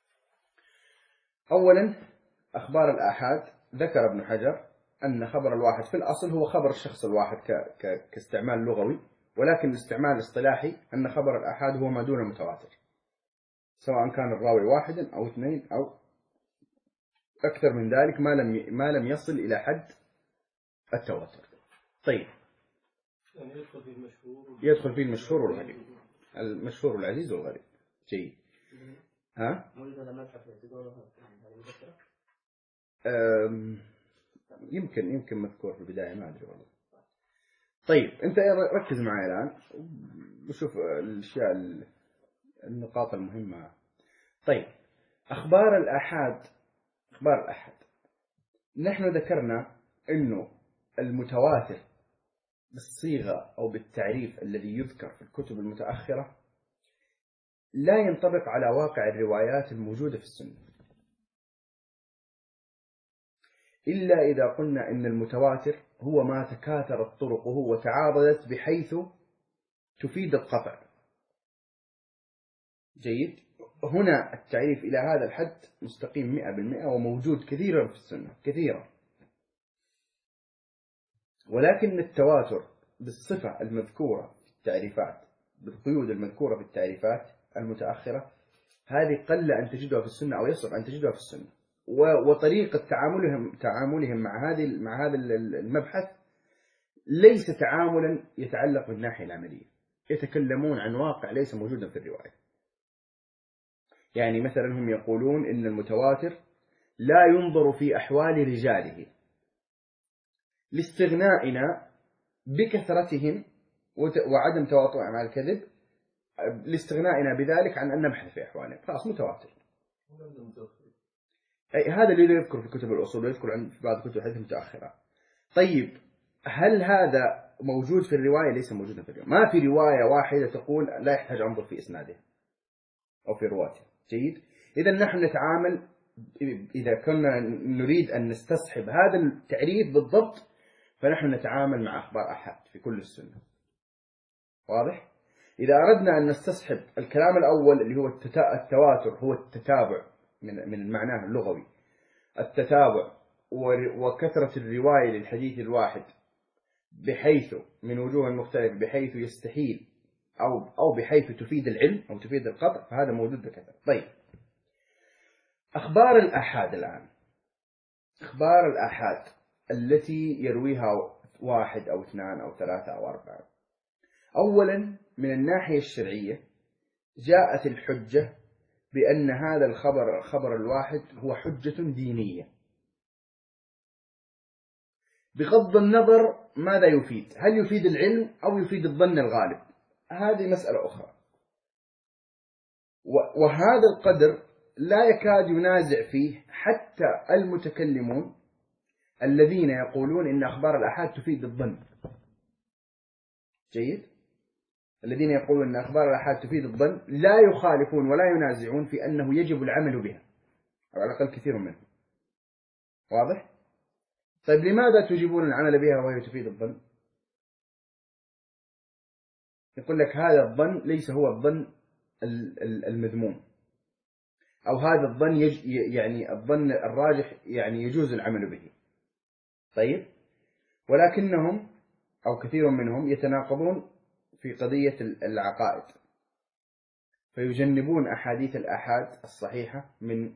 أولا أخبار الآحاد، ذكر ابن حجر أن خبر الواحد في الأصل هو خبر الشخص الواحد كاستعمال لغوي، ولكن الاستعمال الاصطلاحي أن خبر الآحاد هو ما دون المتواتر، سواء كان الراوي واحد أو اثنين أو أكثر من ذلك ما لم يصل إلى حد التواتر. طيب يعني يدخل فيه المشهور والغريب، المشهور والعزيز والغريب. جيد. ها؟ يمكن مذكور في البداية، ما أدري والله. طيب أنت ركز معي الآن وشوف الأشياء النقاط المهمة. طيب أخبار الآحاد، نحن ذكرنا أنه المتواتر بالصيغة أو بالتعريف الذي يذكر في الكتب المتأخرة لا ينطبق على واقع الروايات الموجودة في السنة، إلا إذا قلنا إن المتواتر هو ما تكاثرت طرقه وتعاضدت بحيث تفيد القطع. جيد. هنا التعريف إلى هذا الحد مستقيم 100% وموجود كثيرا في السنة كثيرا، ولكن التواتر بالصفة المذكورة في التعريفات بالقيود المذكورة في التعريفات المتأخرة هذه قل أن تجدها في السنة أو يصعب أن تجدها في السنة. وطريقة تعاملهم مع هذا المبحث ليس تعاملا يتعلق بالناحية العملية، يتكلمون عن واقع ليس موجودا في الرواية. يعني مثلا هم يقولون إن المتواتر لا ينظر في أحوال رجاله لاستغنائنا بكثرتهم وعدم تواطؤهم على الكذب، لاستغنائنا بذلك عن أن نبحث في أحوالهم، خلاص متواتر. هذا اللي يذكر في كتب الأصول ويذكر في بعض كتب الحديث المتأخرة. طيب هل هذا موجود في الرواية؟ ليس موجودا في الرواية. ما في رواية واحدة تقول لا يحتاج أنظر في إسنادها أو في رواته. جيد. إذا نحن نتعامل، إذا كنا نريد أن نستصحب هذا التعريف بالضبط فنحن نتعامل مع أخبار أحد في كل السنة. واضح؟ إذا أردنا أن نستصحب الكلام الأول اللي هو التواتر، هو التتابع من معناه اللغوي، التتابع وكثرة الرواية للحديث الواحد بحيث من وجوه مختلفة بحيث يستحيل أو بحيث تفيد العلم أو تفيد القطع، فهذا موجود بكثرة. طيب أخبار الآحاد الآن، أخبار الآحاد التي يرويها واحد أو اثنان أو ثلاثة أو أربعة، أولا من الناحية الشرعية جاءت الحجة بأن هذا الخبر الواحد هو حجة دينية بغض النظر ماذا يفيد، هل يفيد العلم أو يفيد الظن الغالب، هذه مسألة أخرى. وهذا القدر لا يكاد ينازع فيه حتى المتكلمون الذين يقولون إن أخبار الآحاد تفيد الظن. جيد. الذين يقولون أن أخبار الآحاد تفيد الظن لا يخالفون ولا ينازعون في أنه يجب العمل بها، أو على الأقل كثير منهم. واضح؟ طيب لماذا تجيبون العمل بها وهي تفيد الظن؟ يقول لك هذا الظن ليس هو الظن المذموم، أو هذا الظن يعني الظن الراجح يعني يجوز العمل به. طيب ولكنهم أو كثير منهم يتناقضون في قضية العقائد، فيجنبون أحاديث الآحاد الصحيحة من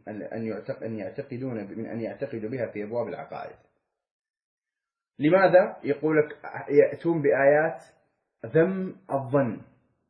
أن يعتقدوا بها في أبواب العقائد. لماذا؟ يقول لك يأتون بآيات ذم الظن.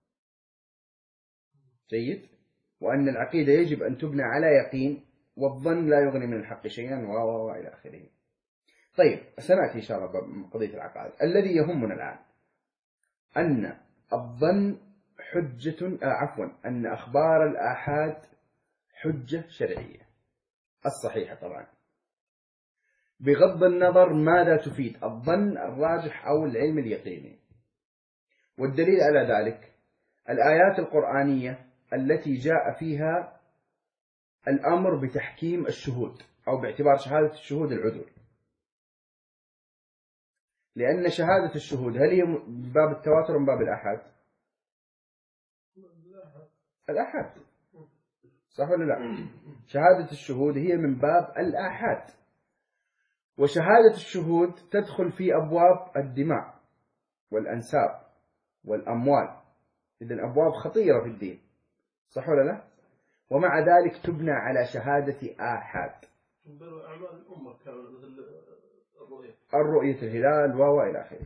جيد. وأن العقيدة يجب أن تبنى على يقين، والظن لا يغني من الحق شيئا وإلى آخره. طيب سنأتي إن شاء الله بقضية العقائد. الذي يهمنا الآن أن الظن حجة أن أخبار الآحاد حجة شرعية الصحيحة طبعا، بغض النظر ماذا تفيد، الظن الراجح أو العلم اليقيني. والدليل على ذلك الآيات القرآنية التي جاء فيها الأمر بتحكيم الشهود أو باعتبار شهادة الشهود العدول. لأن شهادة الشهود هل هي من باب التواتر من باب الآحاد؟ الآحاد، صح ولا لا؟ شهادة الشهود هي من باب الآحاد، وشهادة الشهود تدخل في أبواب الدماء والأنساب والأموال، إذن أبواب خطيرة في الدين، صح ولا لا؟ ومع ذلك تبنى على شهادة آحاد. أعمال الأمة كانوا مثل الرؤية الهلال وإلى آخره.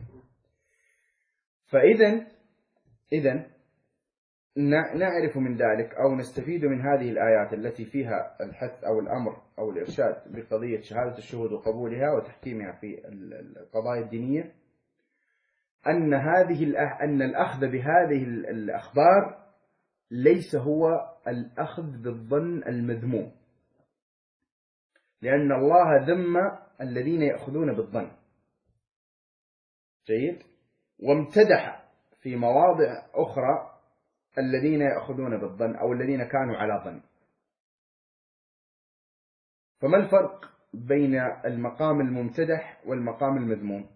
فإذن نعرف من ذلك أو نستفيد من هذه الآيات التي فيها الحث أو الأمر أو الإرشاد بقضية شهادة الشهود وقبولها وتحكيمها في القضايا الدينية، أن الأخذ بهذه الأخبار ليس هو الأخذ بالظن المذموم، لأن الله ذم الذين يأخذون بالظن. جيد. وامتدح في مواضع أخرى الذين يأخذون بالظن أو الذين كانوا على ظن. فما الفرق بين المقام الممتدح والمقام المذموم؟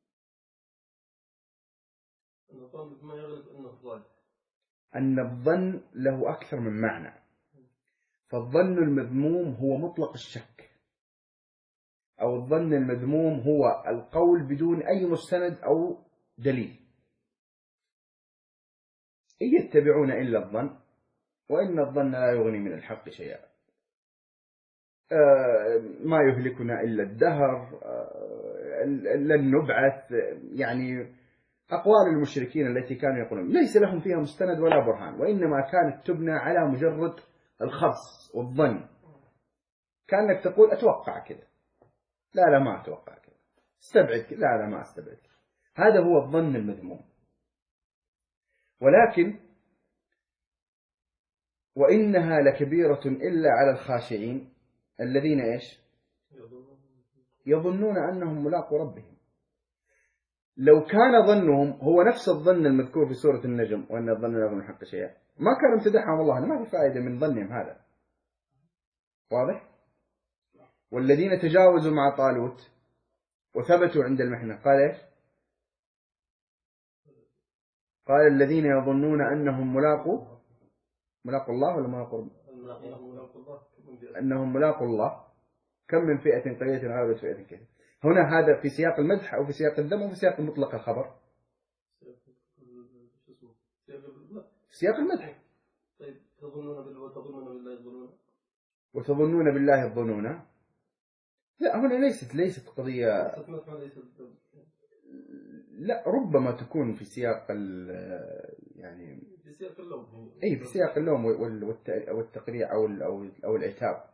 أن الظن له أكثر من معنى، فالظن المذموم هو مطلق الشك، أو الظن المذموم هو القول بدون أي مستند أو دليل. إن يتبعون إلا الظن وإن الظن لا يغني من الحق شيئا. ما يهلكنا إلا الدهر، لن نبعث، يعني أقوال المشركين التي كانوا يقولون ليس لهم فيها مستند ولا برهان، وإنما كانت تبنى على مجرد الخرص والظن. كأنك تقول أتوقع كذا، لا ما أتوقع كذا، استبعد كذا، لا ما استبعد كذا. هذا هو الظن المذموم. ولكن وإنها لكبيرة إلا على الخاشعين الذين إيش؟ يظنون أنهم ملاقوا ربهم. لو كان ظنهم هو نفس الظن المذكور في سورة النجم، وأن الظن لا يغني من الحق شيئا، ما كان امتدحهم الله، ما في فائدة من ظنهم هذا. واضح؟ والذين تجاوزوا مع طالوت وثبتوا عند المحنة قال إيش؟ قال الذين يظنون أنهم ملاقوا الله ولا ملاقوا أنهم ملاقوا الله كم من فئة قليلة غلبت فئة كثيرة. هنا هذا في سياق المدح أو في سياق الذم أو في سياق مطلق الخبر؟ في سياق المدح. طيب تظنون بالله الظنون وتظنون بالله الظنون، لا هنا ليست قضية، لا ربما تكون في سياق يعني في سياق اللوم، أي في سياق اللوم والتقريع أو العتاب.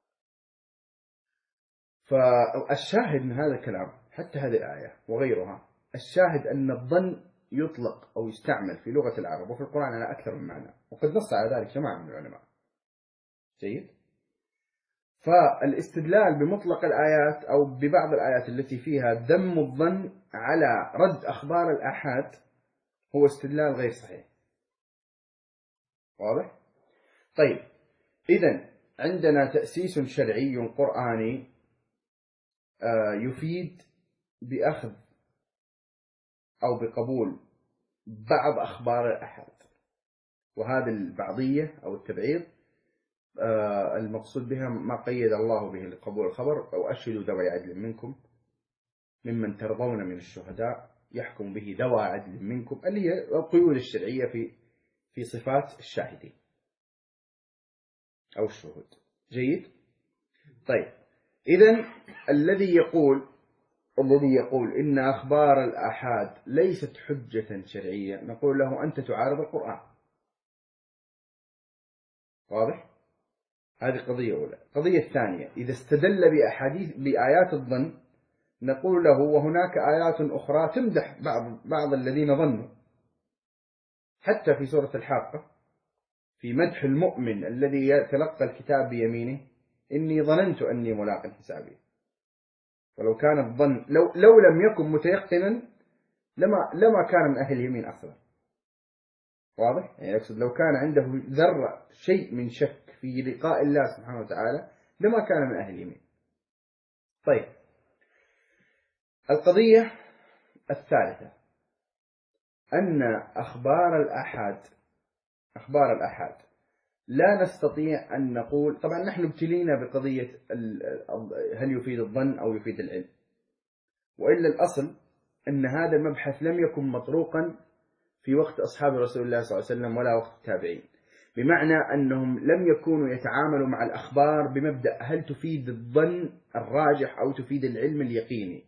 فالشاهد من هذا الكلام حتى هذه الآية وغيرها، الشاهد أن الظن يطلق أو يستعمل في لغة العرب وفي القرآن على أكثر من معنى، وقد نص على ذلك جماعة من العلماء. جيد. فالاستدلال بمطلق الآيات أو ببعض الآيات التي فيها ذم الظن على رد أخبار الآحاد هو استدلال غير صحيح. واضح؟ طيب إذن عندنا تأسيس شرعي قرآني يفيد بأخذ أو بقبول بعض أخبار الآحاد، وهذه البعضية أو التبعيض المقصود بها ما قيد الله به لقبول الخبر: أو أشهدوا ذوي عدل منكم ممن ترضون من الشهداء يحكم به ذوى عدل منكم، اللي هي القيود الشرعية في صفات الشاهدين أو الشهود. جيد. طيب إذن الذي يقول إن أخبار الآحاد ليست حجة شرعية نقول له أنت تعارض القرآن. واضح؟ هذه قضية أولى. قضية ثانية، إذا استدل بآيات الظن نقول له وهناك آيات أخرى تمدح بعض الذين ظنوا، حتى في سورة الحاقة في مدح المؤمن الذي يتلقى الكتاب بيمينه: إني ظننت أني ملاق حسابي. ولو كان الظن لو لم يكن متيقنا لما كان من أهل اليمين أصلا. واضح؟ يعني يقصد لو كان عنده ذرة شيء من شك في لقاء الله سبحانه وتعالى لما كان من أهل اليمين. طيب القضية الثالثة أن أخبار الآحاد لا نستطيع أن نقول، طبعا نحن ابتلينا بقضية هل يفيد الظن أو يفيد العلم، وإلا الأصل أن هذا المبحث لم يكن مطروقا في وقت أصحاب رسول الله صلى الله عليه وسلم ولا وقت التابعين، بمعنى أنهم لم يكونوا يتعاملوا مع الأخبار بمبدأ هل تفيد الظن الراجح أو تفيد العلم اليقيني.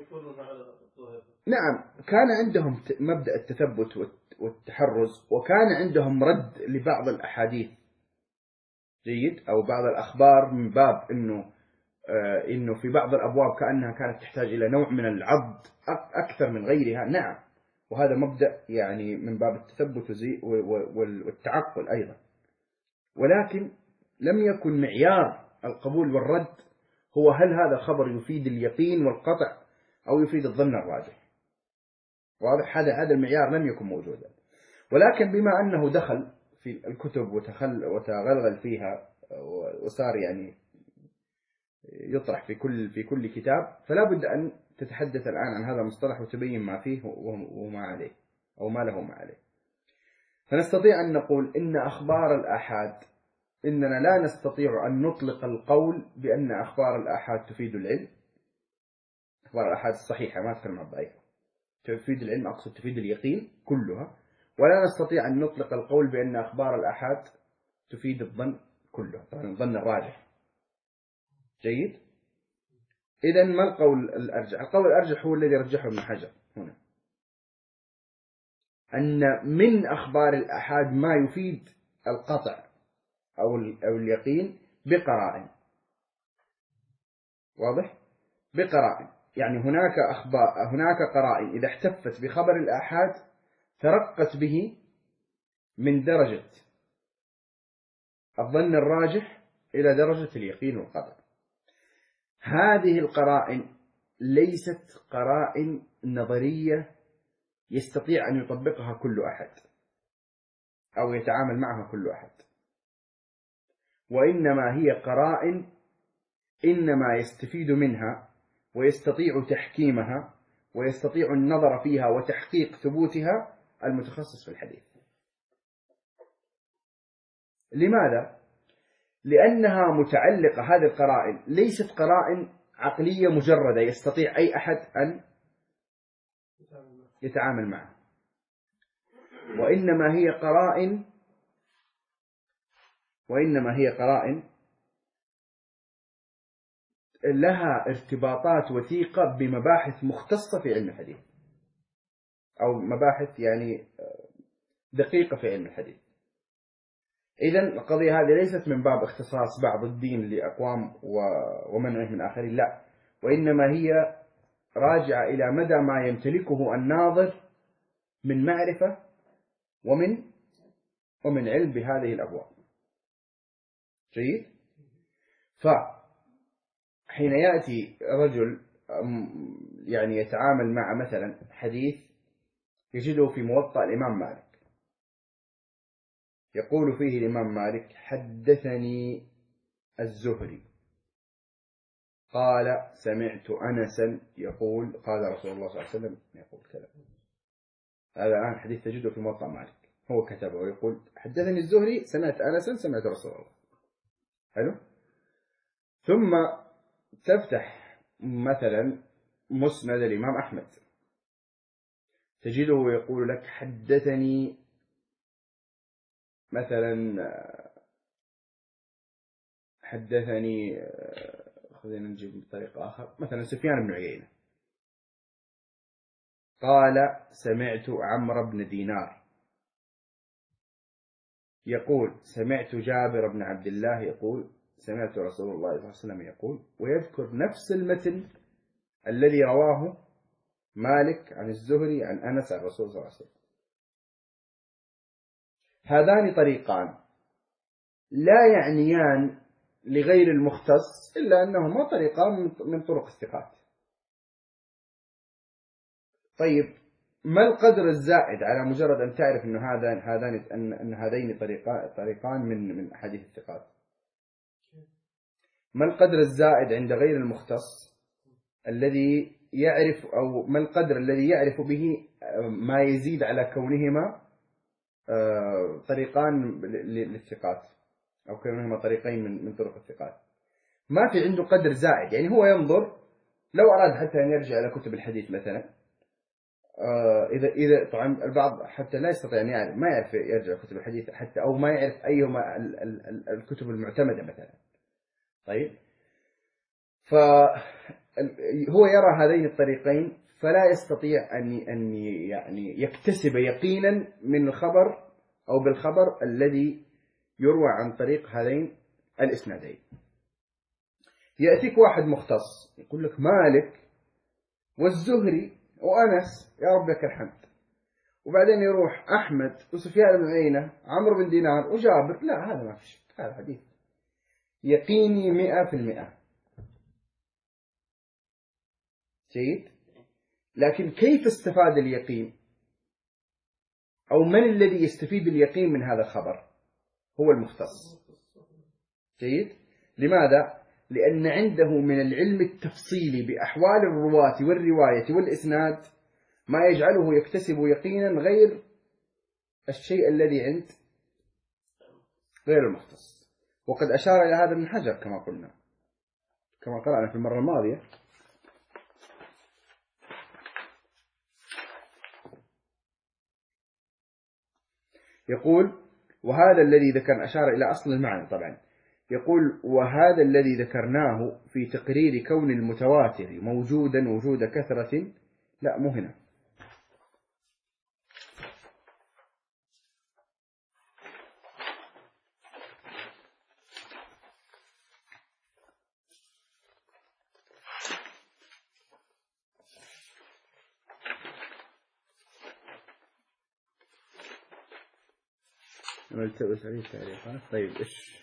نعم، كان عندهم مبدأ التثبت والتحرز، وكان عندهم رد لبعض الأحاديث. جيد. أو بعض الأخبار من باب إنه في بعض الأبواب كأنها كانت تحتاج إلى نوع من العض أكثر من غيرها. نعم، وهذا مبدأ يعني من باب التثبت والتعقل أيضا. ولكن لم يكن معيار القبول والرد هو هل هذا الخبر يفيد اليقين والقطع أو يفيد الظن الراجح. واضح؟ هذا المعيار لم يكن موجودا. ولكن بما أنه دخل في الكتب وتغلغل فيها وصار يعني يطرح في كل كتاب، فلا بد أن تتحدث الآن عن هذا المصطلح وتبين ما فيه وما عليه أو ما له ما عليه. فنستطيع أن نقول إن أخبار الآحاد، إننا لا نستطيع أن نطلق القول بأن أخبار الآحاد تفيد العلم. أخبار الآحاد الصحيحة، ما أتكلم عن الضعيفة، تفيد العلم، أقصد تفيد اليقين كلها، ولا نستطيع أن نطلق القول بأن أخبار الآحاد تفيد الظن كله، طبعا الظن الراجح. جيد. إذن ما القول الأرجح؟ القول الأرجح هو الذي رجحه ابن حجر هنا، أن من أخبار الآحاد ما يفيد القطع أو اليقين بقرائن. واضح؟ بقرائن، يعني هناك قرائن إذا احتفت بخبر الآحاد ترقت به من درجة الظن الراجح إلى درجة اليقين والقطع. هذه القرائن ليست قرائن نظرية يستطيع أن يطبقها كل أحد أو يتعامل معها كل أحد، وإنما هي قرائن إنما يستفيد منها ويستطيع تحكيمها ويستطيع النظر فيها وتحقيق ثبوتها المتخصص في الحديث. لماذا؟ لأنها متعلقة، هذه القرائن ليست قرائن عقلية مجردة يستطيع أي أحد أن يتعامل معها، وإنما هي قرائن لها ارتباطات وثيقة بمباحث مختصة في علم الحديث، أو مباحث يعني دقيقة في علم الحديث. إذن القضية هذه ليست من باب اختصاص بعض الدين لأقوام ومنعه من آخرين، لا، وإنما هي راجعة إلى مدى ما يمتلكه الناظر من معرفة ومن علم بهذه الأبواب. جيد؟ فحين يأتي رجل يعني يتعامل مع مثلا حديث يجده في موطأ الإمام مالك، يقول فيه الإمام مالك: حدثني الزهري قال سمعت أنسا يقول قال رسول الله صلى الله عليه وسلم يقول كذا. هذا الآن حديث تجده في موطأ مالك، هو كتبه ويقول حدثني الزهري سمعت أنسا سمعت رسول الله. حلو. ثم تفتح مثلا مسند الإمام أحمد تجده يقول لك حدثني مثلا خلينا نجيب بطريقة آخر، مثلا سفيان بن عيينة قال سمعت عمرو بن دينار يقول سمعت جابر بن عبد الله يقول سمعت رسول الله صلى الله عليه وسلم يقول، ويذكر نفس المتن الذي رواه مالك عن الزهري عن أنس عن الرسول صلى الله عليه وسلم. هذان طريقان لا يعنيان لغير المختص إلا أنهما طريقان من طرق الثقات. طيب ما القدر الزائد على مجرد أن تعرف أن هذين طريقان من أحاديث الثقات؟ ما القدر الزائد عند غير المختص الذي يعرف، أو ما القدر الذي يعرف به ما يزيد على كونهما طريقان للثقات أو كونهما طريقين من طرق الثقات؟ ما في عنده قدر زائد. يعني هو ينظر، لو أراد حتى أن يرجع إلى كتب الحديث مثلا، إذا طبعا البعض حتى لا يستطيع أن يعرف، ما يعرف يرجع كتب الحديث حتى، أو ما يعرف أيهما الكتب المعتمدة مثلا. طيب، فهو يرى هذين الطريقين فلا يستطيع أن يعني يكتسب يقينا من الخبر أو بالخبر الذي يروى عن طريق هذين الإسنادين. يأتيك واحد مختص يقول لك مالك والزهري وأنس يا رب لك الحمد، وبعدين يروح أحمد وسفيان بن عيينة عمرو بن دينار وجابر. لا، هذا ما في شيء، هذا حديث يقيني 100%. جيد. لكن كيف استفاد اليقين، أو من الذي يستفيد اليقين من هذا الخبر؟ هو المختص. جيد. لماذا؟ لأن عنده من العلم التفصيلي بأحوال الرواة والرواية والإسناد ما يجعله يكتسب يقينا غير الشيء الذي عند غير المختص. وقد أشار إلى هذا ابن حجر كما قلنا، كما قرأنا في المرة الماضية. يقول وهذا الذي ذكر، أشار إلى أصل المعنى طبعا، يقول وهذا الذي ذكرناه في تقرير كون المتواتر موجودا وجود كثرة، لا مو هنا، نلتبس عليه التعريفات. طيب إيش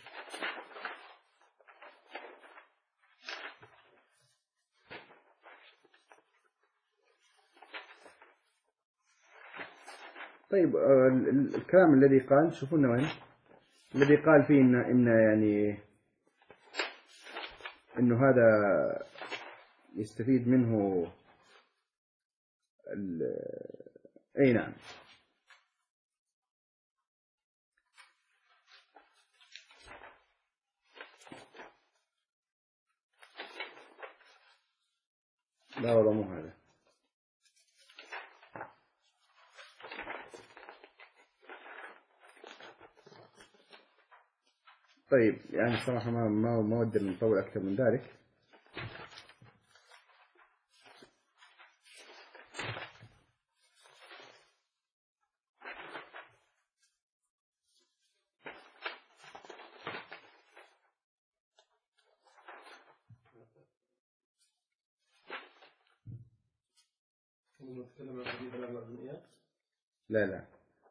طيب الكلام الذي قال، شوفونا وين الذي قال فيه إن يعني إنه هذا يستفيد منه أي نعم. لا والله مو هذا. طيب يعني صراحة ما ودي نطول أكثر من ذلك. نتكلم عن حديث الأعمال بالنيات. لا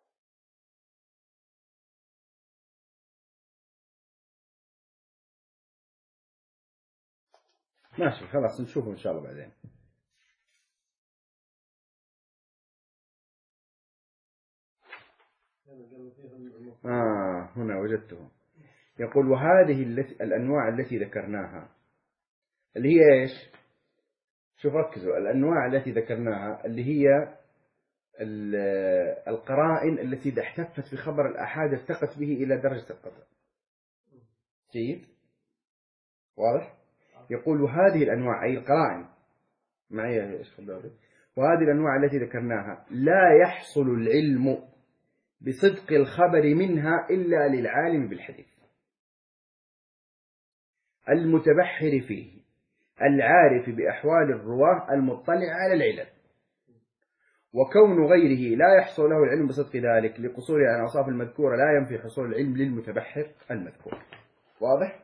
ماشي خلاص نشوفه إن شاء الله بعدين. هنا وجدته. يقول وهذه الأنواع التي ذكرناها اللي هي إيش؟ شوف ركزوا، الأنواع التي ذكرناها اللي هي القرائن التي إذا احتفت بخبر الآحاد ارتقت به إلى درجة القطع. جيد؟ واضح؟ يقول وهذه الأنواع أي القرائن معي إيش خبرت؟ وهذه الأنواع التي ذكرناها لا يحصل العلم بصدق الخبر منها إلا للعالم بالحديث المتبحر فيه العارف بأحوال الرواه المطلع على العلل، وكون غيره لا يحصل له العلم بصدق ذلك لقصوره عن الأوصاف المذكورة لا ينفي حصول العلم للمتبحر المذكور. واضح؟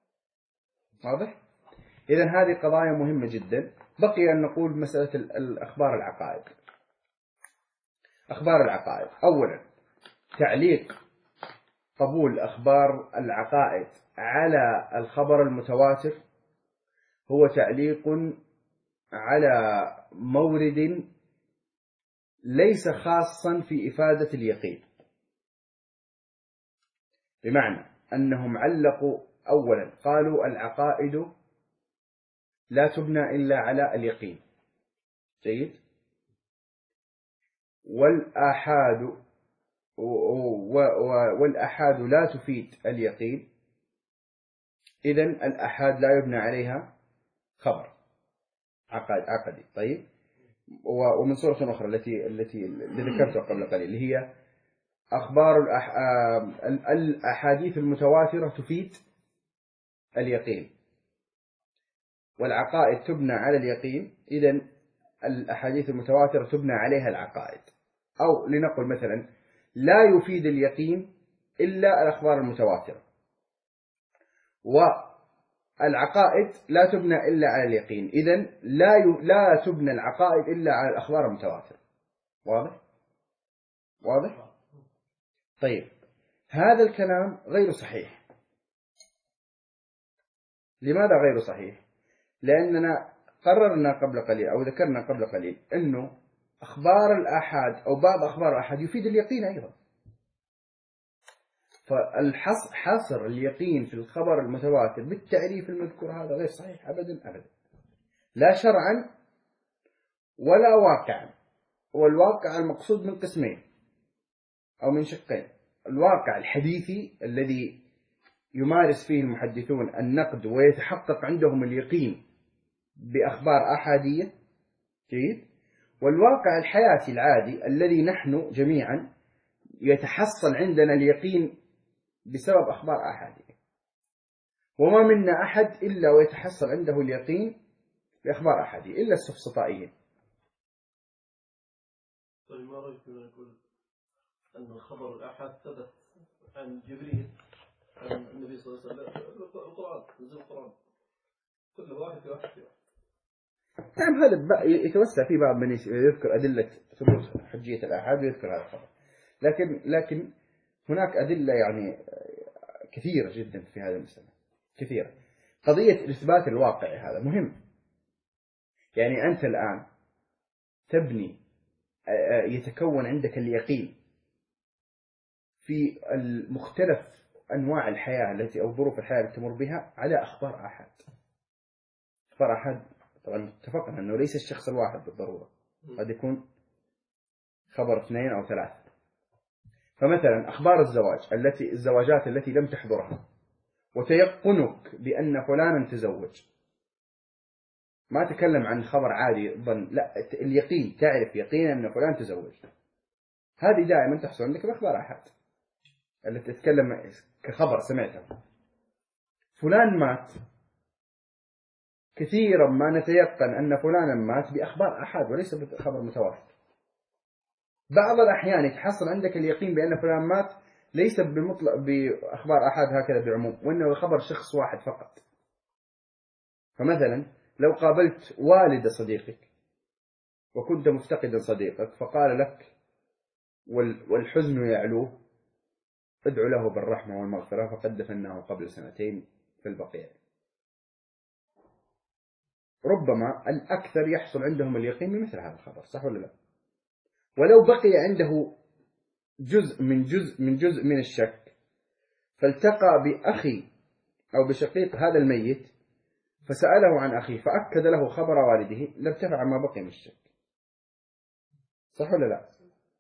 إذن هذه قضايا مهمة جدا. بقي أن نقول مسألة الأخبار العقائد. أخبار العقائد، أولا تعليق قبول أخبار العقائد على الخبر المتواتر هو تعليق على مورد ليس خاصا في إفادة اليقين، بمعنى أنهم علقوا أولا قالوا العقائد لا تبنى إلا على اليقين. جيد؟ والآحاد لا تفيد اليقين، إذن الآحاد لا يبنى عليها خبر عقدي. طيب، ومن صورة أخرى التي ذكرتها قبل قليل اللي هي أخبار الأحاديث المتواترة تفيد اليقين والعقائد تبنى على اليقين، إذن الأحاديث المتواترة تبنى عليها العقائد. أو لنقل مثلا لا يفيد اليقين إلا الأخبار المتواترة، والعقائد لا تبنى إلا على اليقين، إذن لا تبنى العقائد إلا على الأخبار المتواترة. واضح؟ طيب، هذا الكلام غير صحيح. لماذا غير صحيح؟ لأننا قررنا قبل قليل أو ذكرنا قبل قليل أنه أخبار الآحاد أو بعض أخبار الآحاد يفيد اليقين أيضا، فحصر اليقين في الخبر المتواتر بالتعريف المذكور هذا غير صحيح أبدا، لا شرعا ولا واقعا. والواقع المقصود من قسمين أو من شقين: الواقع الحديثي الذي يمارس فيه المحدثون النقد ويتحقق عندهم اليقين بأخبار أحادية. جيد؟ والواقع الحياتي العادي الذي نحن جميعا يتحصل عندنا اليقين بسبب أخبار أحادية، وما منا أحد إلا ويتحصل عنده اليقين بأخبار أحادية إلا السفسطائيين. طيب ما رأيك من يقول أن الخبر الآحاد ثبت عن جبريل عن النبي صلى الله عليه وسلم؟ القرآن نزل القرآن كل واحد في واحد. نعم، هذا يتوسع في بعض من يذكر أدلة ثبوت حجية الآحاد ويذكر هذا الخبر، لكن هناك أدلة يعني كثيرة جدا في هذا المسألة، كثيرة. قضية الإثبات الواقعي هذا مهم. يعني أنت الآن تبني، يتكون عندك اليقين في المختلف أنواع الحياة التي أو ظروف الحياة التي تمر بها على أخبار آحاد. أخبار آحاد طبعا اتفقنا أنه ليس الشخص الواحد بالضرورة، قد يكون خبر 2 أو 3. فمثلا أخبار الزواجات التي لم تحضرها وتيقنك بأن فلانا تزوج، ما تكلم عن خبر عادي ظن، لا، اليقين، تعرف يقينا أن فلان تزوج، هذه دائما تحصل عندك بأخبار أحد التي تتكلم كخبر سمعته. فلان مات، كثيرا ما نتيقن أن فلانا مات بأخبار أحد وليس بخبر متواتر. بعض الأحيان يتحصل عندك اليقين بأن فلان مات ليس بمطلق بأخبار أحد هكذا بعموم، وإنه خبر شخص واحد فقط. فمثلا لو قابلت والد صديقك وكنت مفتقدا صديقك فقال لك والحزن يعلوه ادعو له بالرحمة والمغفرة فقد دفناه قبل 2 في البقيع، ربما الأكثر يحصل عندهم اليقين بمثل هذا الخبر، صح ولا لا؟ ولو بقي عنده جزء من الشك فالتقى بأخي أو بشقيق هذا الميت فسأله عن أخيه فأكد له خبر والده لارتفع ما بقي من الشك، صح ولا لا؟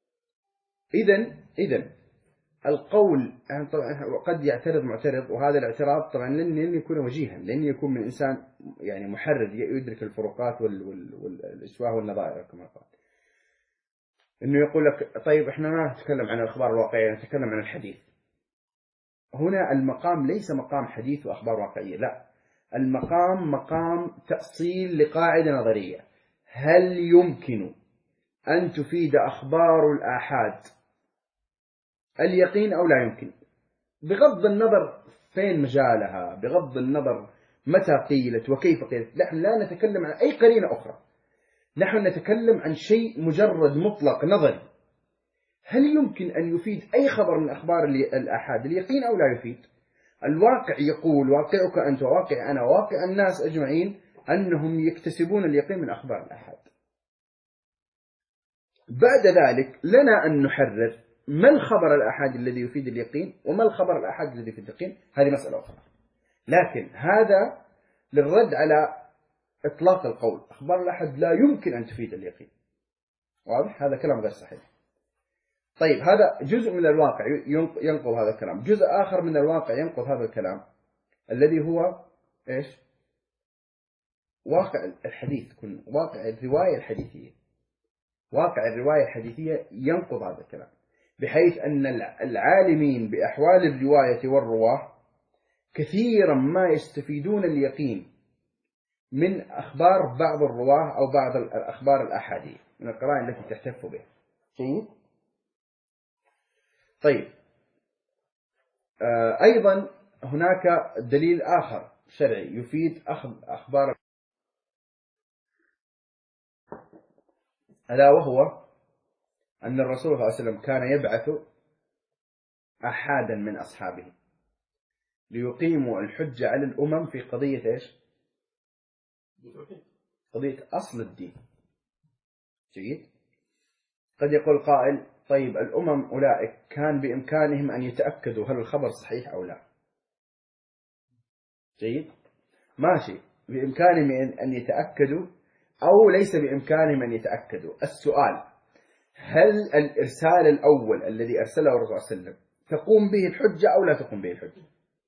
إذن القول يعني قد يعترض معترض، وهذا الاعتراض طبعا لن يكون وجيها، لن يكون من إنسان يعني محرر يدرك الفروقات والإشباه والنظائر كما قال، إنه يقول لك طيب إحنا ما نتكلم عن الأخبار الواقعية، نتكلم عن الحديث. هنا المقام ليس مقام حديث وأخبار واقعية، لا، المقام مقام تأصيل لقاعدة نظرية: هل يمكن أن تفيد أخبار الآحاد اليقين أو لا يمكن؟ بغض النظر فين مجالها، بغض النظر متى قيلت وكيف قيلت، نحن لا نتكلم عن أي قرينة أخرى، نحن نتكلم عن شيء مجرد مطلق نظري. هل يمكن أن يفيد أي خبر من أخبار الآحاد اليقين أو لا يفيد؟ الواقع يقول، واقعك أنت وواقع أنا وواقع الناس أجمعين، أنهم يكتسبون اليقين من أخبار الآحاد. بعد ذلك لنا أن نحرر ما الخبر الآحاد الذي يفيد اليقين وما الخبر الآحاد الذي يفيد اليقين، هذه مسألة أخرى. لكن هذا للرد على إطلاق القول أخبار الآحاد لا يمكن أن تفيد اليقين. واضح؟ هذا كلام غير صحيح. طيب هذا جزء من الواقع ينقض هذا الكلام، جزء آخر من الواقع ينقض هذا الكلام الذي هو إيش؟ واقع الحديث، واقع الرواية الحديثية. واقع الرواية الحديثية ينقض هذا الكلام، بحيث أن العالمين بأحوال الرواية والرواه كثيرا ما يستفيدون اليقين من أخبار بعض الرواه أو بعض الأخبار الأحادية من القرائن التي تحتف بها. جيد؟ طيب أيضا هناك دليل آخر شرعي يفيد أخذ أخبار، ألا وهو أن الرسول صلى الله عليه وسلم كان يبعث أحدا من أصحابه ليقيموا الحجة على الأمم في قضية إيش؟ قضية أصل الدين. جيد؟ قد يقول قائل طيب الأمم أولئك كان بإمكانهم أن يتأكدوا هل الخبر صحيح أو لا. جيد؟ ماشي، بإمكانهم أن يتأكدوا أو ليس بإمكانهم أن يتأكدوا. السؤال: هل الإرسال الأول الذي أرسله الرسول صلى الله عليه وسلم تقوم به الحجة أو لا تقوم به الحجة؟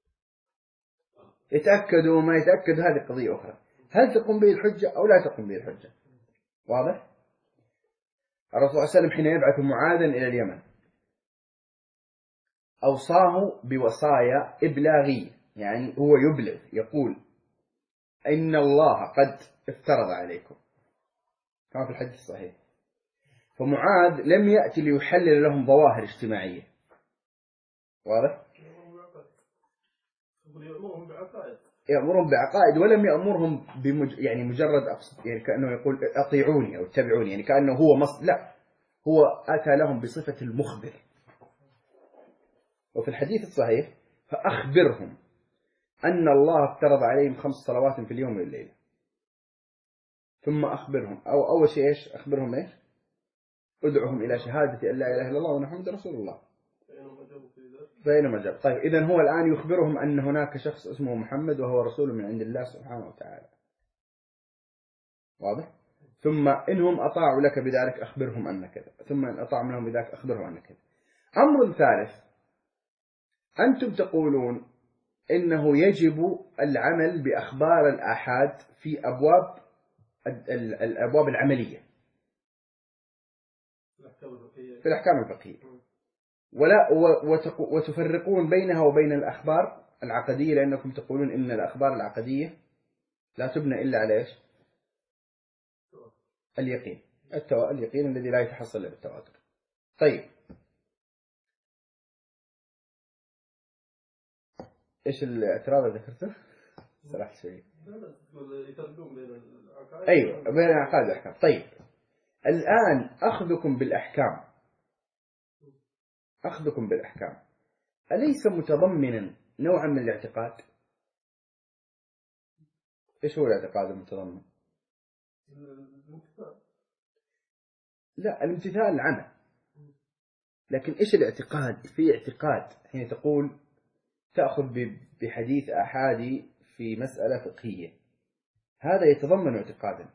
يتأكدوا وما يتأكدوا هذه قضية أخرى. هل تقوم به الحجة أو لا تقوم به الحجة؟ واضح؟ الرسول صلى الله عليه وسلم حين يبعث معاذا إلى اليمن أوصاه بوصايا إبلاغية، يعني هو يبلغ، يقول إن الله قد افترض عليكم كما في الحديث الصحيح. فمعاذ لم يأتي ليحلل لهم ظواهر اجتماعية، واضح؟ يأمرهم بعقائد، ولم يأمرهم يعني مجرد يعني كأنه يقول أطيعوني أو اتبعوني، يعني كأنه هو لا، هو أتى لهم بصفة المخبر. وفي الحديث الصحيح فأخبرهم أن الله افترض عليهم 5 صلوات في اليوم والليلة، ثم أخبرهم أول شيء إيش أخبرهم إيش؟ ادعوهم إلى شهادة أن لا إله إلا الله وأن محمد رسول الله. بينما جاب. طيب إذن هو الآن يخبرهم أن هناك شخص اسمه محمد وهو رسول من عند الله سبحانه وتعالى، واضح؟ ثم إنهم أطاعوا لك بذلك أخبرهم أن كذا، ثم إن أطاعوا منهم بذلك أخبرهم أن كذا. أمر ثالث، أنتم تقولون إنه يجب العمل بأخبار الآحاد في الأبواب العملية في الأحكام الفقهية، وتفرقون بينها وبين الأخبار العقدية، لأنكم تقولون إن الأخبار العقدية لا تبنى إلا على إيش؟ اليقين، اليقين الذي لا يتحصل إلا بالتواتر. طيب إيش الاعتراض اللي ذكرته؟ صراحة شوي. أيوة بين العقائد والأحكام. طيب الآن أخذكم بالأحكام أليس متضمنا نوعا من الاعتقاد؟ إيش هو الاعتقاد المتضمن؟ لا، الامتثال العمل، لكن إيش الاعتقاد؟ في اعتقاد حين تقول تأخذ بحديث أحادي في مسألة فقهية، هذا يتضمن اعتقادا.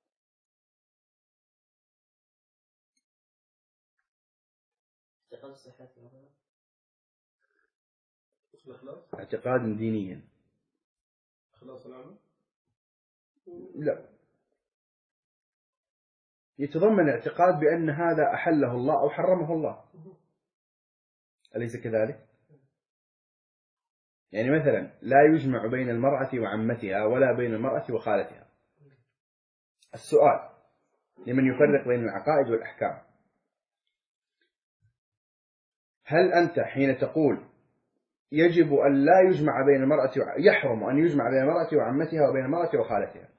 اعتقاد دينيا. لا، يتضمن اعتقاد بأن هذا أحله الله أو حرمه الله، أليس كذلك؟ يعني مثلا لا يجمع بين المرأة وعمتها ولا بين المرأة وخالتها. السؤال لمن يفرق بين العقائد والأحكام، هل أنت حين تقول يجب أن لا يجمع بين المرأة يحرم أن يجمع بين المرأة وعمتها وبين المرأة وخالتها،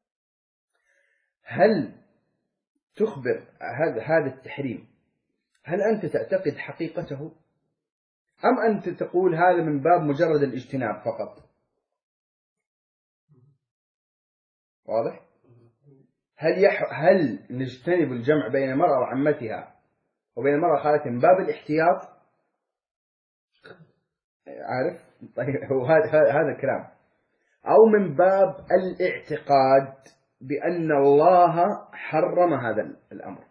هل تخبر هذا التحريم، هل أنت تعتقد حقيقته أم أنت تقول هذا من باب مجرد الاجتناب فقط؟ واضح؟ هل نجتنب الجمع بين المرأة وعمتها وبين المرأة وخالتها من باب الاحتياط؟ عارف؟ طيب هو هذا الكلام، أو من باب الاعتقاد بأن الله حرم هذا الأمر؟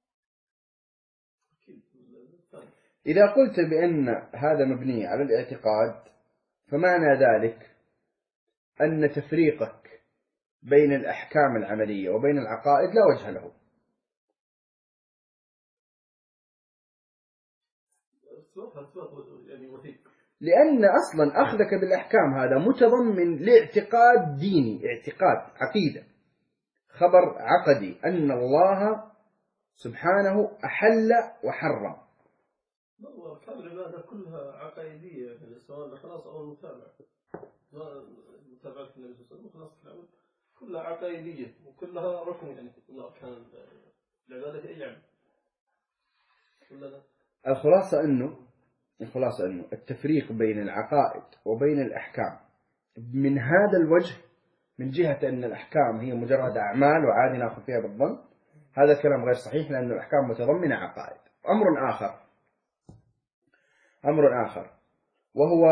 إذا قلت بأن هذا مبني على الاعتقاد فمعنى ذلك أن تفريقك بين الأحكام العملية وبين العقائد لا وجه له. لأن أصلا أخذك بالأحكام هذا متضمن لاعتقاد ديني، اعتقاد عقيدة، خبر عقدي أن الله سبحانه أحل وحرم. أركان العبادة كلها عقائدية، سواء الإخلاص أو المتابعة. متابعة النبي صلى الله عليه وسلم وخلاص العمل كلها عقائدية وكلها ركن يعني من أركان العبادة أي عمل. الخلاصة أنه التفريق بين العقائد وبين الأحكام من هذا الوجه، من جهة أن الأحكام هي مجرد أعمال وعادي نأخذ فيها بالظن، هذا الكلام غير صحيح، لأن الأحكام متضمنة عقائد. أمر آخر وهو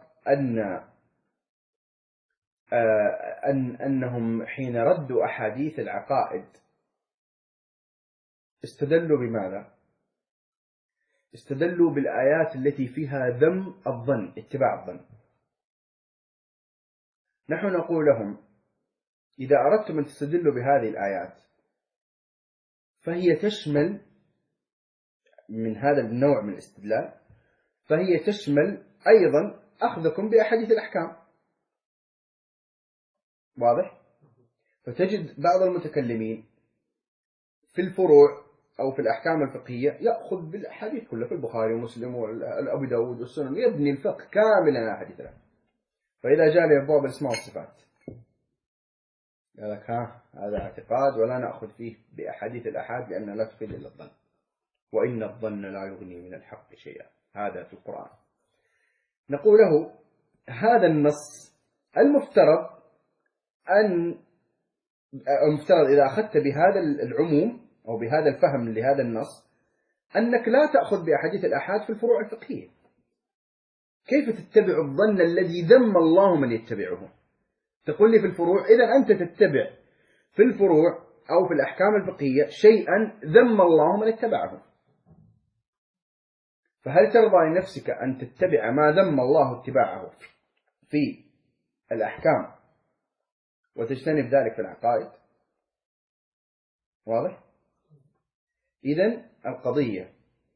أنهم حين ردوا أحاديث العقائد استدلوا بماذا؟ استدلوا بالآيات التي فيها ذم الظن، اتباع الظن. نحن نقول لهم إذا أردتم أن تستدلوا بهذه الآيات فهي تشمل من هذا النوع من الاستدلال، فهي تشمل أيضا أخذكم بأحاديث الأحكام. واضح؟ فتجد بعض المتكلمين في الفروع أو في الأحكام الفقهية يأخذ بالأحاديث كلها، في البخاري ومسلم والأبي داود والسنن، يبني الفقه كاملا على أحاديث الأحكام. فإذا جاء لأبواب الأسماء والصفات قال لك هذا اعتقاد ولا نأخذ فيه بأحاديث الأحاد لأنها لا تفيد إلا الظن، وإن الظن لا يغني من الحق شيئا، هذا في القرآن. نقول له هذا النص المفترض إذا أخذت بهذا العموم أو بهذا الفهم لهذا النص أنك لا تأخذ بأحاديث الأحاد في الفروع الفقهية. كيف تتبع الظن الذي ذم الله من يتبعه؟ تقول لي في الفروع، إذا أنت تتبع في الفروع أو في الأحكام الفقهية شيئا ذم الله من اتبعه، فهل ترضى لنفسك أن تتبع ما ذم الله اتباعه في الأحكام وتجتنب ذلك في العقائد؟ واضح؟ إذن القضية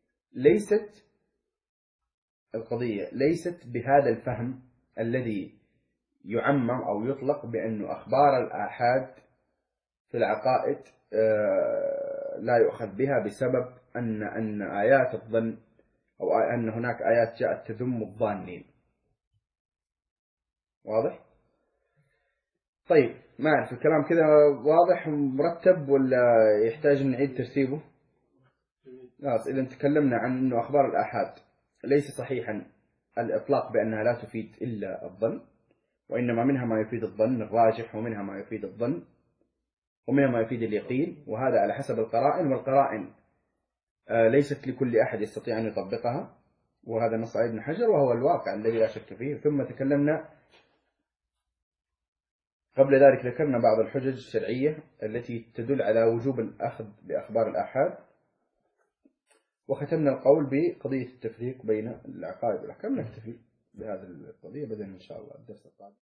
ليست بهذا الفهم الذي يعمم أو يطلق بأنه أخبار الآحاد في العقائد لا يؤخذ بها بسبب أن آيات الظن أو أن هناك آيات جاءت تذم الظانين. واضح؟ طيب، ما أعرف الكلام كذا واضح ومرتب ولا يحتاج نعيد ترتيبه؟ خلاص، إذا تكلمنا عن أنه أخبار الآحاد ليس صحيحا الإطلاق بأنها لا تفيد إلا الظن، وإنما منها ما يفيد الظن الراجح، ومنها ما يفيد الظن، ومنها ما يفيد اليقين، وهذا على حسب القرائن، والقرائن ليست لكل أحد يستطيع أن يطبقها، وهذا نص علي ابن حجر وهو الواقع الذي لا شك فيه. ثم تكلمنا قبل ذلك، ذكرنا بعض الحجج الشرعية التي تدل على وجوب الأخذ بأخبار الآحاد، وختمنا القول بقضية التفريق بين العقائد والأحكام. نكتفي بهذه القضية، بدأنا إن شاء الله الدرس القادم.